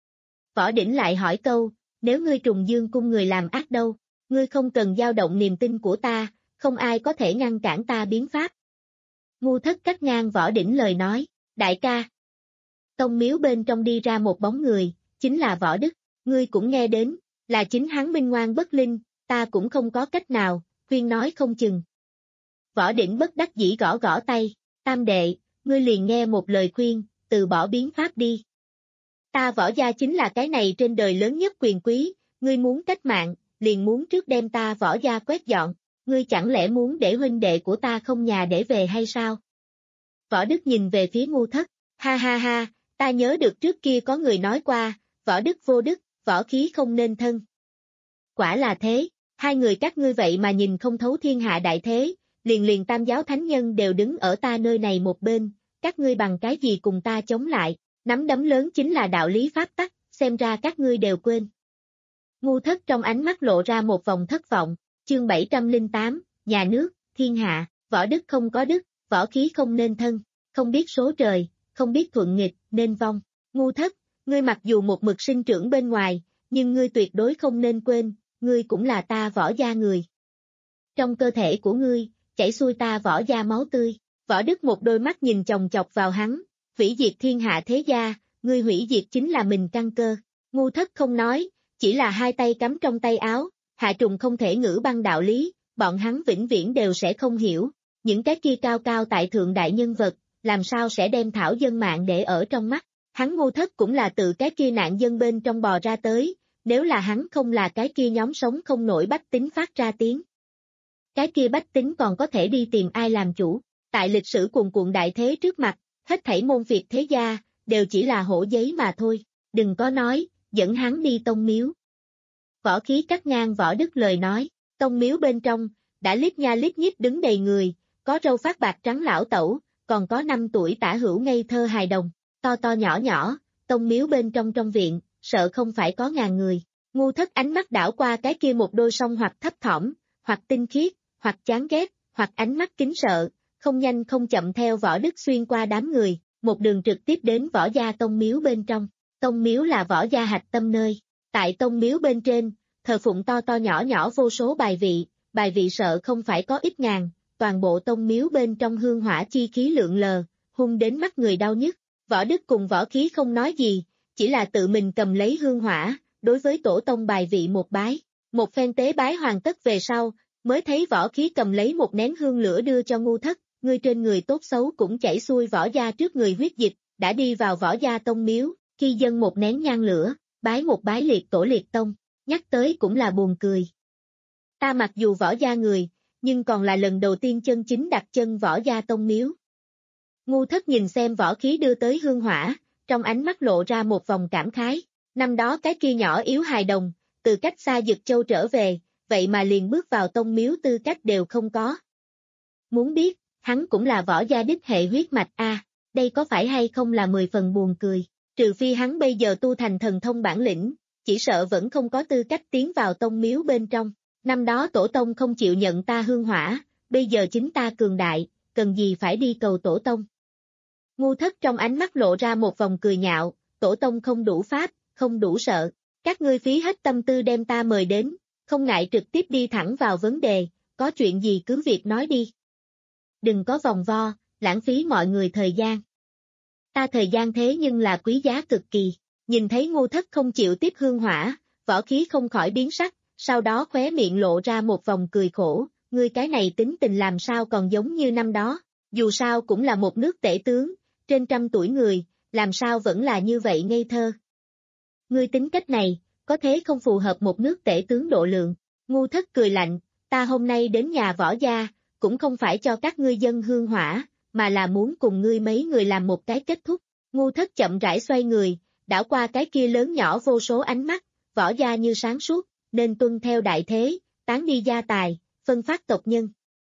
B: Võ Đỉnh lại hỏi câu, nếu ngươi Trùng Dương Cung người làm ác đâu, ngươi không cần dao động niềm tin của ta, không ai có thể ngăn cản ta biến pháp. Ngu Thất cắt ngang Võ Đỉnh lời nói, đại ca. Tông miếu bên trong đi ra một bóng người, chính là Võ Đức, ngươi cũng nghe đến, là chính hắn minh ngoan bất linh, ta cũng không có cách nào, khuyên nói không chừng. Võ Đỉnh bất đắc dĩ gõ gõ tay, tam đệ, ngươi liền nghe một lời khuyên, từ bỏ biến pháp đi. Ta Võ gia chính là cái này trên đời lớn nhất quyền quý, ngươi muốn cách mạng, liền muốn trước đem ta Võ gia quét dọn, ngươi chẳng lẽ muốn để huynh đệ của ta không nhà để về hay sao? Võ Đức nhìn về phía Ngu Thất, ha ha ha, ta nhớ được trước kia có người nói qua, võ đức vô đức, võ khí không nên thân. Quả là thế, hai người các ngươi vậy mà nhìn không thấu thiên hạ đại thế, liền liền tam giáo thánh nhân đều đứng ở ta nơi này một bên, các ngươi bằng cái gì cùng ta chống lại, nắm đấm lớn chính là đạo lý pháp tắc, xem ra các ngươi đều quên. Ngu Thất trong ánh mắt lộ ra một vòng thất vọng, chương bảy trăm lẻ tám, nhà nước, thiên hạ, võ đức không có đức, võ khí không nên thân, không biết số trời, không biết thuận nghịch, nên vong. Ngu Thất, ngươi mặc dù một mực sinh trưởng bên ngoài, nhưng ngươi tuyệt đối không nên quên, ngươi cũng là ta Võ gia người. Trong cơ thể của ngươi, chảy xuôi ta Võ gia máu tươi. Võ Đức một đôi mắt nhìn chòng chọc vào hắn, hủy diệt thiên hạ thế gia, ngươi hủy diệt chính là mình căn cơ. Ngu Thất không nói, chỉ là hai tay cắm trong tay áo, Hạ Trùng không thể ngữ băng đạo lý, bọn hắn vĩnh viễn đều sẽ không hiểu. Những cái kia cao cao tại thượng đại nhân vật, làm sao sẽ đem thảo dân mạng để ở trong mắt. Hắn Ngu Thất cũng là từ cái kia nạn dân bên trong bò ra tới, nếu là hắn không là cái kia nhóm sống không nổi bách tính phát ra tiếng. Cái kia bách tính còn có thể đi tìm ai làm chủ, tại lịch sử cuồn cuộn đại thế trước mặt, hết thảy môn phiệt thế gia, đều chỉ là hổ giấy mà thôi, đừng có nói, dẫn hắn đi tông miếu. Võ Khí cắt ngang Võ Đức lời nói, tông miếu bên trong, đã lít nha lít nhít đứng đầy người, có râu phát bạc trắng lão tẩu, còn có năm tuổi tả hữu ngây thơ hài đồng, to to nhỏ nhỏ, tông miếu bên trong trong viện, sợ không phải có ngàn người. Ngu Thất ánh mắt đảo qua cái kia một đôi song hoặc thấp thỏm, hoặc tinh khiết, hoặc chán ghét, hoặc ánh mắt kính sợ, không nhanh không chậm theo Võ Đức xuyên qua đám người, một đường trực tiếp đến Võ gia tông miếu bên trong. Tông miếu là Võ gia hạch tâm nơi, Tại tông miếu bên trên, thờ phụng to to nhỏ nhỏ vô số bài vị, bài vị sợ không phải có ít ngàn, toàn bộ tông miếu bên trong hương hỏa chi khí lượng lờ, hung đến mắt người đau nhức. Võ Đức cùng Võ Khí không nói gì, chỉ là tự mình cầm lấy hương hỏa, đối với tổ tông bài vị một bái. Một phen tế bái hoàn tất về sau, mới thấy Võ Khí cầm lấy một nén hương lửa đưa cho Ngu Thất, ngươi trên người tốt xấu cũng chảy xuôi võ gia trước người huyết dịch, đã đi vào võ gia tông miếu, khi dâng một nén nhang lửa, bái một bái liệt tổ liệt tông, nhắc tới cũng là buồn cười. Ta mặc dù võ gia người, nhưng còn là lần đầu tiên chân chính đặt chân võ gia tông miếu. Ngu Thất nhìn xem Võ Khí đưa tới hương hỏa, trong ánh mắt lộ ra một vòng cảm khái, năm đó cái kia nhỏ yếu hài đồng, từ cách xa Dực Châu trở về, vậy mà liền bước vào tông miếu tư cách đều không có. Muốn biết, hắn cũng là võ gia đích hệ huyết mạch a, à, đây có phải hay không là mười phần buồn cười, trừ phi hắn bây giờ tu thành thần thông bản lĩnh, chỉ sợ vẫn không có tư cách tiến vào tông miếu bên trong. Năm đó tổ tông không chịu nhận ta hương hỏa, bây giờ chính ta cường đại, cần gì phải đi cầu tổ tông. Ngu Thất trong ánh mắt lộ ra một vòng cười nhạo, tổ tông không đủ pháp, không đủ sợ, các ngươi phí hết tâm tư đem ta mời đến, không ngại trực tiếp đi thẳng vào vấn đề, có chuyện gì cứ việc nói đi. Đừng có vòng vo, lãng phí mọi người thời gian. Ta thời gian thế nhưng là quý giá cực kỳ, nhìn thấy Ngu Thất không chịu tiếp hương hỏa, Võ Khí không khỏi biến sắc, sau đó khóe miệng lộ ra một vòng cười khổ, ngươi cái này tính tình làm sao còn giống như năm đó, dù sao cũng là một nước tể tướng, trên trăm tuổi người, làm sao vẫn là như vậy ngây thơ. Ngươi tính cách này, có thế không phù hợp một nước tể tướng độ lượng. Ngu Thất cười lạnh, ta hôm nay đến nhà võ gia, cũng không phải cho các ngươi dân hương hỏa, mà là muốn cùng ngươi mấy người làm một cái kết thúc. Ngu Thất chậm rãi xoay người, đảo qua cái kia lớn nhỏ vô số ánh mắt, võ gia như sáng suốt, nên tuân theo đại thế, tán đi gia tài, phân phát tộc nhân.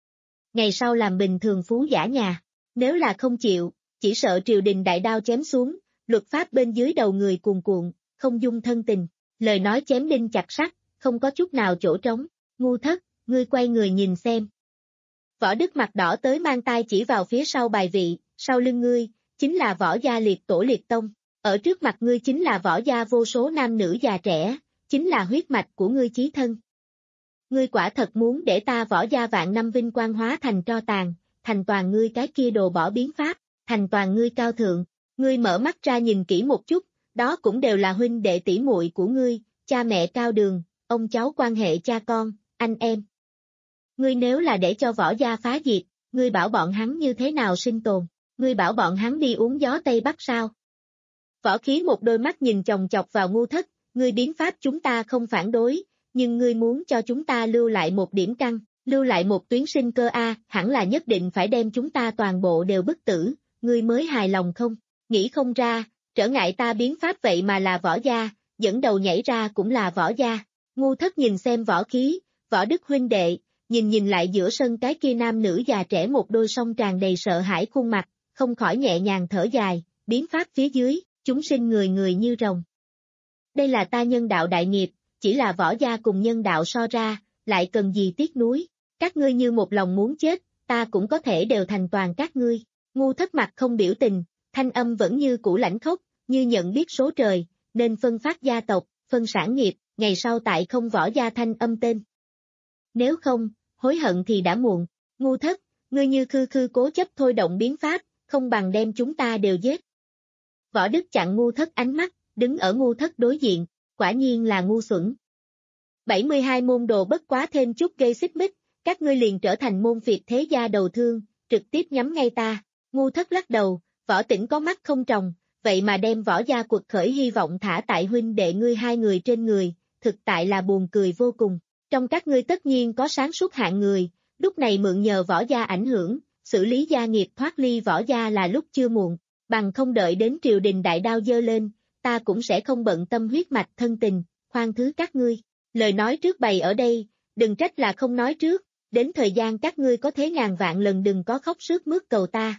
B: Ngày sau làm bình thường phú giả nhà, nếu là không chịu, chỉ sợ triều đình đại đao chém xuống, luật pháp bên dưới đầu người cuồn cuộn, không dung thân tình, lời nói chém đinh chặt sắt, không có chút nào chỗ trống. Ngu Thất, ngươi quay người nhìn xem. Võ Đức mặt đỏ tới mang tay chỉ vào phía sau bài vị, sau lưng ngươi, chính là võ gia liệt tổ liệt tông, ở trước mặt ngươi chính là võ gia vô số nam nữ già trẻ, chính là huyết mạch của ngươi chí thân. Ngươi quả thật muốn để ta võ gia vạn năm vinh quang hóa thành tro tàn, thành toàn ngươi cái kia đồ bỏ biến pháp, thành toàn ngươi cao thượng, ngươi mở mắt ra nhìn kỹ một chút, đó cũng đều là huynh đệ tỷ muội của ngươi, cha mẹ cao đường, ông cháu quan hệ cha con, anh em. Ngươi nếu là để cho võ gia phá diệt, ngươi bảo bọn hắn như thế nào sinh tồn, ngươi bảo bọn hắn đi uống gió Tây Bắc sao? Võ Khí một đôi mắt nhìn chòng chọc vào Ngu Thất, ngươi biến pháp chúng ta không phản đối, nhưng ngươi muốn cho chúng ta lưu lại một điểm căn, lưu lại một tuyến sinh cơ a, hẳn là nhất định phải đem chúng ta toàn bộ đều bức tử, ngươi mới hài lòng không? Nghĩ không ra, trở ngại ta biến pháp vậy mà là võ gia, dẫn đầu nhảy ra cũng là võ gia. Ngu Thất nhìn xem Võ Khí, Võ Đức huynh đệ, nhìn nhìn lại giữa sân cái kia nam nữ già trẻ một đôi song tràn đầy sợ hãi khuôn mặt, không khỏi nhẹ nhàng thở dài, biến pháp phía dưới, chúng sinh người người như rồng. Đây là ta nhân đạo đại nghiệp, chỉ là võ gia cùng nhân đạo so ra, lại cần gì tiếc nuối, các ngươi như một lòng muốn chết, ta cũng có thể đều thành toàn các ngươi. Ngu Thất mặt không biểu tình, thanh âm vẫn như cũ lãnh khốc, như nhận biết số trời, nên phân phát gia tộc, phân sản nghiệp, ngày sau tại không võ gia thanh âm tên. Nếu không, hối hận thì đã muộn. Ngu Thất, ngươi như khư khư cố chấp thôi động biến pháp, không bằng đem chúng ta đều giết. Võ Đức chặn Ngu Thất ánh mắt, đứng ở Ngu Thất đối diện, quả nhiên là ngu xuẩn. bảy mươi hai môn đồ bất quá thêm chút gây xích mích, các ngươi liền trở thành môn phiệt thế gia đầu thương, trực tiếp nhắm ngay ta. Ngu Thất lắc đầu, Võ Tĩnh có mắt không tròng, vậy mà đem võ gia cuộc khởi hy vọng thả tại huynh đệ ngươi hai người trên người, thực tại là buồn cười vô cùng. Trong các ngươi tất nhiên có sáng suốt hạng người, lúc này mượn nhờ võ gia ảnh hưởng, xử lý gia nghiệp thoát ly võ gia là lúc chưa muộn, bằng không đợi đến triều đình đại đao dơ lên, ta cũng sẽ không bận tâm huyết mạch thân tình, khoan thứ các ngươi. Lời nói trước bày ở đây, đừng trách là không nói trước, đến thời gian các ngươi có thế ngàn vạn lần đừng có khóc sướt mướt cầu ta.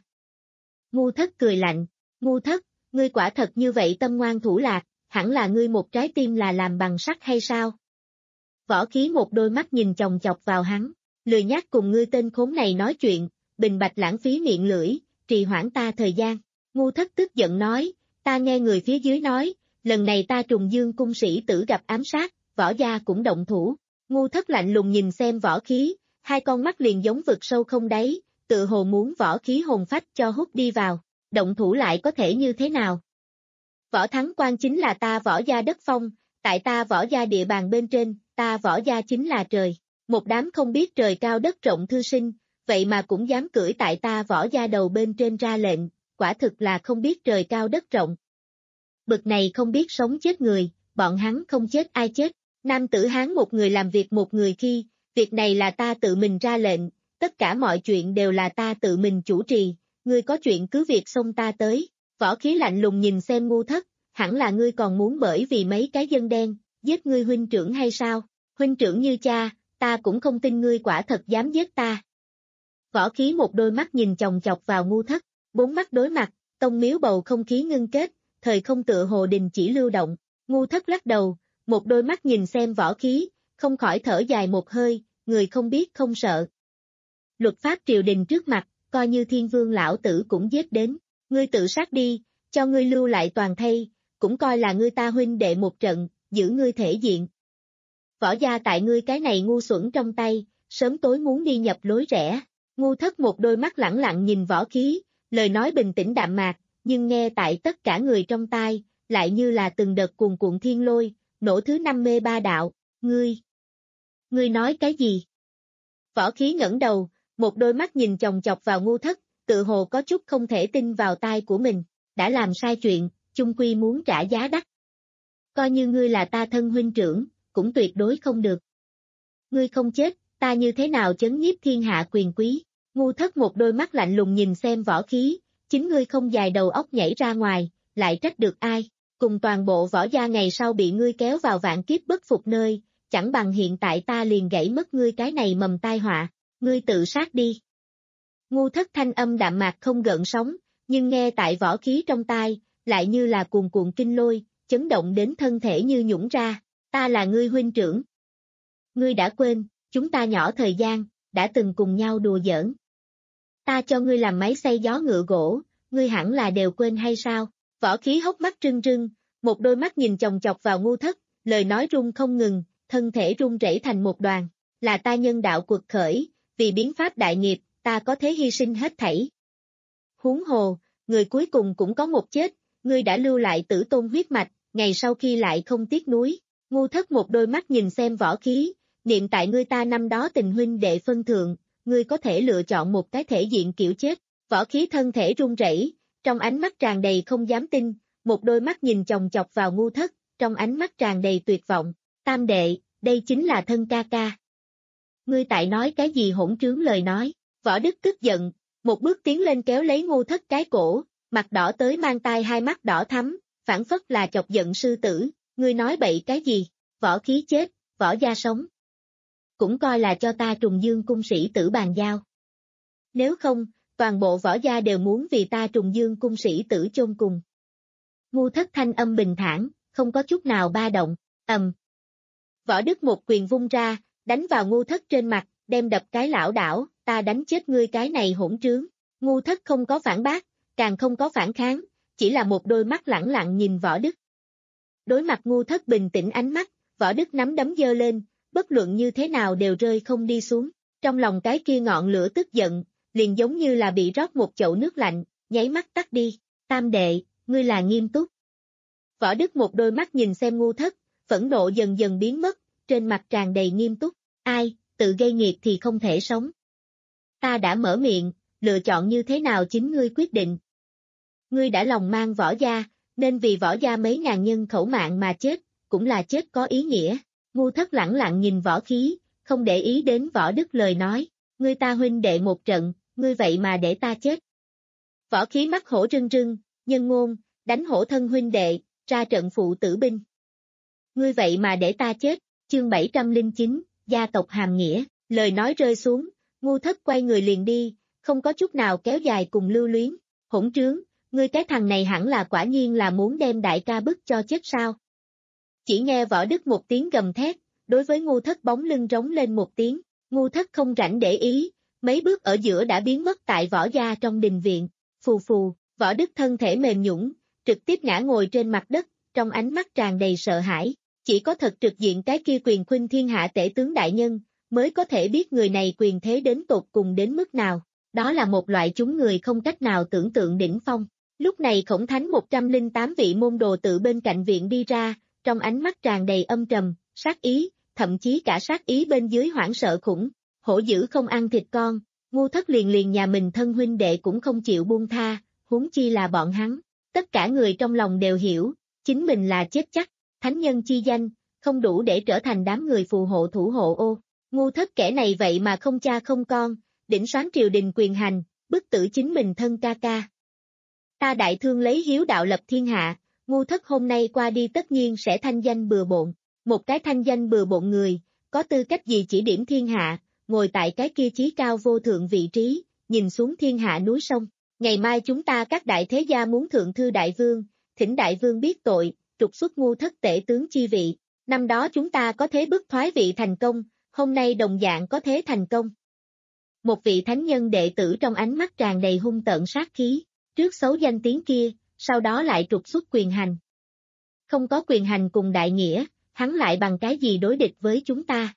B: Ngu Thất cười lạnh, Ngu Thất, ngươi quả thật như vậy tâm ngoan thủ lạc, hẳn là ngươi một trái tim là làm bằng sắt hay sao? Võ Khí một đôi mắt nhìn chòng chọc vào hắn, lười nhác cùng ngươi tên khốn này nói chuyện, bình bạch lãng phí miệng lưỡi, trì hoãn ta thời gian. Ngu Thất tức giận nói, ta nghe người phía dưới nói, lần này ta Trùng Dương cung sĩ tử gặp ám sát, Võ gia cũng động thủ. Ngu Thất lạnh lùng nhìn xem Võ Khí, hai con mắt liền giống vực sâu không đáy, tự hồ muốn Võ Khí hồn phách cho hút đi vào, động thủ lại có thể như thế nào? Võ Thắng Quan chính là ta Võ gia đất phong, tại ta Võ gia địa bàn bên trên, ta Võ gia chính là trời. Một đám không biết trời cao đất rộng thư sinh, vậy mà cũng dám cưỡi tại ta Võ gia đầu bên trên ra lệnh, quả thực là không biết trời cao đất rộng. Bực này không biết sống chết người, bọn hắn không chết ai chết. Nam tử Hán một người làm việc một người khi, việc này là ta tự mình ra lệnh, tất cả mọi chuyện đều là ta tự mình chủ trì, ngươi có chuyện cứ việc xông ta tới. Võ Khí lạnh lùng nhìn xem Ngu Thất, hẳn là ngươi còn muốn bởi vì mấy cái dân đen, giết ngươi huynh trưởng hay sao? Huynh trưởng như cha, ta cũng không tin ngươi quả thật dám giết ta. Võ Khí một đôi mắt nhìn chòng chọc vào Ngu Thất, bốn mắt đối mặt, tông miếu bầu không khí ngưng kết, thời không tựa hồ đình chỉ lưu động. Ngu Thất lắc đầu, một đôi mắt nhìn xem Võ Khí, không khỏi thở dài một hơi, người không biết không sợ. Luật pháp triều đình trước mặt, coi như thiên vương lão tử cũng giết đến, ngươi tự sát đi, cho ngươi lưu lại toàn thây, cũng coi là ngươi ta huynh đệ một trận, giữ ngươi thể diện. Võ gia tại ngươi cái này ngu xuẩn trong tay, sớm tối muốn đi nhập lối rẽ. Ngu Thất một đôi mắt lẳng lặng nhìn Võ Khí, lời nói bình tĩnh đạm mạc, nhưng nghe tại tất cả người trong tai, lại như là từng đợt cuồn cuộn thiên lôi, nổ thứ năm mê ba đạo, ngươi. Ngươi nói cái gì? Võ Khí ngẩng đầu, một đôi mắt nhìn chòng chọc vào Ngu Thất, tự hồ có chút không thể tin vào tai của mình, đã làm sai chuyện, chung quy muốn trả giá đắt. Coi như ngươi là ta thân huynh trưởng, cũng tuyệt đối không được. Ngươi không chết, ta như thế nào chấn nhiếp thiên hạ quyền quý? Ngu Thất một đôi mắt lạnh lùng nhìn xem Võ Khí, chính ngươi không dài đầu óc nhảy ra ngoài, lại trách được ai? Cùng toàn bộ Võ gia ngày sau bị ngươi kéo vào vạn kiếp bất phục nơi, chẳng bằng hiện tại ta liền gãy mất ngươi cái này mầm tai họa, ngươi tự sát đi. Ngu Thất thanh âm đạm mạc không gợn sóng, nhưng nghe tại Võ Khí trong tai, lại như là cuồn cuộn kinh lôi, chấn động đến thân thể như nhũng ra, ta là ngươi huynh trưởng. Ngươi đã quên, chúng ta nhỏ thời gian, đã từng cùng nhau đùa giỡn. Ta cho ngươi làm máy xay gió ngựa gỗ, ngươi hẳn là đều quên hay sao? Võ Khí hốc mắt trưng trưng, một đôi mắt nhìn chòng chọc vào Ngu Thất, lời nói rung không ngừng, thân thể rung rẩy thành một đoàn, là ta nhân đạo quật khởi, vì biến pháp đại nghiệp, ta có thể hy sinh hết thảy. Huống hồ, người cuối cùng cũng có một chết, ngươi đã lưu lại tử tôn huyết mạch, ngày sau khi lại không tiếc nuối. Ngu Thất một đôi mắt nhìn xem Võ Khí, niệm tại ngươi ta năm đó tình huynh đệ phân thượng, ngươi có thể lựa chọn một cái thể diện kiểu chết. Võ Khí thân thể run rẩy, trong ánh mắt tràn đầy không dám tin, một đôi mắt nhìn chòng chọc vào Ngu Thất, trong ánh mắt tràn đầy tuyệt vọng. Tam đệ, đây chính là thân ca ca. Ngươi tại nói cái gì hỗn trướng lời nói? Võ Đức tức giận, một bước tiến lên kéo lấy Ngu Thất cái cổ, mặt đỏ tới mang tai hai mắt đỏ thắm, phản phất là chọc giận sư tử, ngươi nói bậy cái gì? Võ Khí chết, Võ gia sống. Cũng coi là cho ta Trùng Dương cung sĩ tử bàn giao. Nếu không, toàn bộ Võ gia đều muốn vì ta Trùng Dương cung sĩ tử chôn cùng. Ngu Thất thanh âm bình thản, không có chút nào ba động, ầm. Võ Đức một quyền vung ra, đánh vào Ngu Thất trên mặt, đem đập cái lảo đảo, ta đánh chết ngươi cái này hỗn trướng. Ngu Thất không có phản bác, càng không có phản kháng, chỉ là một đôi mắt lẳng lặng nhìn Võ Đức. Đối mặt Ngu Thất bình tĩnh ánh mắt, Võ Đức nắm đấm giơ lên, bất luận như thế nào đều rơi không đi xuống. Trong lòng cái kia ngọn lửa tức giận, liền giống như là bị rót một chậu nước lạnh, nháy mắt tắt đi. Tam đệ, ngươi là nghiêm túc. Võ Đức một đôi mắt nhìn xem Ngu Thất, phẫn nộ dần dần biến mất, trên mặt tràn đầy nghiêm túc. Ai, tự gây nghiệp thì không thể sống. Ta đã mở miệng, lựa chọn như thế nào chính ngươi quyết định. Ngươi đã lòng mang Võ gia, nên vì Võ gia mấy ngàn nhân khẩu mạng mà chết, cũng là chết có ý nghĩa. Ngu Thất lẳng lặng nhìn Võ Khí, không để ý đến Võ Đức lời nói. Ngươi ta huynh đệ một trận, ngươi vậy mà để ta chết. Võ Khí mắt hổ rưng rưng, nhân ngôn, đánh hổ thân huynh đệ, ra trận phụ tử binh. Ngươi vậy mà để ta chết, chương bảy trăm lẻ chín, gia tộc hàm nghĩa, lời nói rơi xuống, Ngu Thất quay người liền đi, không có chút nào kéo dài cùng lưu luyến. Hỗn trướng, ngươi cái thằng này hẳn là quả nhiên là muốn đem đại ca bức cho chết sao? Chỉ nghe Võ Đức một tiếng gầm thét, đối với Ngu Thất bóng lưng rống lên một tiếng, Ngu Thất không rảnh để ý, mấy bước ở giữa đã biến mất tại Võ gia trong đình viện. Phù phù, Võ Đức thân thể mềm nhũn, trực tiếp ngã ngồi trên mặt đất, trong ánh mắt tràn đầy sợ hãi. Chỉ có thật trực diện cái kia quyền khuynh thiên hạ tể tướng đại nhân, mới có thể biết người này quyền thế đến tột cùng đến mức nào. Đó là một loại chúng người không cách nào tưởng tượng đỉnh phong. Lúc này Khổng Thánh một trăm lẻ tám vị môn đồ tự bên cạnh viện đi ra, trong ánh mắt tràn đầy âm trầm, sát ý, thậm chí cả sát ý bên dưới hoảng sợ khủng. Hổ dữ không ăn thịt con, ngu thất liền liền nhà mình thân huynh đệ cũng không chịu buông tha, huống chi là bọn hắn. Tất cả người trong lòng đều hiểu, chính mình là chết chắc, thánh nhân chi danh, không đủ để trở thành đám người phù hộ thủ hộ ô. Ngu thất kẻ này vậy mà không cha không con, đỉnh soán triều đình quyền hành, bức tử chính mình thân ca ca. Ta đại thương lấy hiếu đạo lập thiên hạ, ngu thất hôm nay qua đi tất nhiên sẽ thanh danh bừa bộn. Một cái thanh danh bừa bộn người, có tư cách gì chỉ điểm thiên hạ, ngồi tại cái kia chí cao vô thượng vị trí, nhìn xuống thiên hạ núi sông. Ngày mai chúng ta các đại thế gia muốn thượng thư đại vương, thỉnh đại vương biết tội, trục xuất ngu thất tể tướng chi vị. Năm đó chúng ta có thế bức thoái vị thành công, hôm nay đồng dạng có thế thành công. Một vị thánh nhân đệ tử trong ánh mắt tràn đầy hung tợn sát khí, trước xấu danh tiếng kia, sau đó lại trục xuất quyền hành. Không có quyền hành cùng đại nghĩa, hắn lại bằng cái gì đối địch với chúng ta?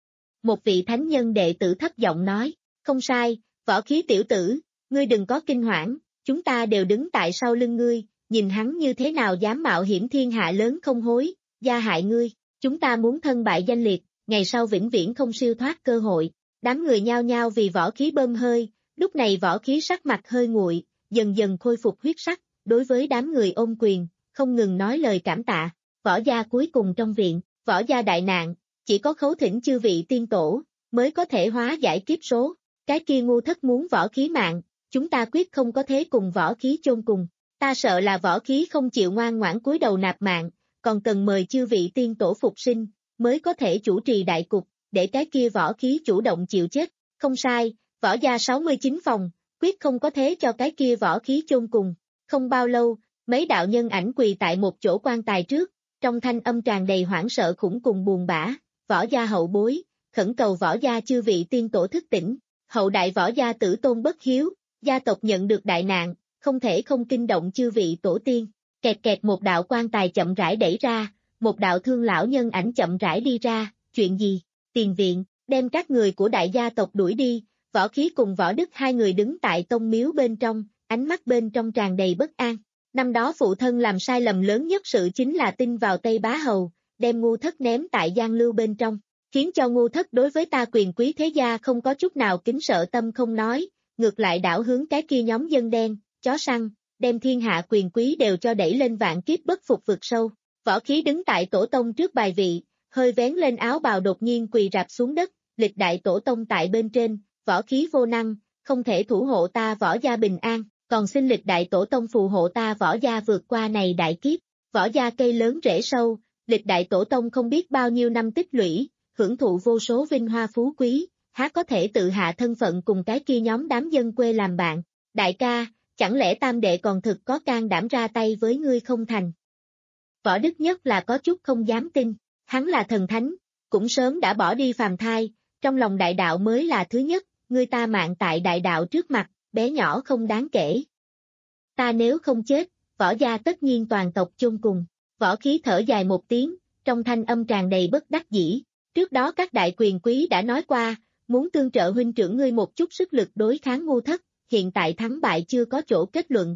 B: Một vị thánh nhân đệ tử thấp giọng nói, không sai, võ khí tiểu tử, ngươi đừng có kinh hoảng, chúng ta đều đứng tại sau lưng ngươi, nhìn hắn như thế nào dám mạo hiểm thiên hạ lớn không hối, gia hại ngươi, chúng ta muốn thân bại danh liệt, ngày sau vĩnh viễn không siêu thoát cơ hội. Đám người nhao nhao vì võ khí bơm hơi, lúc này võ khí sắc mặt hơi nguội, dần dần khôi phục huyết sắc, đối với đám người ôm quyền, không ngừng nói lời cảm tạ. Võ gia cuối cùng trong viện, võ gia đại nạn, chỉ có khấu thỉnh chư vị tiên tổ, mới có thể hóa giải kiếp số. Cái kia ngu thất muốn võ khí mạng, chúng ta quyết không có thế cùng võ khí chôn cùng. Ta sợ là võ khí không chịu ngoan ngoãn cúi đầu nạp mạng, còn cần mời chư vị tiên tổ phục sinh, mới có thể chủ trì đại cục, để cái kia võ khí chủ động chịu chết. Không sai, võ gia sáu mươi chín phòng, quyết không có thế cho cái kia võ khí chôn cùng. Không bao lâu, mấy đạo nhân ảnh quỳ tại một chỗ quan tài trước, trong thanh âm tràn đầy hoảng sợ khủng cùng buồn bã. Võ gia hậu bối, khẩn cầu võ gia chư vị tiên tổ thức tỉnh. Hậu đại võ gia tử tôn bất hiếu, gia tộc nhận được đại nạn, không thể không kinh động chư vị tổ tiên. Kẹt kẹt một đạo quan tài chậm rãi đẩy ra, một đạo thương lão nhân ảnh chậm rãi đi ra. Chuyện gì? Tiền viện, đem các người của đại gia tộc đuổi đi. Võ khí cùng võ đức hai người đứng tại tông miếu bên trong, ánh mắt bên trong tràn đầy bất an. Năm đó phụ thân làm sai lầm lớn nhất sự chính là tin vào Tây Bá Hầu, đem ngu thất ném tại Giang Lưu bên trong, khiến cho ngu thất đối với ta quyền quý thế gia không có chút nào kính sợ tâm không nói, ngược lại đảo hướng cái kia nhóm dân đen, chó săn, đem thiên hạ quyền quý đều cho đẩy lên vạn kiếp bất phục vực sâu. Võ khí đứng tại tổ tông trước bài vị, hơi vén lên áo bào đột nhiên quỳ rạp xuống đất, lịch đại tổ tông tại bên trên, võ khí vô năng, không thể thủ hộ ta võ gia bình an, còn xin lịch đại tổ tông phù hộ ta võ gia vượt qua này đại kiếp. Võ gia cây lớn rễ sâu, lịch đại tổ tông không biết bao nhiêu năm tích lũy, hưởng thụ vô số vinh hoa phú quý, há có thể tự hạ thân phận cùng cái kia nhóm đám dân quê làm bạn. Đại ca, chẳng lẽ tam đệ còn thực có can đảm ra tay với ngươi không thành? Võ Đức Nhất là có chút không dám tin, hắn là thần thánh, cũng sớm đã bỏ đi phàm thai, trong lòng đại đạo mới là thứ nhất, ngươi ta mạng tại đại đạo trước mặt, bé nhỏ không đáng kể. Ta nếu không chết, võ gia tất nhiên toàn tộc chôn cùng. Võ khí thở dài một tiếng, trong thanh âm tràn đầy bất đắc dĩ. Trước đó các đại quyền quý đã nói qua, muốn tương trợ huynh trưởng ngươi một chút sức lực đối kháng ngu thất, hiện tại thắng bại chưa có chỗ kết luận.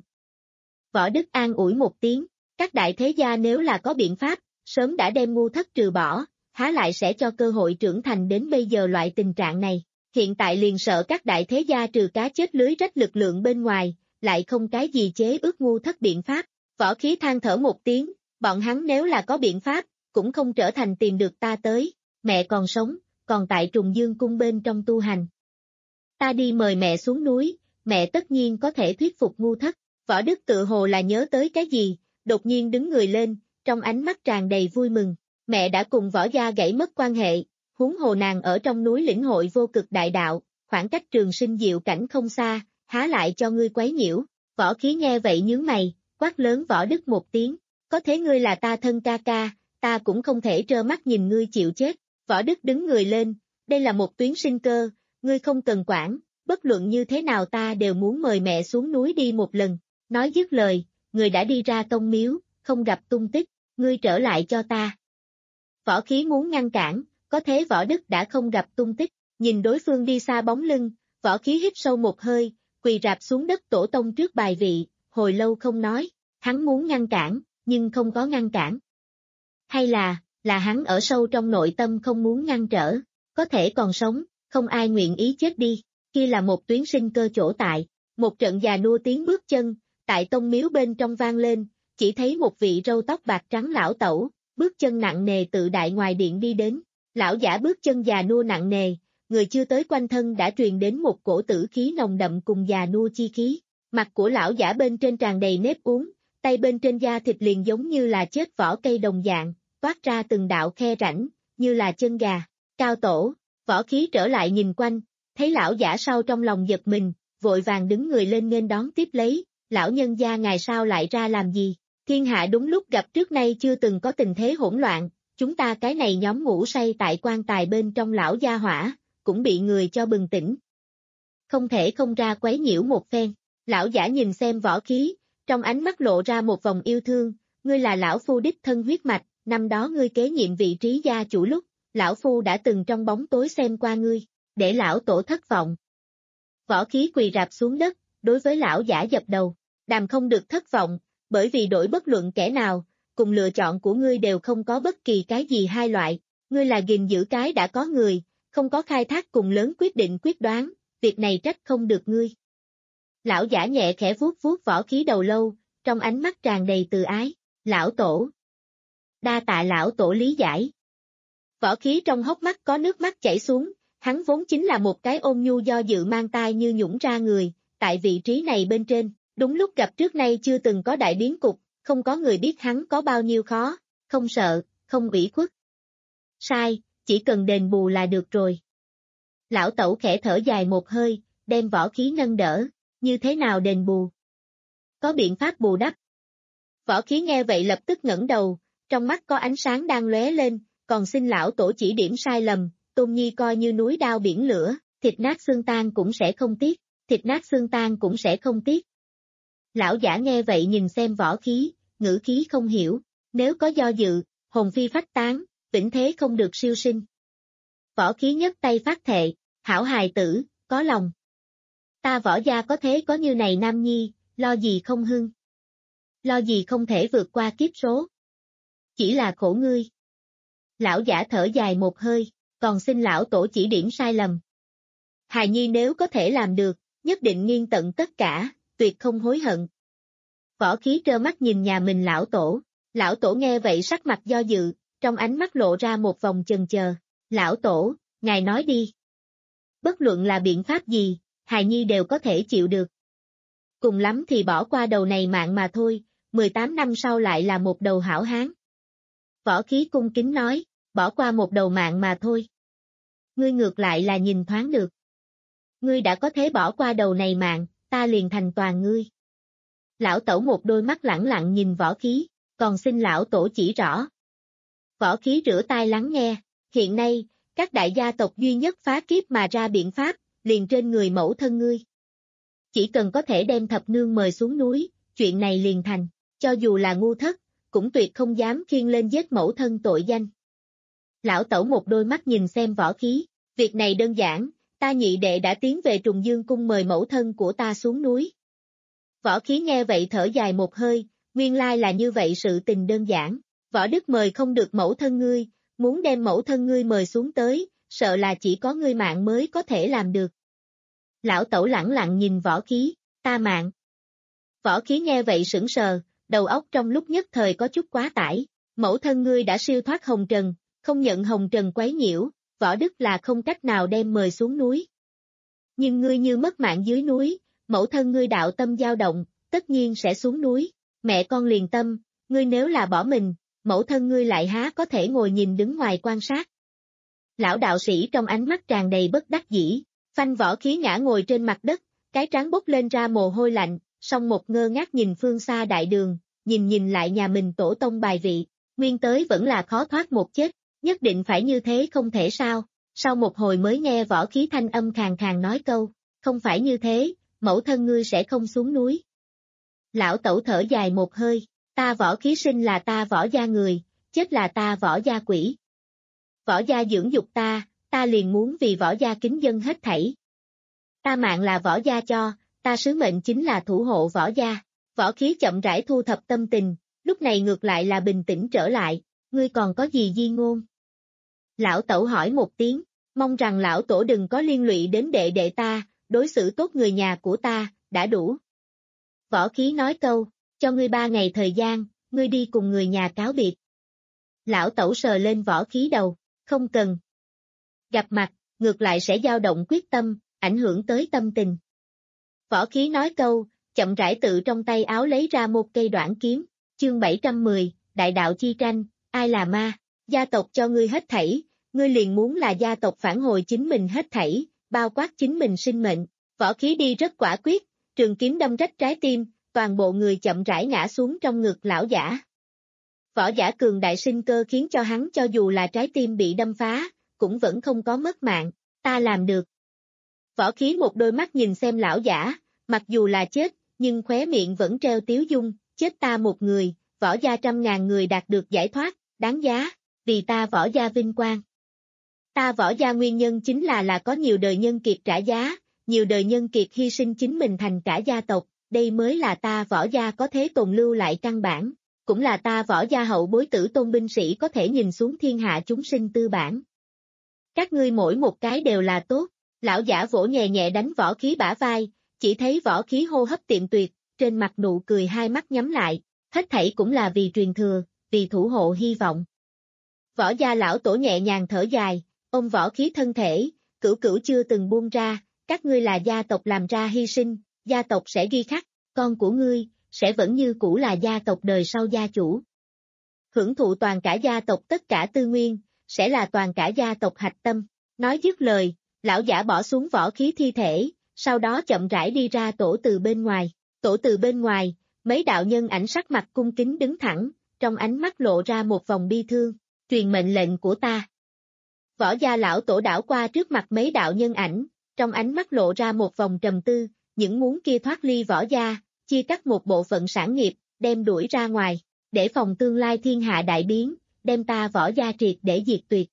B: Võ Đức an ủi một tiếng, các đại thế gia nếu là có biện pháp, sớm đã đem ngu thất trừ bỏ, há lại sẽ cho cơ hội trưởng thành đến bây giờ loại tình trạng này. Hiện tại liền sợ các đại thế gia trừ cá chết lưới rách lực lượng bên ngoài, lại không cái gì chế ước ngu thất biện pháp. Võ khí than thở một tiếng, bọn hắn nếu là có biện pháp, cũng không trở thành tìm được ta tới. Mẹ còn sống, còn tại Trùng Dương cung bên trong tu hành. Ta đi mời mẹ xuống núi, mẹ tất nhiên có thể thuyết phục ngu thất. Võ Đức tự hồ là nhớ tới cái gì, đột nhiên đứng người lên, trong ánh mắt tràn đầy vui mừng. Mẹ đã cùng võ gia gãy mất quan hệ, huống hồ nàng ở trong núi lĩnh hội vô cực đại đạo, khoảng cách trường sinh diệu cảnh không xa, há lại cho ngươi quấy nhiễu. Võ khí nghe vậy nhướng mày, quát lớn Võ Đức một tiếng, có thế ngươi là ta thân ca ca, ta cũng không thể trơ mắt nhìn ngươi chịu chết. Võ Đức đứng người lên, đây là một tuyến sinh cơ, ngươi không cần quản, bất luận như thế nào ta đều muốn mời mẹ xuống núi đi một lần. Nói dứt lời, người đã đi ra tông miếu, không gặp tung tích. ngươi trở lại cho ta. Võ Khí muốn ngăn cản, có thế Võ Đức đã không gặp tung tích, nhìn đối phương đi xa bóng lưng, Võ Khí hít sâu một hơi, quỳ rạp xuống đất tổ tông trước bài vị, hồi lâu không nói, hắn muốn ngăn cản, nhưng không có ngăn cản. Hay là, là hắn ở sâu trong nội tâm không muốn ngăn trở, có thể còn sống, không ai nguyện ý chết đi, kia là một tuyến sinh cơ chỗ tại, một trận già nua tiếng bước chân, tại tông miếu bên trong vang lên, chỉ thấy một vị râu tóc bạc trắng lão tẩu, bước chân nặng nề tự đại ngoài điện đi đến, lão giả bước chân già nua nặng nề, người chưa tới quanh thân đã truyền đến một cổ tử khí nồng đậm cùng già nua chi khí, mặt của lão giả bên trên tràn đầy nếp uốn, tay bên trên da thịt liền giống như là chết vỏ cây đồng dạng, toát ra từng đạo khe rãnh, như là chân gà, cao tổ, Võ Khí trở lại nhìn quanh, thấy lão giả sau trong lòng giật mình, vội vàng đứng người lên nghênh đón tiếp lấy, lão nhân gia ngài sao lại ra làm gì, thiên hạ đúng lúc gặp trước nay chưa từng có tình thế hỗn loạn, chúng ta cái này nhóm ngủ say tại quan tài bên trong lão gia hỏa, cũng bị người cho bừng tỉnh. Không thể không ra quấy nhiễu một phen, lão giả nhìn xem Võ Khí, trong ánh mắt lộ ra một vòng yêu thương, ngươi là lão phu đích thân huyết mạch, năm đó ngươi kế nhiệm vị trí gia chủ lúc, lão phu đã từng trong bóng tối xem qua ngươi, để lão tổ thất vọng. Võ Khí quỳ rạp xuống đất, đối với lão giả dập đầu, đàm không được thất vọng, bởi vì đổi bất luận kẻ nào, cùng lựa chọn của ngươi đều không có bất kỳ cái gì hai loại, ngươi là gìn giữ cái đã có người, không có khai thác cùng lớn quyết định quyết đoán, việc này trách không được ngươi. Lão giả nhẹ khẽ vuốt vuốt Võ Khí đầu lâu, trong ánh mắt tràn đầy từ ái, lão tổ. Đa tạ lão tổ lý giải. Võ Khí trong hốc mắt có nước mắt chảy xuống, hắn vốn chính là một cái ôn nhu do dự mang tai như nhũng ra người, tại vị trí này bên trên, đúng lúc gặp trước nay chưa từng có đại biến cục, không có người biết hắn có bao nhiêu khó, không sợ, không ủy khuất. Sai, chỉ cần đền bù là được rồi. Lão tẩu khẽ thở dài một hơi, đem Võ Khí nâng đỡ, như thế nào đền bù? Có biện pháp bù đắp. Võ Khí nghe vậy lập tức ngẩng đầu, trong mắt có ánh sáng đang lóe lên, còn xin lão tổ chỉ điểm sai lầm, Tôn Nhi coi như núi đao biển lửa, thịt nát xương tan cũng sẽ không tiếc, thịt nát xương tan cũng sẽ không tiếc. Lão giả nghe vậy nhìn xem Võ Khí, ngữ khí không hiểu, nếu có do dự, hồn phi phách tán, vĩnh thế không được siêu sinh. Võ Khí nhấc tay phát thệ, hảo hài tử, có lòng. Ta Võ gia có thế có như này nam nhi, lo gì không hưng. Lo gì không thể vượt qua kiếp số. Chỉ là khổ ngươi. Lão giả thở dài một hơi, còn xin lão tổ chỉ điểm sai lầm. Hài nhi nếu có thể làm được, nhất định nghiêng tận tất cả, tuyệt không hối hận. Võ Khí trơ mắt nhìn nhà mình lão tổ, lão tổ nghe vậy sắc mặt do dự, trong ánh mắt lộ ra một vòng chần chờ, lão tổ, ngài nói đi. Bất luận là biện pháp gì, hài nhi đều có thể chịu được. Cùng lắm thì bỏ qua đầu này mạng mà thôi, mười tám năm sau lại là một đầu hảo hán. Võ Khí cung kính nói, bỏ qua một đầu mạng mà thôi. Ngươi ngược lại là nhìn thoáng được. Ngươi đã có thể bỏ qua đầu này mạng, ta liền thành toàn ngươi. Lão tẩu một đôi mắt lẳng lặng nhìn Võ Khí, còn xin lão tổ chỉ rõ. Võ Khí rửa tai lắng nghe, hiện nay, các đại gia tộc duy nhất phá kiếp mà ra biện pháp, liền trên người mẫu thân ngươi. Chỉ cần có thể đem thập nương mời xuống núi, chuyện này liền thành, cho dù là ngu thất, cũng tuyệt không dám khiêng lên giết mẫu thân tội danh. Lão tẩu một đôi mắt nhìn xem Võ Khí, việc này đơn giản, ta nhị đệ đã tiến về Trùng Dương cung mời mẫu thân của ta xuống núi. Võ Khí nghe vậy thở dài một hơi, nguyên lai là như vậy sự tình đơn giản, Võ Đức mời không được mẫu thân ngươi, muốn đem mẫu thân ngươi mời xuống tới, sợ là chỉ có ngươi mạng mới có thể làm được. Lão tẩu lẳng lặng nhìn Võ Khí, ta mạng. Võ Khí nghe vậy sững sờ, đầu óc trong lúc nhất thời có chút quá tải, mẫu thân ngươi đã siêu thoát hồng trần, không nhận hồng trần quấy nhiễu, Võ Đức là không cách nào đem mời xuống núi. Nhưng ngươi như mất mạng dưới núi, mẫu thân ngươi đạo tâm dao động, tất nhiên sẽ xuống núi, mẹ con liền tâm, ngươi nếu là bỏ mình, mẫu thân ngươi lại há có thể ngồi nhìn đứng ngoài quan sát. Lão đạo sĩ trong ánh mắt tràn đầy bất đắc dĩ, phanh Võ Khí ngã ngồi trên mặt đất, cái trán bốc lên ra mồ hôi lạnh, song một ngơ ngác nhìn phương xa đại đường, nhìn nhìn lại nhà mình tổ tông bài vị, nguyên tới vẫn là khó thoát một chết, nhất định phải như thế không thể sao, sau một hồi mới nghe Võ Khí thanh âm khàn khàn nói câu, không phải như thế, mẫu thân ngươi sẽ không xuống núi. Lão tẩu thở dài một hơi, Ta Võ Khí sinh là ta Võ gia người, chết là ta Võ gia quỷ. Võ gia dưỡng dục ta, ta liền muốn vì Võ gia kính dân hết thảy. Ta mạng là Võ gia cho, ta sứ mệnh chính là thủ hộ Võ gia. Võ Khí chậm rãi thu thập tâm tình, lúc này ngược lại là bình tĩnh trở lại, ngươi còn có gì di ngôn? Lão Tẩu hỏi một tiếng, mong rằng lão tổ đừng có liên lụy đến đệ đệ ta, đối xử tốt người nhà của ta, đã đủ. Võ Khí nói câu, cho ngươi ba ngày thời gian, ngươi đi cùng người nhà cáo biệt. Lão Tẩu sờ lên Võ Khí đầu, không cần. Gặp mặt, ngược lại sẽ dao động quyết tâm, ảnh hưởng tới tâm tình. Võ Khí nói câu, chậm rãi tự trong tay áo lấy ra một cây đoạn kiếm, chương bảy trăm mười, đại đạo chi tranh, ai là ma, gia tộc cho ngươi hết thảy, ngươi liền muốn là gia tộc phản hồi chính mình hết thảy, bao quát chính mình sinh mệnh. Võ Khí đi rất quả quyết, trường kiếm đâm rách trái tim, toàn bộ người chậm rãi ngã xuống trong ngực lão giả. Võ giả cường đại sinh cơ khiến cho hắn cho dù là trái tim bị đâm phá, cũng vẫn không có mất mạng, ta làm được. Võ Khí một đôi mắt nhìn xem lão giả, mặc dù là chết, nhưng khóe miệng vẫn treo tiếu dung, chết ta một người, Võ gia trăm ngàn người đạt được giải thoát, đáng giá, vì ta Võ gia vinh quang. Ta Võ gia nguyên nhân chính là là có nhiều đời nhân kiệt trả giá, nhiều đời nhân kiệt hy sinh chính mình thành cả gia tộc, đây mới là ta Võ gia có thể tồn lưu lại căn bản, cũng là ta Võ gia hậu bối tử tôn binh sĩ có thể nhìn xuống thiên hạ chúng sinh tư bản. Các ngươi mỗi một cái đều là tốt, lão giả vỗ nhẹ nhẹ đánh Võ Khí bả vai, chỉ thấy Võ Khí hô hấp tiệm tuyệt, trên mặt nụ cười hai mắt nhắm lại, hết thảy cũng là vì truyền thừa, vì thủ hộ hy vọng. Võ gia lão tổ nhẹ nhàng thở dài, ôm Võ Khí thân thể, cửu cửu chưa từng buông ra, các ngươi là gia tộc làm ra hy sinh, gia tộc sẽ ghi khắc, con của ngươi, sẽ vẫn như cũ là gia tộc đời sau gia chủ. Hưởng thụ toàn cả gia tộc tất cả tư nguyên, sẽ là toàn cả gia tộc hạch tâm. Nói dứt lời, lão giả bỏ xuống Võ Khí thi thể, sau đó chậm rãi đi ra tổ từ bên ngoài. Tổ từ bên ngoài, mấy đạo nhân ảnh sắc mặt cung kính đứng thẳng, trong ánh mắt lộ ra một vòng bi thương, truyền mệnh lệnh của ta. Võ gia lão tổ đảo qua trước mặt mấy đạo nhân ảnh, trong ánh mắt lộ ra một vòng trầm tư, những muốn kia thoát ly Võ gia, chia cắt một bộ phận sản nghiệp, đem đuổi ra ngoài, để phòng tương lai thiên hạ đại biến, đem ta Võ gia triệt để diệt tuyệt.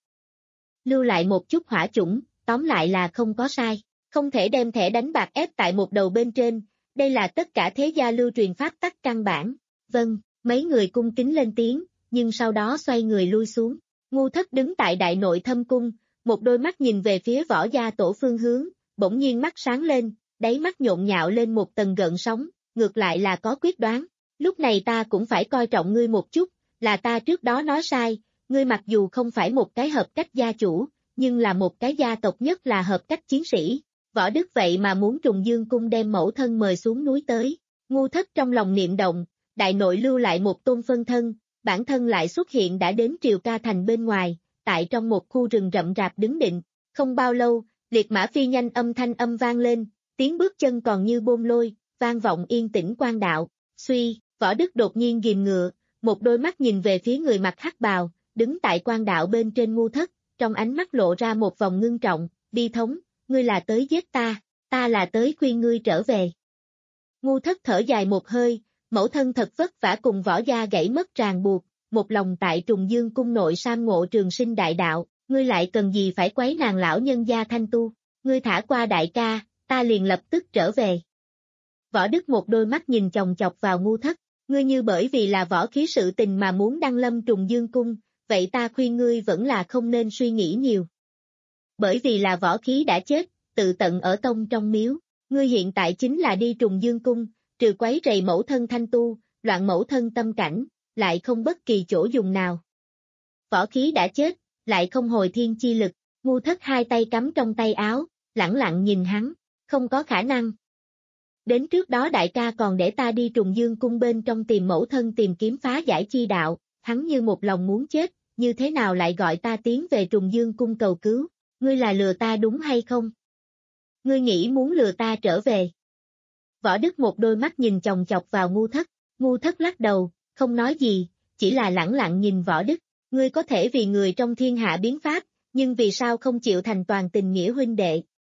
B: Lưu lại một chút hỏa chủng, tóm lại là không có sai, không thể đem thẻ đánh bạc ép tại một đầu bên trên, đây là tất cả thế gia lưu truyền pháp tắc căn bản. Vâng, mấy người cung kính lên tiếng, nhưng sau đó xoay người lui xuống. Ngu Thất đứng tại đại nội thâm cung, một đôi mắt nhìn về phía Võ gia tổ phương hướng, bỗng nhiên mắt sáng lên, đáy mắt nhộn nhạo lên một tầng gợn sóng, ngược lại là có quyết đoán. Lúc này ta cũng phải coi trọng ngươi một chút, là ta trước đó nói sai, ngươi mặc dù không phải một cái hợp cách gia chủ, nhưng là một cái gia tộc nhất là hợp cách chiến sĩ. Võ Đức vậy mà muốn Trùng Dương cung đem mẫu thân mời xuống núi tới. Ngu Thất trong lòng niệm động, đại nội lưu lại một tôn phân thân, bản thân lại xuất hiện đã đến Triều Ca thành bên ngoài, tại trong một khu rừng rậm rạp đứng định. Không bao lâu, liệt mã phi nhanh âm thanh âm vang lên, tiếng bước chân còn như bôn lôi, vang vọng yên tĩnh quan đạo. Suy, Võ Đức đột nhiên ghim ngựa, một đôi mắt nhìn về phía người mặc hắc bào, đứng tại quan đạo bên trên Ngu Thất, trong ánh mắt lộ ra một vòng ngưng trọng, bi thống, ngươi là tới giết ta, ta là tới khuyên ngươi trở về. Ngu Thất thở dài một hơi, mẫu thân thật vất vả cùng Võ gia gãy mất ràng buộc, một lòng tại Trùng Dương cung nội sam ngộ trường sinh đại đạo, ngươi lại cần gì phải quấy nàng lão nhân gia thanh tu, ngươi thả qua đại ca, ta liền lập tức trở về. Võ Đức một đôi mắt nhìn chòng chọc vào Ngu Thất, ngươi như bởi vì là Võ Khí sự tình mà muốn đăng lâm Trùng Dương cung, vậy ta khuyên ngươi vẫn là không nên suy nghĩ nhiều. Bởi vì là Võ Khí đã chết, tự tận ở tông trong miếu, ngươi hiện tại chính là đi Trùng Dương cung, trừ quấy rầy mẫu thân thanh tu, loạn mẫu thân tâm cảnh, lại không bất kỳ chỗ dùng nào. Võ Khí đã chết, lại không hồi thiên chi lực, Ngu Thất hai tay cắm trong tay áo, lẳng lặng nhìn hắn, không có khả năng. Đến trước đó đại ca còn để ta đi Trùng Dương cung bên trong tìm mẫu thân tìm kiếm phá giải chi đạo, hắn như một lòng muốn chết, như thế nào lại gọi ta tiến về Trùng Dương cung cầu cứu, ngươi là lừa ta đúng hay không? Ngươi nghĩ muốn lừa ta trở về? Võ Đức một đôi mắt nhìn chòng chọc vào Ngu Thất, Ngu Thất lắc đầu, không nói gì, chỉ là lẳng lặng nhìn Võ Đức, ngươi có thể vì người trong thiên hạ biến pháp, nhưng vì sao không chịu thành toàn tình nghĩa huynh đệ?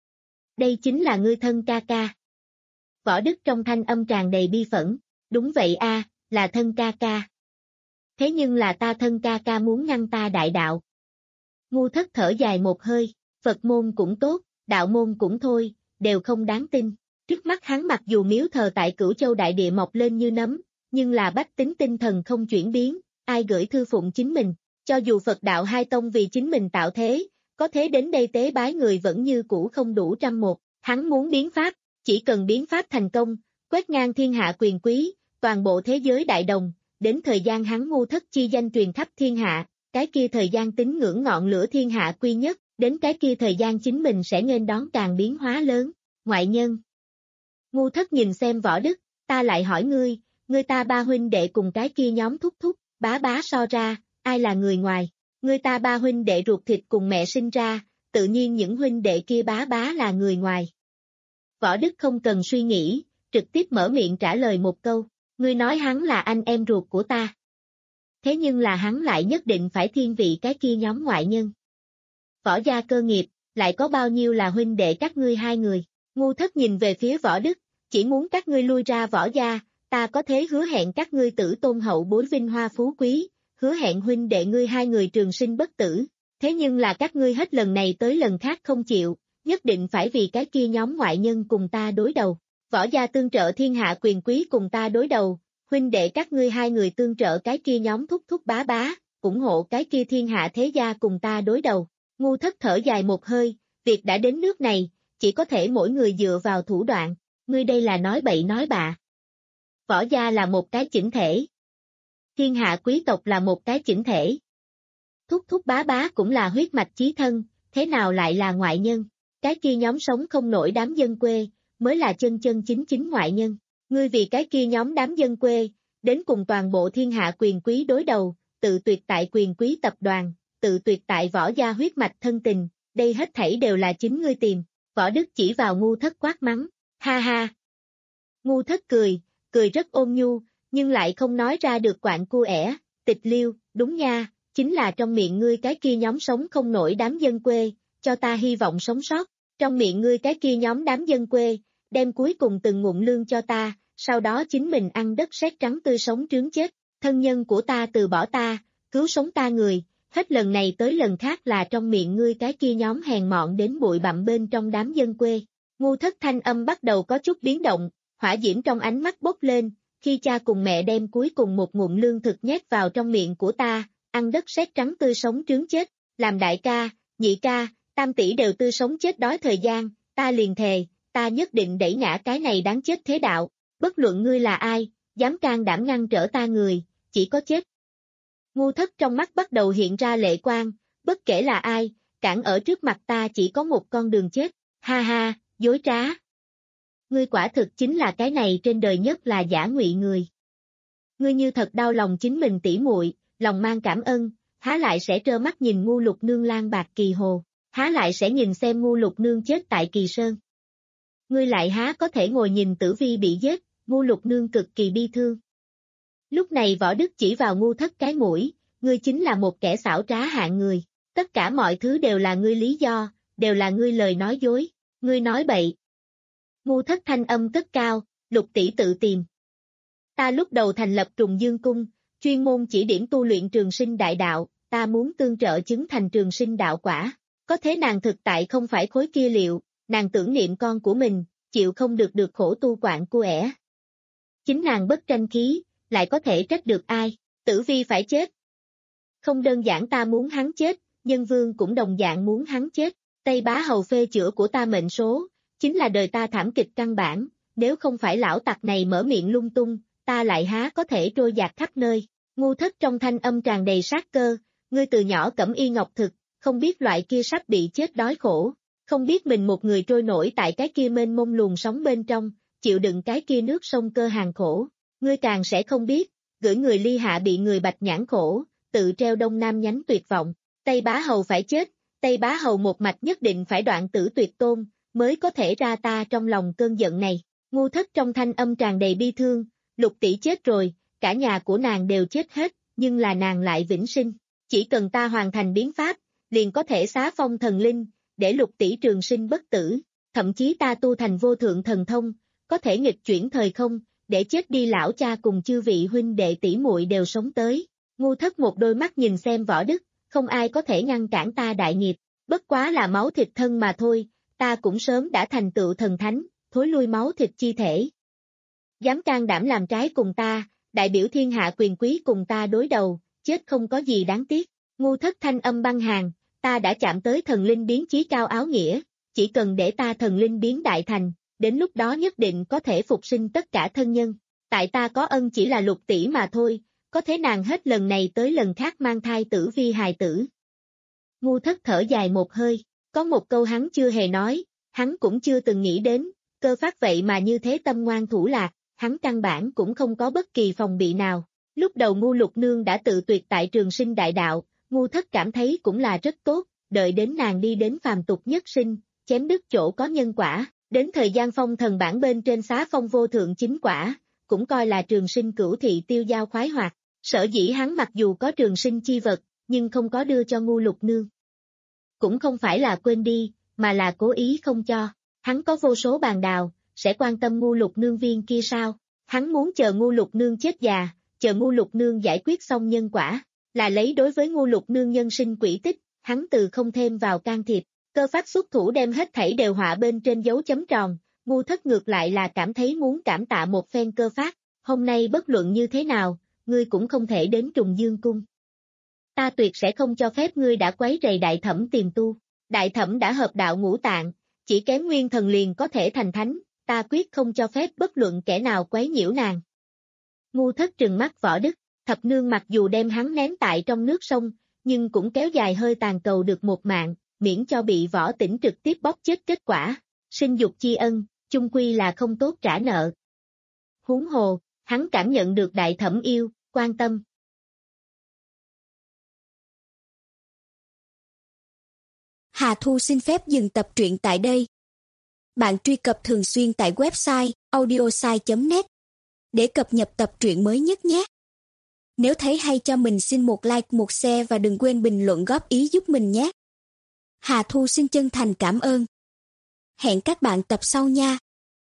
B: Đây chính là ngươi thân ca ca. Võ Đức trong thanh âm tràn đầy bi phẫn, đúng vậy a, là thân ca ca. Thế nhưng là ta thân ca ca muốn ngăn ta đại đạo. Ngu Thất thở dài một hơi, Phật môn cũng tốt, đạo môn cũng thôi, đều không đáng tin. Trước mắt hắn mặc dù miếu thờ tại Cửu Châu đại địa mọc lên như nấm, nhưng là bách tính tinh thần không chuyển biến, ai gửi thư phụng chính mình, cho dù Phật đạo hai tông vì chính mình tạo thế, có thế đến đây tế bái người vẫn như cũ không đủ trăm một, hắn muốn biến pháp, chỉ cần biến pháp thành công, quét ngang thiên hạ quyền quý, toàn bộ thế giới đại đồng, đến thời gian hắn Ngu Thất chi danh truyền khắp thiên hạ, cái kia thời gian tín ngưỡng ngọn lửa thiên hạ quy nhất, đến cái kia thời gian chính mình sẽ nghênh đón càng biến hóa lớn, ngoại nhân. Ngu Thất nhìn xem Võ Đức, ta lại hỏi ngươi, ngươi ta ba huynh đệ cùng cái kia nhóm thúc thúc, bá bá so ra, ai là người ngoài, ngươi ta ba huynh đệ ruột thịt cùng mẹ sinh ra, tự nhiên những huynh đệ kia bá bá là người ngoài. Võ Đức không cần suy nghĩ, trực tiếp mở miệng trả lời một câu, ngươi nói hắn là anh em ruột của ta. Thế nhưng là hắn lại nhất định phải thiên vị cái kia nhóm ngoại nhân. Võ gia cơ nghiệp, lại có bao nhiêu là huynh đệ các ngươi hai người, Ngu Thất nhìn về phía Võ Đức, chỉ muốn các ngươi lui ra Võ gia, ta có thế hứa hẹn các ngươi tử tôn hậu bối vinh hoa phú quý, hứa hẹn huynh đệ ngươi hai người trường sinh bất tử, thế nhưng là các ngươi hết lần này tới lần khác không chịu, nhất định phải vì cái kia nhóm ngoại nhân cùng ta đối đầu, Võ gia tương trợ thiên hạ quyền quý cùng ta đối đầu, huynh đệ các ngươi hai người tương trợ cái kia nhóm thúc thúc bá bá, ủng hộ cái kia thiên hạ thế gia cùng ta đối đầu. Ngu Thất thở dài một hơi, việc đã đến nước này, chỉ có thể mỗi người dựa vào thủ đoạn, ngươi đây là nói bậy nói bạ. Võ gia là một cái chỉnh thể. Thiên hạ quý tộc là một cái chỉnh thể. Thúc thúc bá bá cũng là huyết mạch chí thân, thế nào lại là ngoại nhân? Cái kia nhóm sống không nổi đám dân quê, mới là chân chân chính chính ngoại nhân. Ngươi vì cái kia nhóm đám dân quê, đến cùng toàn bộ thiên hạ quyền quý đối đầu, tự tuyệt tại quyền quý tập đoàn, tự tuyệt tại Võ gia huyết mạch thân tình, đây hết thảy đều là chính ngươi tìm. Võ Đức chỉ vào Ngu Thất quát mắng, ha ha. Ngu Thất cười, cười rất ôn nhu, nhưng lại không nói ra được quạng cua ẻ, Tịch Liêu, đúng nha, chính là trong miệng ngươi cái kia nhóm sống không nổi đám dân quê, cho ta hy vọng sống sót, trong miệng ngươi cái kia nhóm đám dân quê, đem cuối cùng từng ngụm lương cho ta, sau đó chính mình ăn đất sét trắng tươi sống trướng chết, thân nhân của ta từ bỏ ta, cứu sống ta người, hết lần này tới lần khác là trong miệng ngươi cái kia nhóm hèn mọn đến bụi bặm bên trong đám dân quê. Ngu Thất thanh âm bắt đầu có chút biến động, hỏa diễm trong ánh mắt bốc lên, khi cha cùng mẹ đem cuối cùng một ngụm lương thực nhét vào trong miệng của ta, ăn đất sét trắng tươi sống trướng chết, làm đại ca, nhị ca, tam tỷ đều tươi sống chết đói thời gian, ta liền thề, ta nhất định đẩy ngã cái này đáng chết thế đạo, bất luận ngươi là ai, dám can đảm ngăn trở ta người, chỉ có chết. Ngu Thất trong mắt bắt đầu hiện ra lệ quang, bất kể là ai, cản ở trước mặt ta chỉ có một con đường chết, ha ha, dối trá. Ngươi quả thực chính là cái này trên đời nhất là giả ngụy người. Ngươi như thật đau lòng chính mình tỉ muội, lòng mang cảm ơn, há lại sẽ trơ mắt nhìn Ngu Lục Nương lang bạc kỳ hồ, há lại sẽ nhìn xem Ngu Lục Nương chết tại Kỳ Sơn. Ngươi lại há có thể ngồi nhìn Tử Vi bị giết, Ngu Lục Nương cực kỳ bi thương. Lúc này Võ Đức chỉ vào Ngu Thất cái mũi, ngươi chính là một kẻ xảo trá hạng người, tất cả mọi thứ đều là ngươi lý do, đều là ngươi lời nói dối, ngươi nói bậy. Ngu Thất thanh âm cất cao, Lục tỷ tự tìm. Ta lúc đầu thành lập Trùng Dương Cung, chuyên môn chỉ điểm tu luyện trường sinh đại đạo, ta muốn tương trợ chứng thành trường sinh đạo quả, có thế nàng thực tại không phải khối kia liệu, nàng tưởng niệm con của mình, chịu không được được khổ tu quạng cua ẻ. Chính nàng bất tranh khí, lại có thể trách được ai, Tử Vi phải chết. Không đơn giản ta muốn hắn chết, Nhân Vương cũng đồng dạng muốn hắn chết, Tây Bá Hầu phê chữa của ta mệnh số, chính là đời ta thảm kịch căn bản, nếu không phải lão tặc này mở miệng lung tung, ta lại há có thể trôi dạt khắp nơi. Ngu Thất trong thanh âm tràn đầy sát cơ, ngươi từ nhỏ cẩm y ngọc thực, không biết loại kia sắp bị chết đói khổ, không biết mình một người trôi nổi tại cái kia mênh mông luồng sóng bên trong, chịu đựng cái kia nước sông cơ hàng khổ, ngươi càng sẽ không biết, gửi người ly hạ bị người bạch nhãn khổ, tự treo đông nam nhánh tuyệt vọng, Tây Bá Hầu phải chết, Tây Bá Hầu một mạch nhất định phải đoạn tử tuyệt tôn, mới có thể ra ta trong lòng cơn giận này. Ngu Thất trong thanh âm tràn đầy bi thương, Lục tỷ chết rồi, cả nhà của nàng đều chết hết, nhưng là nàng lại vĩnh sinh, chỉ cần ta hoàn thành biến pháp, liền có thể xá phong thần linh, để Lục tỷ trường sinh bất tử, thậm chí ta tu thành vô thượng thần thông, có thể nghịch chuyển thời không, để chết đi lão cha cùng chư vị huynh đệ tỷ muội đều sống tới. Ngu Thất một đôi mắt nhìn xem Võ Đức, không ai có thể ngăn cản ta đại nghiệp, bất quá là máu thịt thân mà thôi, ta cũng sớm đã thành tựu thần thánh, thối lui máu thịt chi thể. Dám can đảm làm trái cùng ta, đại biểu thiên hạ quyền quý cùng ta đối đầu, chết không có gì đáng tiếc. Ngu Thất thanh âm băng hàn, ta đã chạm tới thần linh biến chí cao áo nghĩa, chỉ cần để ta thần linh biến đại thành, đến lúc đó nhất định có thể phục sinh tất cả thân nhân. Tại ta có ân chỉ là Lục tỷ mà thôi, có thế nàng hết lần này tới lần khác mang thai tử vi hài tử. Ngu Thất thở dài một hơi, có một câu hắn chưa hề nói, hắn cũng chưa từng nghĩ đến, Cơ Phát vậy mà như thế tâm ngoan thủ lạc, hắn căn bản cũng không có bất kỳ phòng bị nào. Lúc đầu Ngu Lục Nương đã tự tuyệt tại Trường Sinh đại đạo, Ngu Thất cảm thấy cũng là rất tốt, đợi đến nàng đi đến phàm tục nhất sinh, chém đứt chỗ có nhân quả, đến thời gian phong thần bản bên trên xá phong vô thượng chính quả, cũng coi là Trường Sinh cửu thị tiêu giao khoái hoạt. Sở dĩ hắn mặc dù có Trường Sinh chi vật, nhưng không có đưa cho Ngu Lục Nương. Cũng không phải là quên đi, mà là cố ý không cho. Hắn có vô số bàn đào, sẽ quan tâm Ngu Lục Nương viên kia sao? Hắn muốn chờ Ngu Lục Nương chết già, chờ Ngu Lục Nương giải quyết xong nhân quả, là lấy đối với Ngu Lục Nương nhân sinh quỹ tích, hắn từ không thêm vào can thiệp. Cơ Phát xuất thủ đem hết thảy đều họa bên trên dấu chấm tròn, Ngu Thất ngược lại là cảm thấy muốn cảm tạ một phen Cơ Phát, hôm nay bất luận như thế nào, ngươi cũng không thể đến Trùng Dương Cung. Ta tuyệt sẽ không cho phép ngươi đã quấy rầy Đại Thẩm tiềm tu. Đại Thẩm đã hợp đạo ngũ tạng, chỉ kém nguyên thần liền có thể thành thánh, ta quyết không cho phép bất luận kẻ nào quấy nhiễu nàng. Ngu Thất trừng mắt Võ Đức, Thập Nương mặc dù đem hắn ném tại trong nước sông, nhưng cũng kéo dài hơi tàn cầu được một mạng, miễn cho bị Võ Tĩnh trực tiếp bóp chết kết quả. Sinh dục chi ân, chung quy là không tốt trả nợ. Huống hồ, hắn cảm nhận được Đại Thẩm yêu, quan tâm.
C: Hà Thu xin phép dừng tập truyện tại đây. Bạn truy cập thường xuyên tại website audiosai chấm net để cập nhật tập truyện mới nhất nhé. Nếu thấy hay cho mình xin một like, một share và đừng quên bình luận góp ý giúp mình nhé. Hà Thu xin chân thành cảm ơn. Hẹn các bạn tập sau nha.